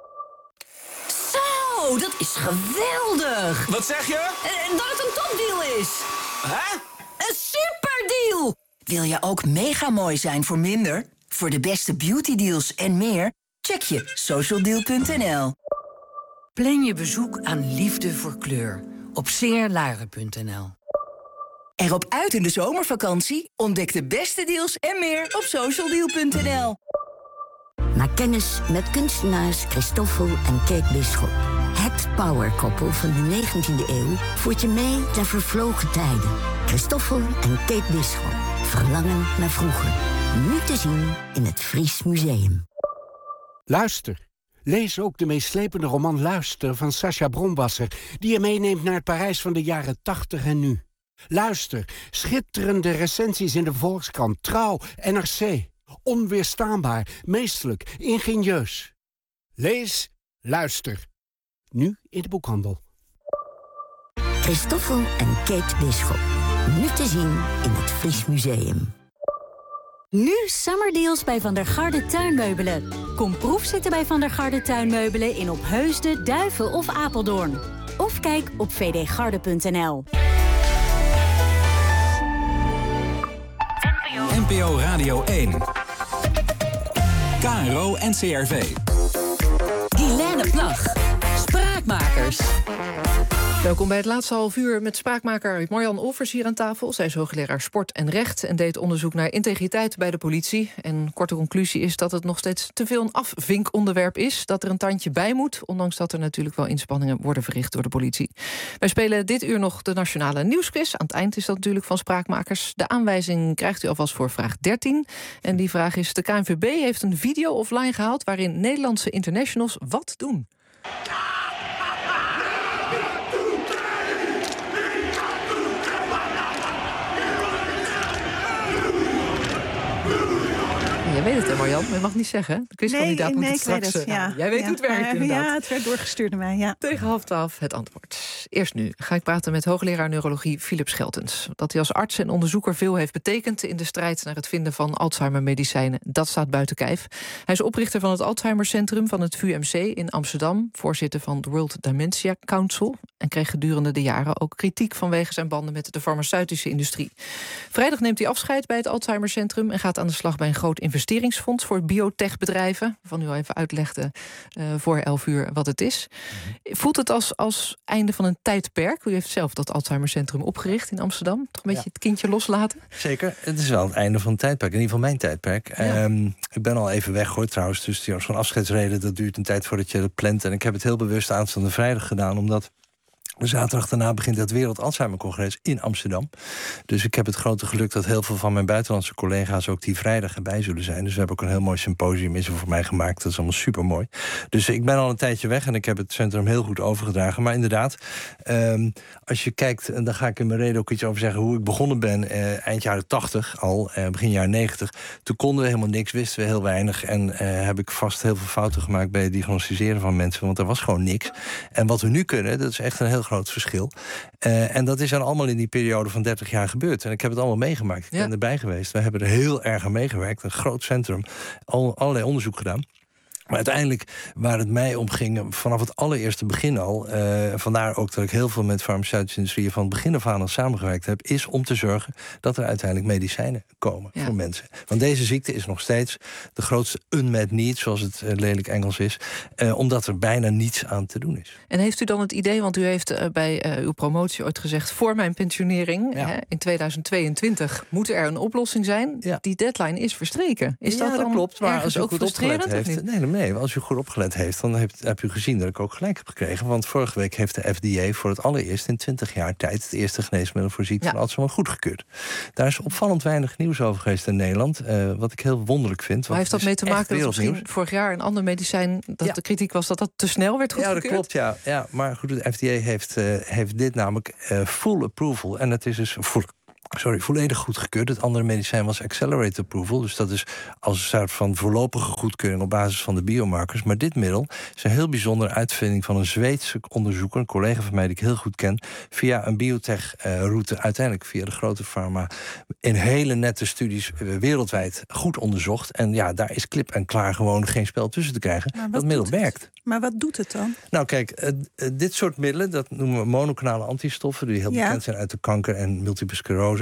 Zo, dat is geweldig! Wat zeg je? Dat het een topdeal is! Hè? Een superdeal! Wil je ook mega mooi zijn voor minder? Voor de beste beautydeals en meer? Check je socialdeal.nl. Plan je bezoek aan Liefde voor Kleur op singerlaren.nl. Erop uit in de zomervakantie? Ontdek de beste deals en meer op socialdeal.nl. Maak kennis met kunstenaars Christoffel en Kate Bisschop. Het powerkoppel van de 19e eeuw voert je mee naar vervlogen tijden. Christoffel en Kate Bisschop. Verlangen naar vroeger. Nu te zien in het Fries Museum. Luister. Lees ook de meeslepende roman Luister van Sacha Bronwasser, die je meeneemt naar het Parijs van de jaren 80 en nu. Luister, schitterende recensies in de Volkskrant, Trouw, NRC. Onweerstaanbaar, meesterlijk, ingenieus. Lees, luister. Nu in de boekhandel. Christoffel en Kate Bisschop. Nu te zien in het Fries Museum. Nu summerdeals bij Van der Garde Tuinmeubelen. Kom proefzitten bij Van der Garde Tuinmeubelen in Opheusden, Duiven of Apeldoorn. Of kijk op vdgarde.nl. NPO Radio 1. KRO NCRV. Guilaine Plag. Spraakmakers. Welkom bij het laatste half uur met spraakmaker Marjan Olvers hier aan tafel. Zij is hoogleraar sport en recht en deed onderzoek naar integriteit bij de politie. En korte conclusie is dat het nog steeds te veel een afvinkonderwerp is. Dat er een tandje bij moet, ondanks dat er natuurlijk wel inspanningen worden verricht door de politie. Wij spelen dit uur nog de Nationale Nieuwsquiz. Aan het eind is dat natuurlijk van spraakmakers. De aanwijzing krijgt u alvast voor vraag 13. En die vraag is: de KNVB heeft een video offline gehaald waarin Nederlandse internationals wat doen. Jij weet het, hè, Marjan? Maar je mag niet zeggen. De quizkandidaat moet het straks... Jij weet hoe het werkt, inderdaad. Ja, het werd doorgestuurd naar mij, ja. Tegen 11:30 het antwoord. Eerst nu ga ik praten met hoogleraar neurologie Philip Scheltens. Dat hij als arts en onderzoeker veel heeft betekend in de strijd naar het vinden van Alzheimer-medicijnen, dat staat buiten kijf. Hij is oprichter van het Alzheimer-centrum van het VUMC in Amsterdam, voorzitter van de World Dementia Council en kreeg gedurende de jaren ook kritiek vanwege zijn banden met de farmaceutische industrie. Vrijdag neemt hij afscheid bij het Alzheimer-centrum en gaat aan de slag bij een groot investeringsfonds voor biotechbedrijven, waarvan u al even uitlegde voor 11 uur wat het is. Voelt het als einde van een tijdperk? U heeft zelf dat Alzheimer-centrum opgericht in Amsterdam. Toch een beetje het kindje loslaten? Zeker, het is wel het einde van een tijdperk. In ieder geval mijn tijdperk. Ja. Ik ben al even weg, hoor, trouwens. Dus zo'n afscheidsreden, dat duurt een tijd voordat je dat plant. En ik heb het heel bewust aanstaande vrijdag gedaan, omdat de zaterdag daarna begint het Wereld Alzheimer-congres in Amsterdam. Dus ik heb het grote geluk dat heel veel van mijn buitenlandse collega's ook die vrijdag erbij zullen zijn. Dus we hebben ook een heel mooi symposium voor mij gemaakt. Dat is allemaal super mooi. Dus ik ben al een tijdje weg en ik heb het centrum heel goed overgedragen. Maar inderdaad, als je kijkt, en daar ga ik in mijn reden ook iets over zeggen, hoe ik begonnen ben eind jaren 80 al, begin jaren 90. Toen konden we helemaal niks, wisten we heel weinig. En heb ik vast heel veel fouten gemaakt bij het diagnosticeren van mensen. Want er was gewoon niks. En wat we nu kunnen, dat is echt een heel groot verschil. En dat is dan allemaal in die periode van 30 jaar gebeurd. En ik heb het allemaal meegemaakt. Ik ben erbij geweest. We hebben er heel erg aan meegewerkt. Een groot centrum. Allerlei onderzoek gedaan. Maar uiteindelijk, waar het mij om ging, vanaf het allereerste begin al, vandaar ook dat ik heel veel met farmaceutische industrieën van het begin af aan samengewerkt heb, is om te zorgen dat er uiteindelijk medicijnen komen voor mensen. Want deze ziekte is nog steeds de grootste unmet need, zoals het lelijk Engels is, omdat er bijna niets aan te doen is. En heeft u dan het idee, want u heeft bij uw promotie ooit gezegd, voor mijn pensionering, in 2022, moet er een oplossing zijn. Ja. Die deadline is verstreken. Is dat klopt, maar als u ook goed opgelet heeft. Nee, als u goed opgelet heeft, dan heb u gezien dat ik ook gelijk heb gekregen. Want vorige week heeft de FDA voor het allereerst in 20 jaar tijd het eerste geneesmiddel voor ziekte van Alzheimer goedgekeurd. Daar is opvallend weinig nieuws over geweest in Nederland. Wat ik heel wonderlijk vind. Maar heeft dat mee te maken dat misschien vorig jaar een ander medicijn, dat de kritiek was dat te snel werd goedgekeurd? Ja, dat klopt, ja. Maar goed, de FDA heeft dit namelijk full approval. En het is dus volledig goedgekeurd. Het andere medicijn was accelerated approval. Dus dat is als een soort van voorlopige goedkeuring op basis van de biomarkers. Maar dit middel is een heel bijzondere uitvinding van een Zweedse onderzoeker, een collega van mij die ik heel goed ken, via een biotech-route, uiteindelijk via de grote pharma, in hele nette studies wereldwijd goed onderzocht. En ja, daar is klip en klaar gewoon geen spel tussen te krijgen. Dat middel werkt. Maar wat doet het dan? Nou kijk, dit soort middelen, dat noemen we monoclonale antistoffen, die heel bekend zijn uit de kanker en multiple sclerose.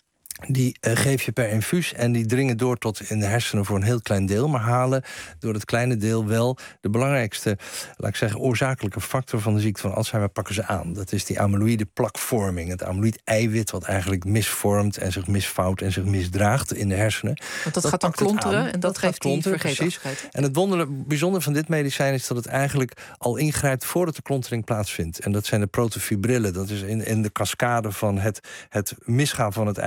Die geef je per infuus en die dringen door tot in de hersenen voor een heel klein deel, maar halen door het kleine deel wel de belangrijkste, laat ik zeggen, oorzakelijke factor van de ziekte van Alzheimer pakken ze aan. Dat is die amyloïde plakvorming, het amyloïd-eiwit wat eigenlijk misvormt en zich misvouwt en zich misdraagt in de hersenen. Want dat gaat dan klonteren en dat geeft die vergeetachtigheid. En het bijzondere van dit medicijn is dat het eigenlijk al ingrijpt voordat de klontering plaatsvindt. En dat zijn de protofibrillen. Dat is in de cascade van het misgaan van het eiwit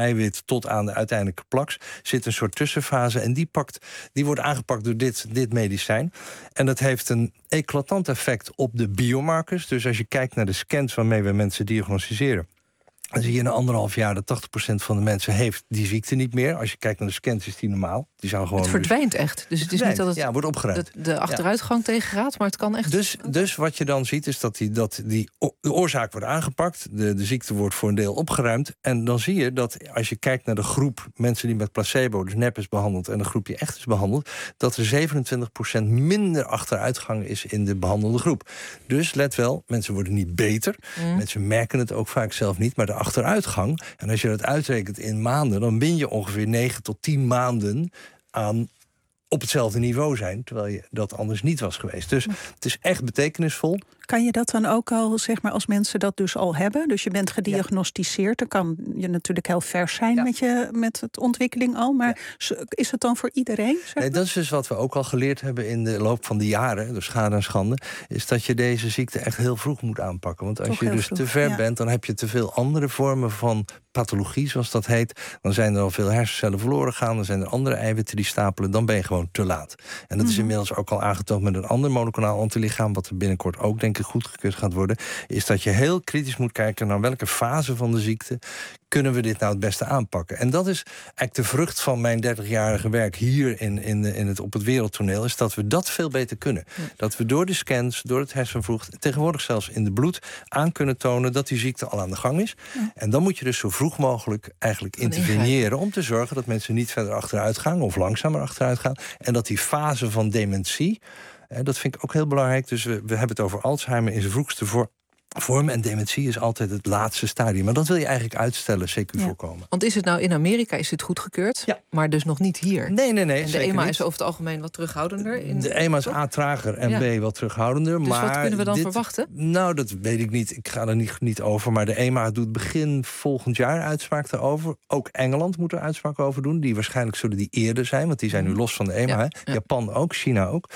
tot aan de uiteindelijke plaks zit een soort tussenfase. En die wordt aangepakt door dit medicijn. En dat heeft een eclatant effect op de biomarkers. Dus als je kijkt naar de scans waarmee we mensen diagnosticeren, dan zie je in 1,5 jaar dat 80% van de mensen heeft die ziekte niet meer. Als je kijkt naar de scans is die normaal. Die zou gewoon het verdwijnt echt. Dus het is niet dat het wordt opgeruimd. De achteruitgang tegengaat, maar het kan echt. Dus wat je dan ziet is dat de oorzaak wordt aangepakt. De ziekte wordt voor een deel opgeruimd. En dan zie je dat als je kijkt naar de groep mensen die met placebo, dus nep is behandeld, en de groep die echt is behandeld, dat er 27% minder achteruitgang is in de behandelde groep. Dus let wel, mensen worden niet beter. Mensen merken het ook vaak zelf niet. Maar de achteruitgang, en als je dat uitrekent in maanden, dan win je ongeveer 9 tot 10 maanden aan op hetzelfde niveau zijn, terwijl je dat anders niet was geweest. Dus het is echt betekenisvol. Kan je dat dan ook al, zeg maar, als mensen dat dus al hebben? Dus je bent gediagnosticeerd, dan kan je natuurlijk heel vers zijn met het ontwikkeling al. Maar is het dan voor iedereen? Nee, dat is dus wat we ook al geleerd hebben in de loop van de jaren, dus schade en schande, is dat je deze ziekte echt heel vroeg moet aanpakken. Want als je dus te ver bent, dan heb je te veel andere vormen van pathologie, zoals dat heet. Dan zijn er al veel hersencellen verloren gegaan, dan zijn er andere eiwitten die stapelen, dan ben je gewoon te laat. En dat is inmiddels ook al aangetoond met een ander monoclonaal antilichaam, wat er binnenkort ook, denk ik, goedgekeurd gaat worden, is dat je heel kritisch moet kijken naar welke fase van de ziekte kunnen we dit nou het beste aanpakken. En dat is eigenlijk de vrucht van mijn 30-jarige werk hier op het wereldtoneel, is dat we dat veel beter kunnen. Ja. Dat we door de scans, door het hersenvocht, tegenwoordig zelfs in de bloed, aan kunnen tonen dat die ziekte al aan de gang is. Ja. En dan moet je dus zo vroeg mogelijk eigenlijk interveneren om te zorgen dat mensen niet verder achteruit gaan of langzamer achteruit gaan. En dat die fase van dementie, dat vind ik ook heel belangrijk. Dus we hebben het over Alzheimer in zijn vroegste vorm. En dementie is altijd het laatste stadium. Maar dat wil je eigenlijk uitstellen, CQ voorkomen. Want is het nou in Amerika is het goedgekeurd, maar dus nog niet hier? Nee. En de EMA is over het algemeen wat terughoudender? De EMA is A trager en B wat terughoudender. Dus maar wat kunnen we dan verwachten? Nou, dat weet ik niet. Ik ga er niet over. Maar de EMA doet begin volgend jaar uitspraak daarover. Ook Engeland moet er uitspraak over doen. Die waarschijnlijk zullen die eerder zijn, want die zijn nu los van de EMA. Ja. Japan ook, China ook.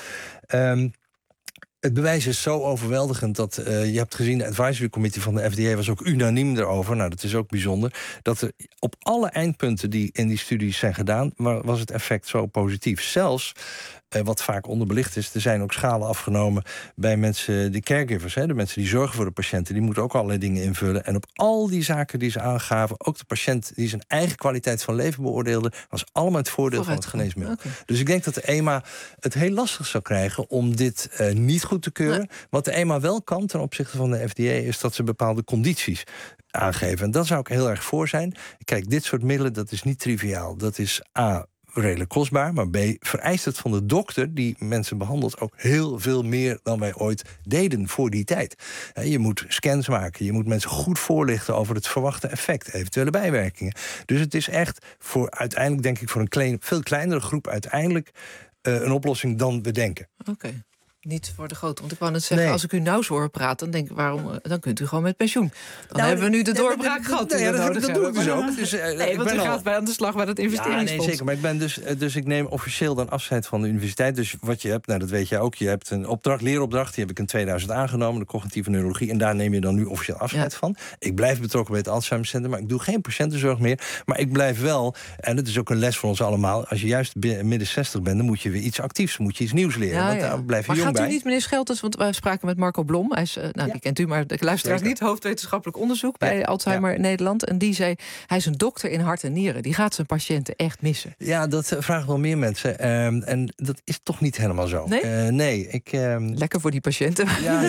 Het bewijs is zo overweldigend dat je hebt gezien, de advisory committee van de FDA was ook unaniem erover. Nou, dat is ook bijzonder. Dat er op alle eindpunten die in die studies zijn gedaan, was het effect zo positief. Zelfs, wat vaak onderbelicht is, er zijn ook schalen afgenomen bij mensen, de caregivers, de mensen die zorgen voor de patiënten, die moeten ook allerlei dingen invullen. En op al die zaken die ze aangaven, ook de patiënt die zijn eigen kwaliteit van leven beoordeelde, was allemaal het voordeel van het geneesmiddel. Okay. Dus ik denk dat de EMA het heel lastig zou krijgen om dit niet goed te keuren. Nee. Wat de EMA wel kan ten opzichte van de FDA is dat ze bepaalde condities aangeven. En daar zou ik heel erg voor zijn. Kijk, dit soort middelen, dat is niet triviaal. Dat is A, redelijk kostbaar, maar B, vereist het van de dokter die mensen behandelt ook heel veel meer dan wij ooit deden voor die tijd. Je moet scans maken, je moet mensen goed voorlichten over het verwachte effect, eventuele bijwerkingen. Dus het is echt voor uiteindelijk, denk ik, voor een veel kleinere groep uiteindelijk een oplossing dan we denken. Oké. Niet voor de grote. Want ik wou net zeggen, als ik u nou zo hoor praten, dan denk ik, dan kunt u gewoon met pensioen. Dan hebben we nu de doorbraak gehad. Dat doe ik dus ook. Dus, want u gaat aan de slag bij het investeringsfonds. Ja, nee, zeker. Maar ik ben dus ik neem officieel dan afscheid van de universiteit. Dus wat je hebt, nou dat weet jij ook. Je hebt een leeropdracht, die heb ik in 2000 aangenomen, de cognitieve neurologie. En daar neem je dan nu officieel afscheid van. Ik blijf betrokken bij het Alzheimer Center, maar ik doe geen patiëntenzorg meer. Maar ik blijf wel, en dat is ook een les voor ons allemaal, als je juist midden 60 bent, dan moet je weer iets actiefs, moet je iets nieuws leren. Want daar blijf je jong bij. Gaat u niet, meneer Scheltens, want wij spraken met Marco Blom. Hij is, die kent u, maar de luisteraars niet. Hoofdwetenschappelijk onderzoek bij Alzheimer Nederland. En die zei, hij is een dokter in hart en nieren. Die gaat zijn patiënten echt missen. Ja, dat vragen wel meer mensen. En dat is toch niet helemaal zo. Nee? Lekker voor die patiënten.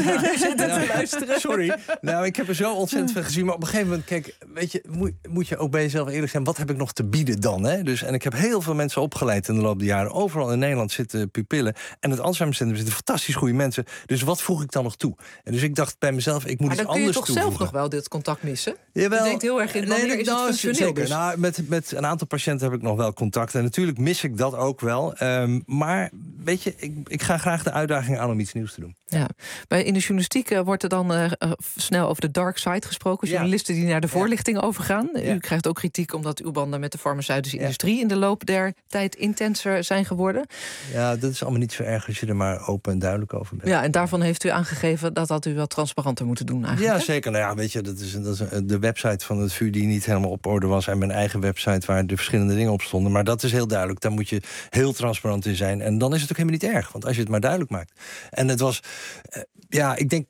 Te luisteren. Sorry. Nou, ik heb er zo ontzettend veel gezien. Maar op een gegeven moment, kijk, weet je, moet je ook bij jezelf eerlijk zijn. Wat heb ik nog te bieden dan? Hè? Dus, en ik heb heel veel mensen opgeleid in de loop der jaren. Overal in Nederland zitten pupillen. En het Alzheimer Centrum zitten fantastisch goede mensen. Dus wat voeg ik dan nog toe? En dus ik dacht bij mezelf, ik moet iets anders toevoegen. Maar dan kun je toch zelf nog wel dit contact missen? Jawel. Je denkt heel erg in, wanneer is het functioneel? Zeker. Dus? Nou, met een aantal patiënten heb ik nog wel contact. En natuurlijk mis ik dat ook wel. Maar weet je, ik ga graag de uitdaging aan om iets nieuws te doen. Ja. In de journalistiek wordt er dan snel over de dark side gesproken. Journalisten die naar de voorlichting overgaan. U krijgt ook kritiek omdat uw banden met de farmaceutische industrie in de loop der tijd intenser zijn geworden. Ja, dat is allemaal niet zo erg als je er maar open en duidelijk over bent. Ja, en daarvan heeft u aangegeven dat u wat transparanter moeten doen eigenlijk. Ja, zeker. Nou ja, weet je, dat is de website van het VU die niet helemaal op orde was en mijn eigen website waar de verschillende dingen op stonden. Maar dat is heel duidelijk. Daar moet je heel transparant in zijn. En dan is het ook helemaal niet erg, want als je het maar duidelijk maakt. En het was, ik denk,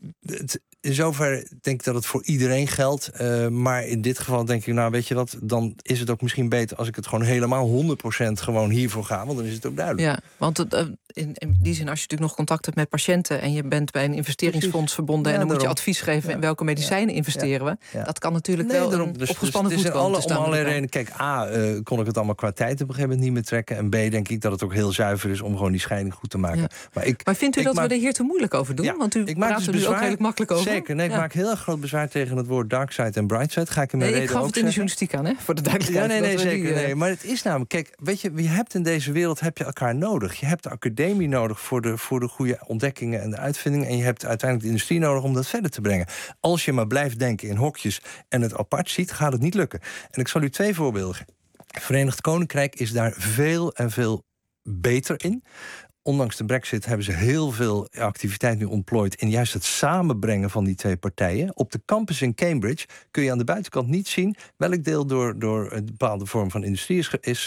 in zover denk ik dat het voor iedereen geldt. Maar in dit geval denk ik, nou weet je wat, dan is het ook misschien beter als ik het gewoon helemaal 100% gewoon hiervoor ga, want dan is het ook duidelijk. Ja, want in die zin, als je natuurlijk nog contact hebt met patiënten en je bent bij een investeringsfonds verbonden en dan moet je advies geven in welke medicijnen investeren we. Ja. Dat kan natuurlijk wel een opgespannen voet komen. Om allerlei redenen. Kijk, kon ik het allemaal qua tijd op een gegeven moment niet meer trekken. En B, denk ik dat het ook heel zuiver is om gewoon die scheiding goed te maken. Ja. Maar vindt u dat we er hier te moeilijk over doen? Want u praat er nu ook redelijk makkelijk over. Zeker, ik maak heel erg groot bezwaar tegen het woord dark side en bright side. Ga ik in mijn reden ik gaf het in de journalistiek aan, hè? Voor de duidelijkheid. Ja, zeker. Nee. Maar het is namelijk, kijk, weet je hebt in deze wereld heb je elkaar nodig. Je hebt de academie nodig voor de goede ontdekkingen en de uitvindingen. En je hebt uiteindelijk de industrie nodig om dat verder te brengen. Als je maar blijft denken in hokjes en het apart ziet, gaat het niet lukken. En ik zal u 2 voorbeelden geven. Het Verenigd Koninkrijk is daar veel en veel beter in. Ondanks de Brexit hebben ze heel veel activiteit nu ontplooid in juist het samenbrengen van die 2 partijen. Op de campus in Cambridge kun je aan de buitenkant niet zien welk deel door een bepaalde vorm van industrie is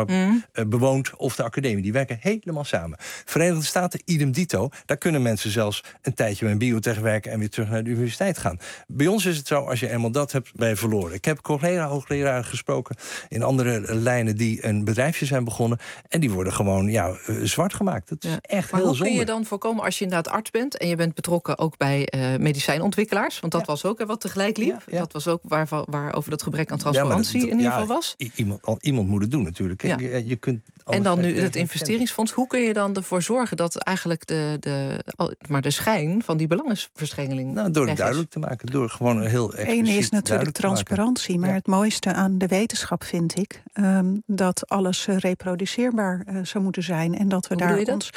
bewoond of de academie. Die werken helemaal samen. Verenigde Staten, idem dito. Daar kunnen mensen zelfs een tijdje bij een biotech werken en weer terug naar de universiteit gaan. Bij ons is het zo, als je eenmaal dat hebt, ben je verloren. Ik heb hoogleraren gesproken in andere lijnen die een bedrijfje zijn begonnen en die worden gewoon zwart gemaakt. Dat is echt maar heel hoe zonde. kun je dan voorkomen als je inderdaad arts bent en je bent betrokken ook bij medicijnontwikkelaars? Want dat was ook wat tegelijk liep. Ja. Dat was ook waarover dat gebrek aan transparantie in ieder geval was. Iemand moet het doen natuurlijk. Ja. Je kunt en dan nu het investeringsfonds. Hoe kun je dan ervoor zorgen dat eigenlijk de schijn van die belangenverstrengeling door het duidelijk te maken. Door gewoon heel expliciet. Eén is natuurlijk transparantie. Maar het mooiste aan de wetenschap vind ik dat alles reproduceerbaar zou moeten zijn. En dat we daar ons.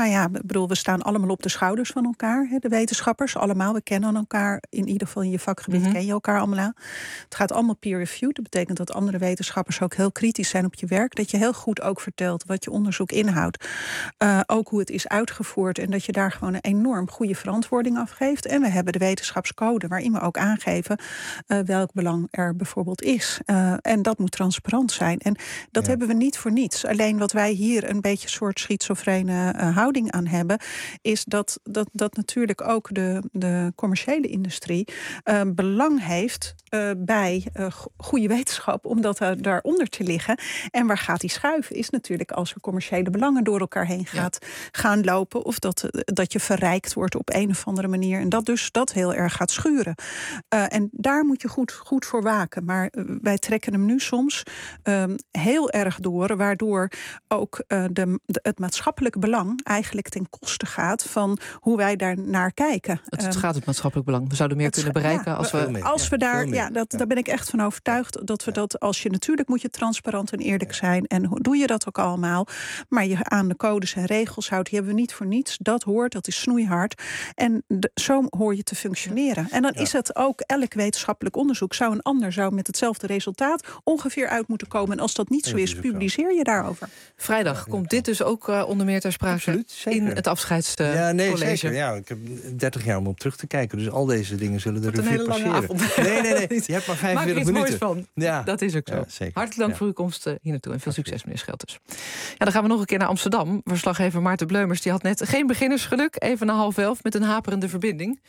We staan allemaal op de schouders van elkaar. De wetenschappers, allemaal. We kennen elkaar. In ieder geval in je vakgebied ken je elkaar allemaal. Het gaat allemaal peer-reviewed. Dat betekent dat andere wetenschappers ook heel kritisch zijn op je werk. Dat je heel goed ook vertelt wat je onderzoek inhoudt. Ook hoe het is uitgevoerd. En dat je daar gewoon een enorm goede verantwoording afgeeft. En we hebben de wetenschapscode waarin we ook aangeven welk belang er bijvoorbeeld is. En dat moet transparant zijn. En dat hebben we niet voor niets. Alleen wat wij hier een beetje een soort schizofrene houding aan hebben, is dat natuurlijk ook de commerciële industrie belang heeft bij goede wetenschap, om dat daaronder te liggen. En waar gaat die schuiven? Is natuurlijk als er commerciële belangen door elkaar heen gaan lopen, of dat je verrijkt wordt op een of andere manier. En dat heel erg gaat schuren. En daar moet je goed voor waken. Maar wij trekken hem nu soms heel erg door, waardoor ook het maatschappelijk belang eigenlijk ten koste gaat van hoe wij daar naar kijken. Het gaat het maatschappelijk belang. We zouden meer kunnen bereiken als we daar. Daar ben ik echt van overtuigd dat we dat als je natuurlijk moet je transparant en eerlijk zijn. En hoe doe je dat ook allemaal? Maar je aan de codes en regels houdt, die hebben we niet voor niets. Dat hoort, dat is snoeihard. En zo hoor je te functioneren. En dan is het ook elk wetenschappelijk onderzoek zou met hetzelfde resultaat ongeveer uit moeten komen. En als dat niet zo is, publiceer je daarover. Vrijdag komt dit dus ook onder meer ter sprake in het afscheidscollege. Zeker. Ja, ik heb 30 jaar om op terug te kijken. Dus al deze dingen zullen de revue passeren. Nee. Je hebt maar 45 minuten. Maak er iets moois van. Ja. Dat is ook zo. Hartelijk dank voor uw komst hier naartoe. En veel succes, meneer Scheltens. Dan gaan we nog een keer naar Amsterdam. Verslaggever Maarten Bleumers die had net geen beginnersgeluk. Even na 10:30 met een haperende verbinding.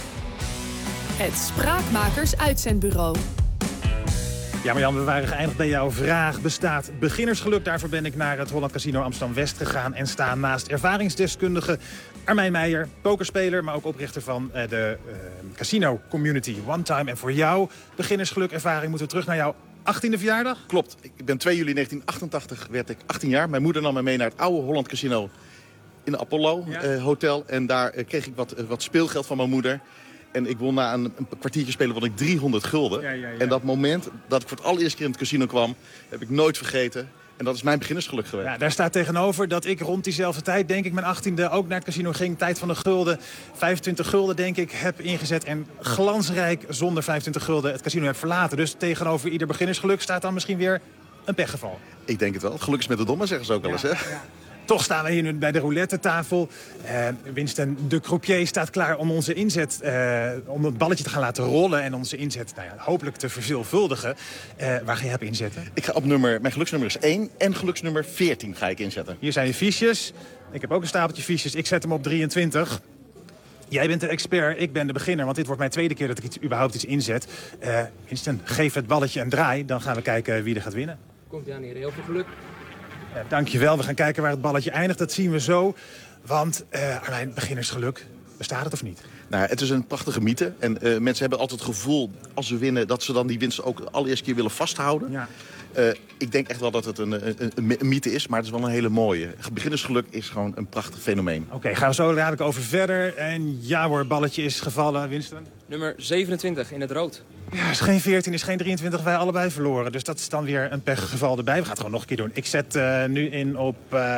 Het Spraakmakers Uitzendbureau. Ja, Marjan, we waren geëindigd bij jouw vraag. Bestaat beginnersgeluk? Daarvoor ben ik naar het Holland Casino Amsterdam-West gegaan en sta naast ervaringsdeskundige Armijn Meijer, pokerspeler, maar ook oprichter van de casino community One Time. En voor jou, beginnersgeluk, ervaring, moeten we terug naar jouw 18e verjaardag? Klopt. Ik ben 2 juli 1988 werd ik 18 jaar. Mijn moeder nam me mee naar het oude Holland Casino in de Apollo Hotel. En daar kreeg ik wat speelgeld van mijn moeder. En ik won na een kwartiertje spelen won ik 300 gulden. Ja. En dat moment dat ik voor het allereerst keer in het casino kwam, heb ik nooit vergeten. En dat is mijn beginnersgeluk geweest. Ja, daar staat tegenover dat ik rond diezelfde tijd, denk ik, mijn 18e ook naar het casino ging. Tijd van de gulden. 25 gulden, denk ik, heb ingezet. En glansrijk zonder 25 gulden het casino heb verlaten. Dus tegenover ieder beginnersgeluk staat dan misschien weer een pechgeval. Ik denk het wel. Geluk is met de domme, zeggen ze ook wel eens, hè? Ja. Toch staan we hier nu bij de roulette-tafel. Winston de croupier staat klaar om onze inzet, om het balletje te gaan laten rollen en onze inzet hopelijk te verveelvuldigen. Waar ga je op inzetten? Ik ga op mijn geluksnummer is 1 en geluksnummer 14 ga ik inzetten. Hier zijn je fiches. Ik heb ook een stapeltje fiches. Ik zet hem op 23. Jij bent de expert, ik ben de beginner, want dit wordt mijn tweede keer dat ik überhaupt iets inzet. Winston, geef het balletje een draai, dan gaan we kijken wie er gaat winnen. Komt aan hier, heel veel geluk. Dankjewel, we gaan kijken waar het balletje eindigt. Dat zien we zo. Want, Armijn, beginnersgeluk, bestaat het of niet? Nou, het is een prachtige mythe. En mensen hebben altijd het gevoel, als ze winnen, dat ze dan die winst ook de allereerste keer willen vasthouden. Ja. Ik denk echt wel dat het een mythe is, maar het is wel een hele mooie. Beginnersgeluk is gewoon een prachtig fenomeen. Oké, gaan we zo dadelijk over verder. En ja hoor, balletje is gevallen. Winston? Nummer 27 in het rood. Ja, is geen 14, is geen 23, wij allebei verloren. Dus dat is dan weer een pechgeval erbij. We gaan het gewoon nog een keer doen. Ik zet nu in op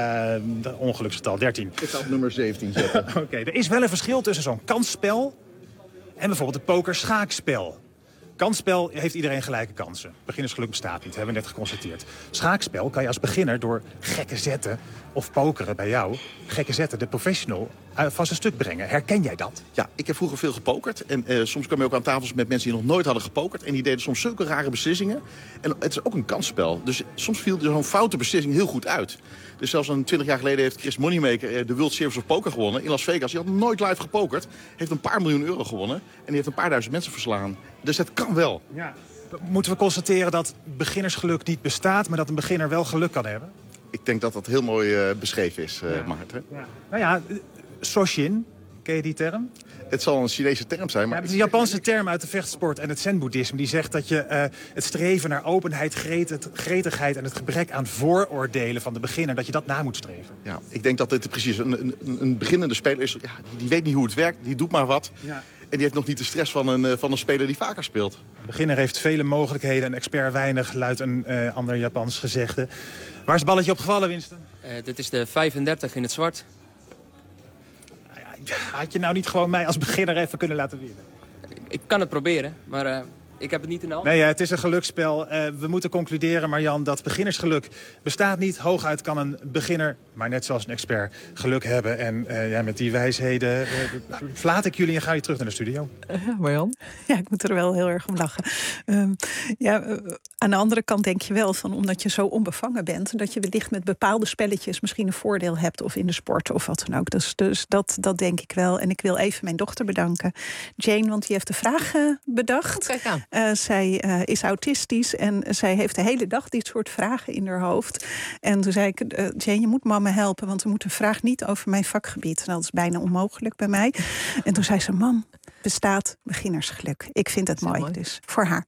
het ongeluksgetal 13. Ik ga op nummer 17 zetten. Oké, er is wel een verschil tussen zo'n kansspel en bijvoorbeeld het poker-schaakspel. Kansspel heeft iedereen gelijke kansen. Beginnersgeluk bestaat niet, hebben we net geconstateerd. Schaakspel kan je als beginner door gekke zetten of pokeren bij jou, gekke zetten, de professional, van zijn stuk brengen. Herken jij dat? Ja, ik heb vroeger veel gepokerd. En soms kwam je ook aan tafels met mensen die nog nooit hadden gepokerd. En die deden soms zulke rare beslissingen. En het is ook een kansspel. Dus soms viel zo'n foute beslissing heel goed uit. Dus zelfs 20 jaar geleden heeft Chris Moneymaker de World Series of Poker gewonnen in Las Vegas. Die had nooit live gepokerd. Heeft een paar miljoen euro gewonnen. En die heeft een paar duizend mensen verslaan. Dus dat kan wel. Ja. Moeten we constateren dat beginnersgeluk niet bestaat, maar dat een beginner wel geluk kan hebben? Ik denk dat dat heel mooi beschreven is, Maarten. Ja. Nou ja, Soshin, ken je die term? Het zal een Chinese term zijn. Maar het is een Japanse term uit de vechtsport en het zen-boeddhisme. Die zegt dat je het streven naar openheid, gretigheid en het gebrek aan vooroordelen van de beginner, dat je dat na moet streven. Ja, ik denk dat dit precies een beginnende speler is. Ja, die weet niet hoe het werkt, die doet maar wat. Ja. En die heeft nog niet de stress van een speler die vaker speelt. De beginner heeft vele mogelijkheden, een expert weinig, luidt een ander Japans gezegde. Waar is het balletje op gevallen, Winston? Dit is de 35 in het zwart. Had je nou niet gewoon mij als beginner even kunnen laten winnen? Ik kan het proberen, maar ik heb het niet in de hand. Nee, het is een geluksspel. We moeten concluderen, Marjan, dat beginnersgeluk bestaat niet. Hooguit kan een beginner, maar net zoals een expert, geluk hebben. En met die wijsheden verlaat ik jullie en ga je terug naar de studio. Marjan? Ja, ik moet er wel heel erg om lachen. Aan de andere kant denk je wel van, omdat je zo onbevangen bent, dat je wellicht met bepaalde spelletjes misschien een voordeel hebt, of in de sport of wat dan ook. Dus dat denk ik wel. En ik wil even mijn dochter bedanken, Jane, want die heeft de vraag bedacht. Kijk aan. Zij is autistisch en zij heeft de hele dag dit soort vragen in haar hoofd. En toen zei ik, Jane, je moet mama helpen, want er moet een vraag niet over mijn vakgebied. En dat is bijna onmogelijk bij mij. En toen zei ze, mam, bestaat beginnersgeluk. Ik vind het mooi, dus voor haar.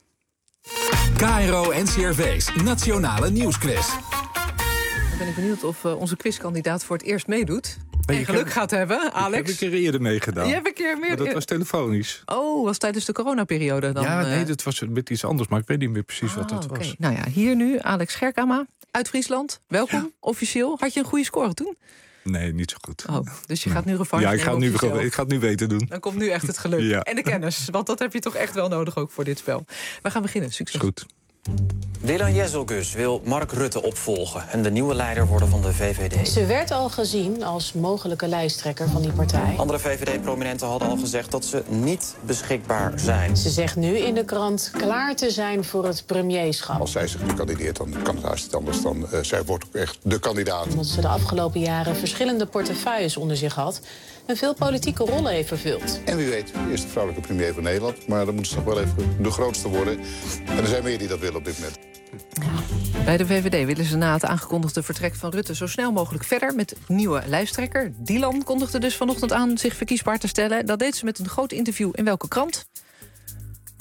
KRO NCRV's Nationale Nieuwsquiz. Dan ben ik benieuwd of onze quizkandidaat voor het eerst meedoet. En geluk gaat hebben, Alex. Ik heb een keer eerder meegedaan. Je hebt een keer meer. Maar dat was telefonisch. Oh, was tijdens de coronaperiode dan? Ja, nee, dat was met iets anders, maar ik weet niet meer precies wat dat was. Nou ja, hier nu Alex Scherkama uit Friesland. Welkom, officieel. Had je een goede score toen? Nee, niet zo goed. Oh, dus je gaat nu revanche nemen. Ja, ik ga het nu weten doen. Dan komt nu echt het geluk. Ja. En de kennis, want dat heb je toch echt wel nodig ook voor dit spel. We gaan beginnen. Succes. Goed. Dylan Jezelgus wil Mark Rutte opvolgen en de nieuwe leider worden van de VVD. Ze werd al gezien als mogelijke lijsttrekker van die partij. Andere VVD-prominenten hadden al gezegd dat ze niet beschikbaar zijn. Ze zegt nu in de krant klaar te zijn voor het premierschap. Als zij zich nu kandideert, dan kan het haast niet anders dan zij wordt ook echt de kandidaat. Omdat ze de afgelopen jaren verschillende portefeuilles onder zich had en veel politieke rollen heeft vervuld. En wie weet, eerst de vrouwelijke premier van Nederland. Maar dan moet ze toch wel even de grootste worden. En er zijn meer die dat willen op dit moment. Bij de VVD willen ze na het aangekondigde vertrek van Rutte zo snel mogelijk verder met nieuwe lijsttrekker. Dylan kondigde dus vanochtend aan zich verkiesbaar te stellen. Dat deed ze met een groot interview in welke krant?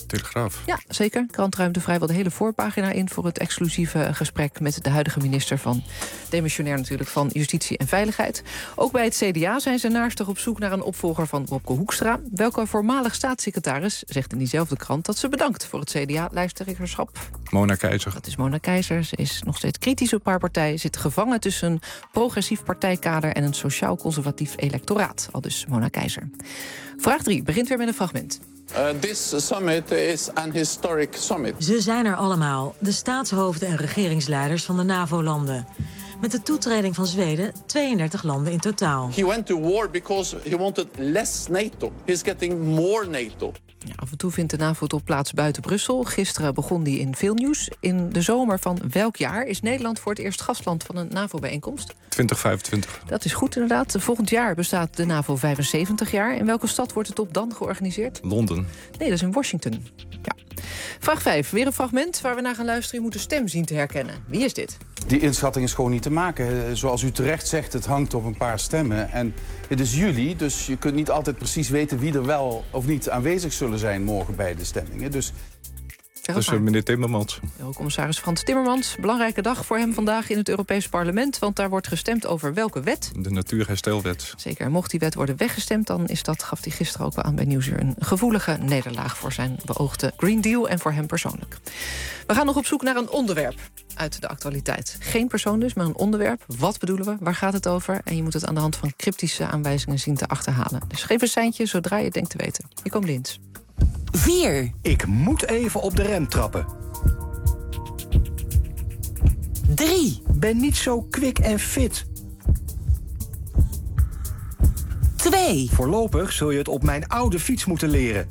Telegraaf. Ja, zeker. De krant ruimde vrijwel de hele voorpagina in voor het exclusieve gesprek met de huidige minister van, demissionair natuurlijk, van Justitie en Veiligheid. Ook bij het CDA zijn ze naarstig op zoek naar een opvolger van Wopke Hoekstra. Welke voormalig staatssecretaris zegt in diezelfde krant dat ze bedankt voor het CDA-lijsttrekkerschap? Mona Keizer. Dat is Mona Keizer. Ze is nog steeds kritisch op haar partij. Zit gevangen tussen een progressief partijkader en een sociaal-conservatief electoraat. Aldus Mona Keizer. Vraag 3 begint weer met een fragment. This summit is an historic summit. Ze zijn er allemaal, de staatshoofden en regeringsleiders van de NAVO-landen. Met de toetreding van Zweden 32 landen in totaal. He went to war because he wanted less NATO. He's getting more NATO. Ja, af en toe vindt de NAVO-top plaats buiten Brussel. Gisteren begon die in Vilnius. In de zomer van welk jaar is Nederland voor het eerst gastland van een NAVO-bijeenkomst? 2025. Dat is goed inderdaad. Volgend jaar bestaat de NAVO 75 jaar. In welke stad wordt de top dan georganiseerd? Londen. Nee, dat is in Washington. Ja. Vraag 5. Weer een fragment waar we naar gaan luisteren. Je moet de stem zien te herkennen. Wie is dit? Die inschatting is gewoon niet te maken. Zoals u terecht zegt, het hangt op een paar stemmen. En het is juli, dus je kunt niet altijd precies weten wie er wel of niet aanwezig zullen zijn morgen bij de stemmingen. Dus dat is meneer Timmermans. Eurocommissaris Frans Timmermans. Belangrijke dag voor hem vandaag in het Europees Parlement. Want daar wordt gestemd over welke wet? De Natuurherstelwet. Zeker. En mocht die wet worden weggestemd, dan is dat, gaf hij gisteren ook wel aan bij Nieuwsuur, een gevoelige nederlaag voor zijn beoogde Green Deal en voor hem persoonlijk. We gaan nog op zoek naar een onderwerp uit de actualiteit. Geen persoon dus, maar een onderwerp. Wat bedoelen we? Waar gaat het over? En je moet het aan de hand van cryptische aanwijzingen zien te achterhalen. Dus geef een seintje zodra je het denkt te weten. Hier komt Lins. 4. Ik moet even op de rem trappen. 3. Ben niet zo kwik en fit. 2. Voorlopig zul je het op mijn oude fiets moeten leren.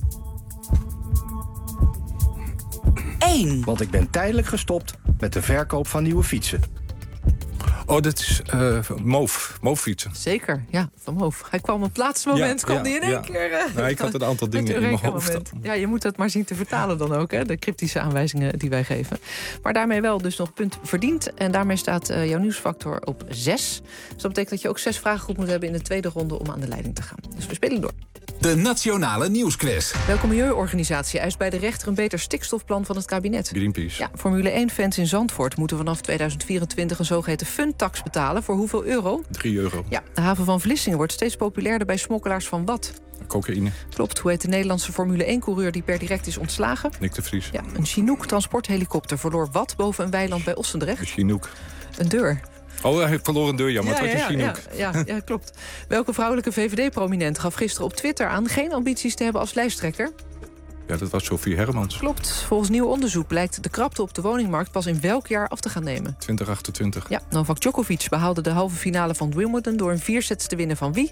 1. Want ik ben tijdelijk gestopt met de verkoop van nieuwe fietsen. Oh, dat is Moof-fietsen. Zeker, ja, van Moof. Hij kwam op het laatste moment, kwam die in één keer... Nou, ik had een aantal dingen in mijn hoofd. Ja, je moet het maar zien te vertalen dan ook, hè, de cryptische aanwijzingen die wij geven. Maar daarmee wel dus nog punt verdiend. En daarmee staat jouw nieuwsfactor op 6. Dus dat betekent dat je ook 6 vragen goed moet hebben in de tweede ronde om aan de leiding te gaan. Dus we spelen door. De Nationale Nieuwsquiz. Welke milieuorganisatie eist bij de rechter een beter stikstofplan van het kabinet? Greenpeace. Ja, Formule 1-fans in Zandvoort moeten vanaf 2024 een zogeheten funtax betalen. Voor hoeveel euro? €3. Ja, de haven van Vlissingen wordt steeds populairder bij smokkelaars van wat? Cocaïne. Klopt. Hoe heet de Nederlandse Formule 1-coureur die per direct is ontslagen? Nick de Vries. Ja, een Chinook transporthelikopter verloor wat boven een weiland bij Ossendrecht? Een Chinook. Een deur. Oh, hij verloor een deur, ja, maar het was een Chinook. Ja, klopt. Welke vrouwelijke VVD-prominent gaf gisteren op Twitter aan geen ambities te hebben als lijsttrekker? Ja, dat was Sophie Hermans. Klopt. Volgens nieuw onderzoek blijkt de krapte op de woningmarkt pas in welk jaar af te gaan nemen? 2028. Ja, Novak Djokovic behaalde de halve finale van Wimbledon door in 4 sets te winnen van wie?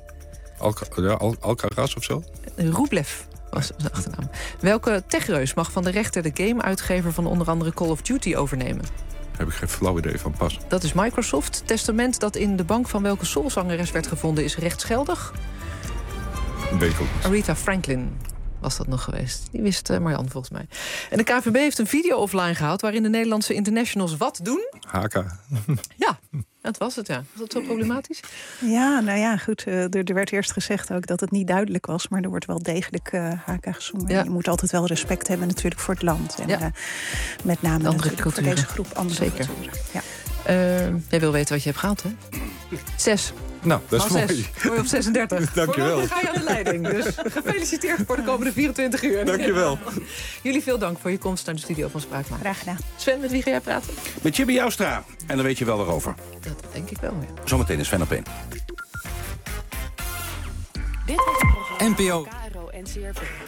Alcaraz of zo? Rublev was zijn achternaam. Welke techreus mag van de rechter de game-uitgever van onder andere Call of Duty overnemen? Daar heb ik geen flauw idee van pas. Dat is Microsoft. Testament dat in de bank van welke soulzangeres werd gevonden is rechtsgeldig? Weet ik ook niet. Aretha Franklin was dat nog geweest. Die wist Marjan volgens mij. En de KVB heeft een video offline gehaald waarin de Nederlandse internationals wat doen? Haka. Ja, dat was het, ja. Was dat zo problematisch? Ja, nou ja, goed. Er werd eerst gezegd ook dat het niet duidelijk was, maar er wordt wel degelijk haka gezongen. Ja. Je moet altijd wel respect hebben natuurlijk voor het land. En met name voor deze groep andere culturen. Ja. Jij wil weten wat je hebt gehaald, hè? 6. Nou, dat is mooi. Word je op 36. Dank je wel. Dan ga je aan de leiding. Dus gefeliciteerd voor de komende 24 uur. Dank je wel. Jullie veel dank voor je komst naar de studio van Spraakmakers. Graag gedaan. Sven, met wie ga jij praten? Met Chibi Joustra. En dan weet je wel erover. Dat denk ik wel, ja. Zometeen is Sven op 1. Dit was het programma NPO KRO NCRV.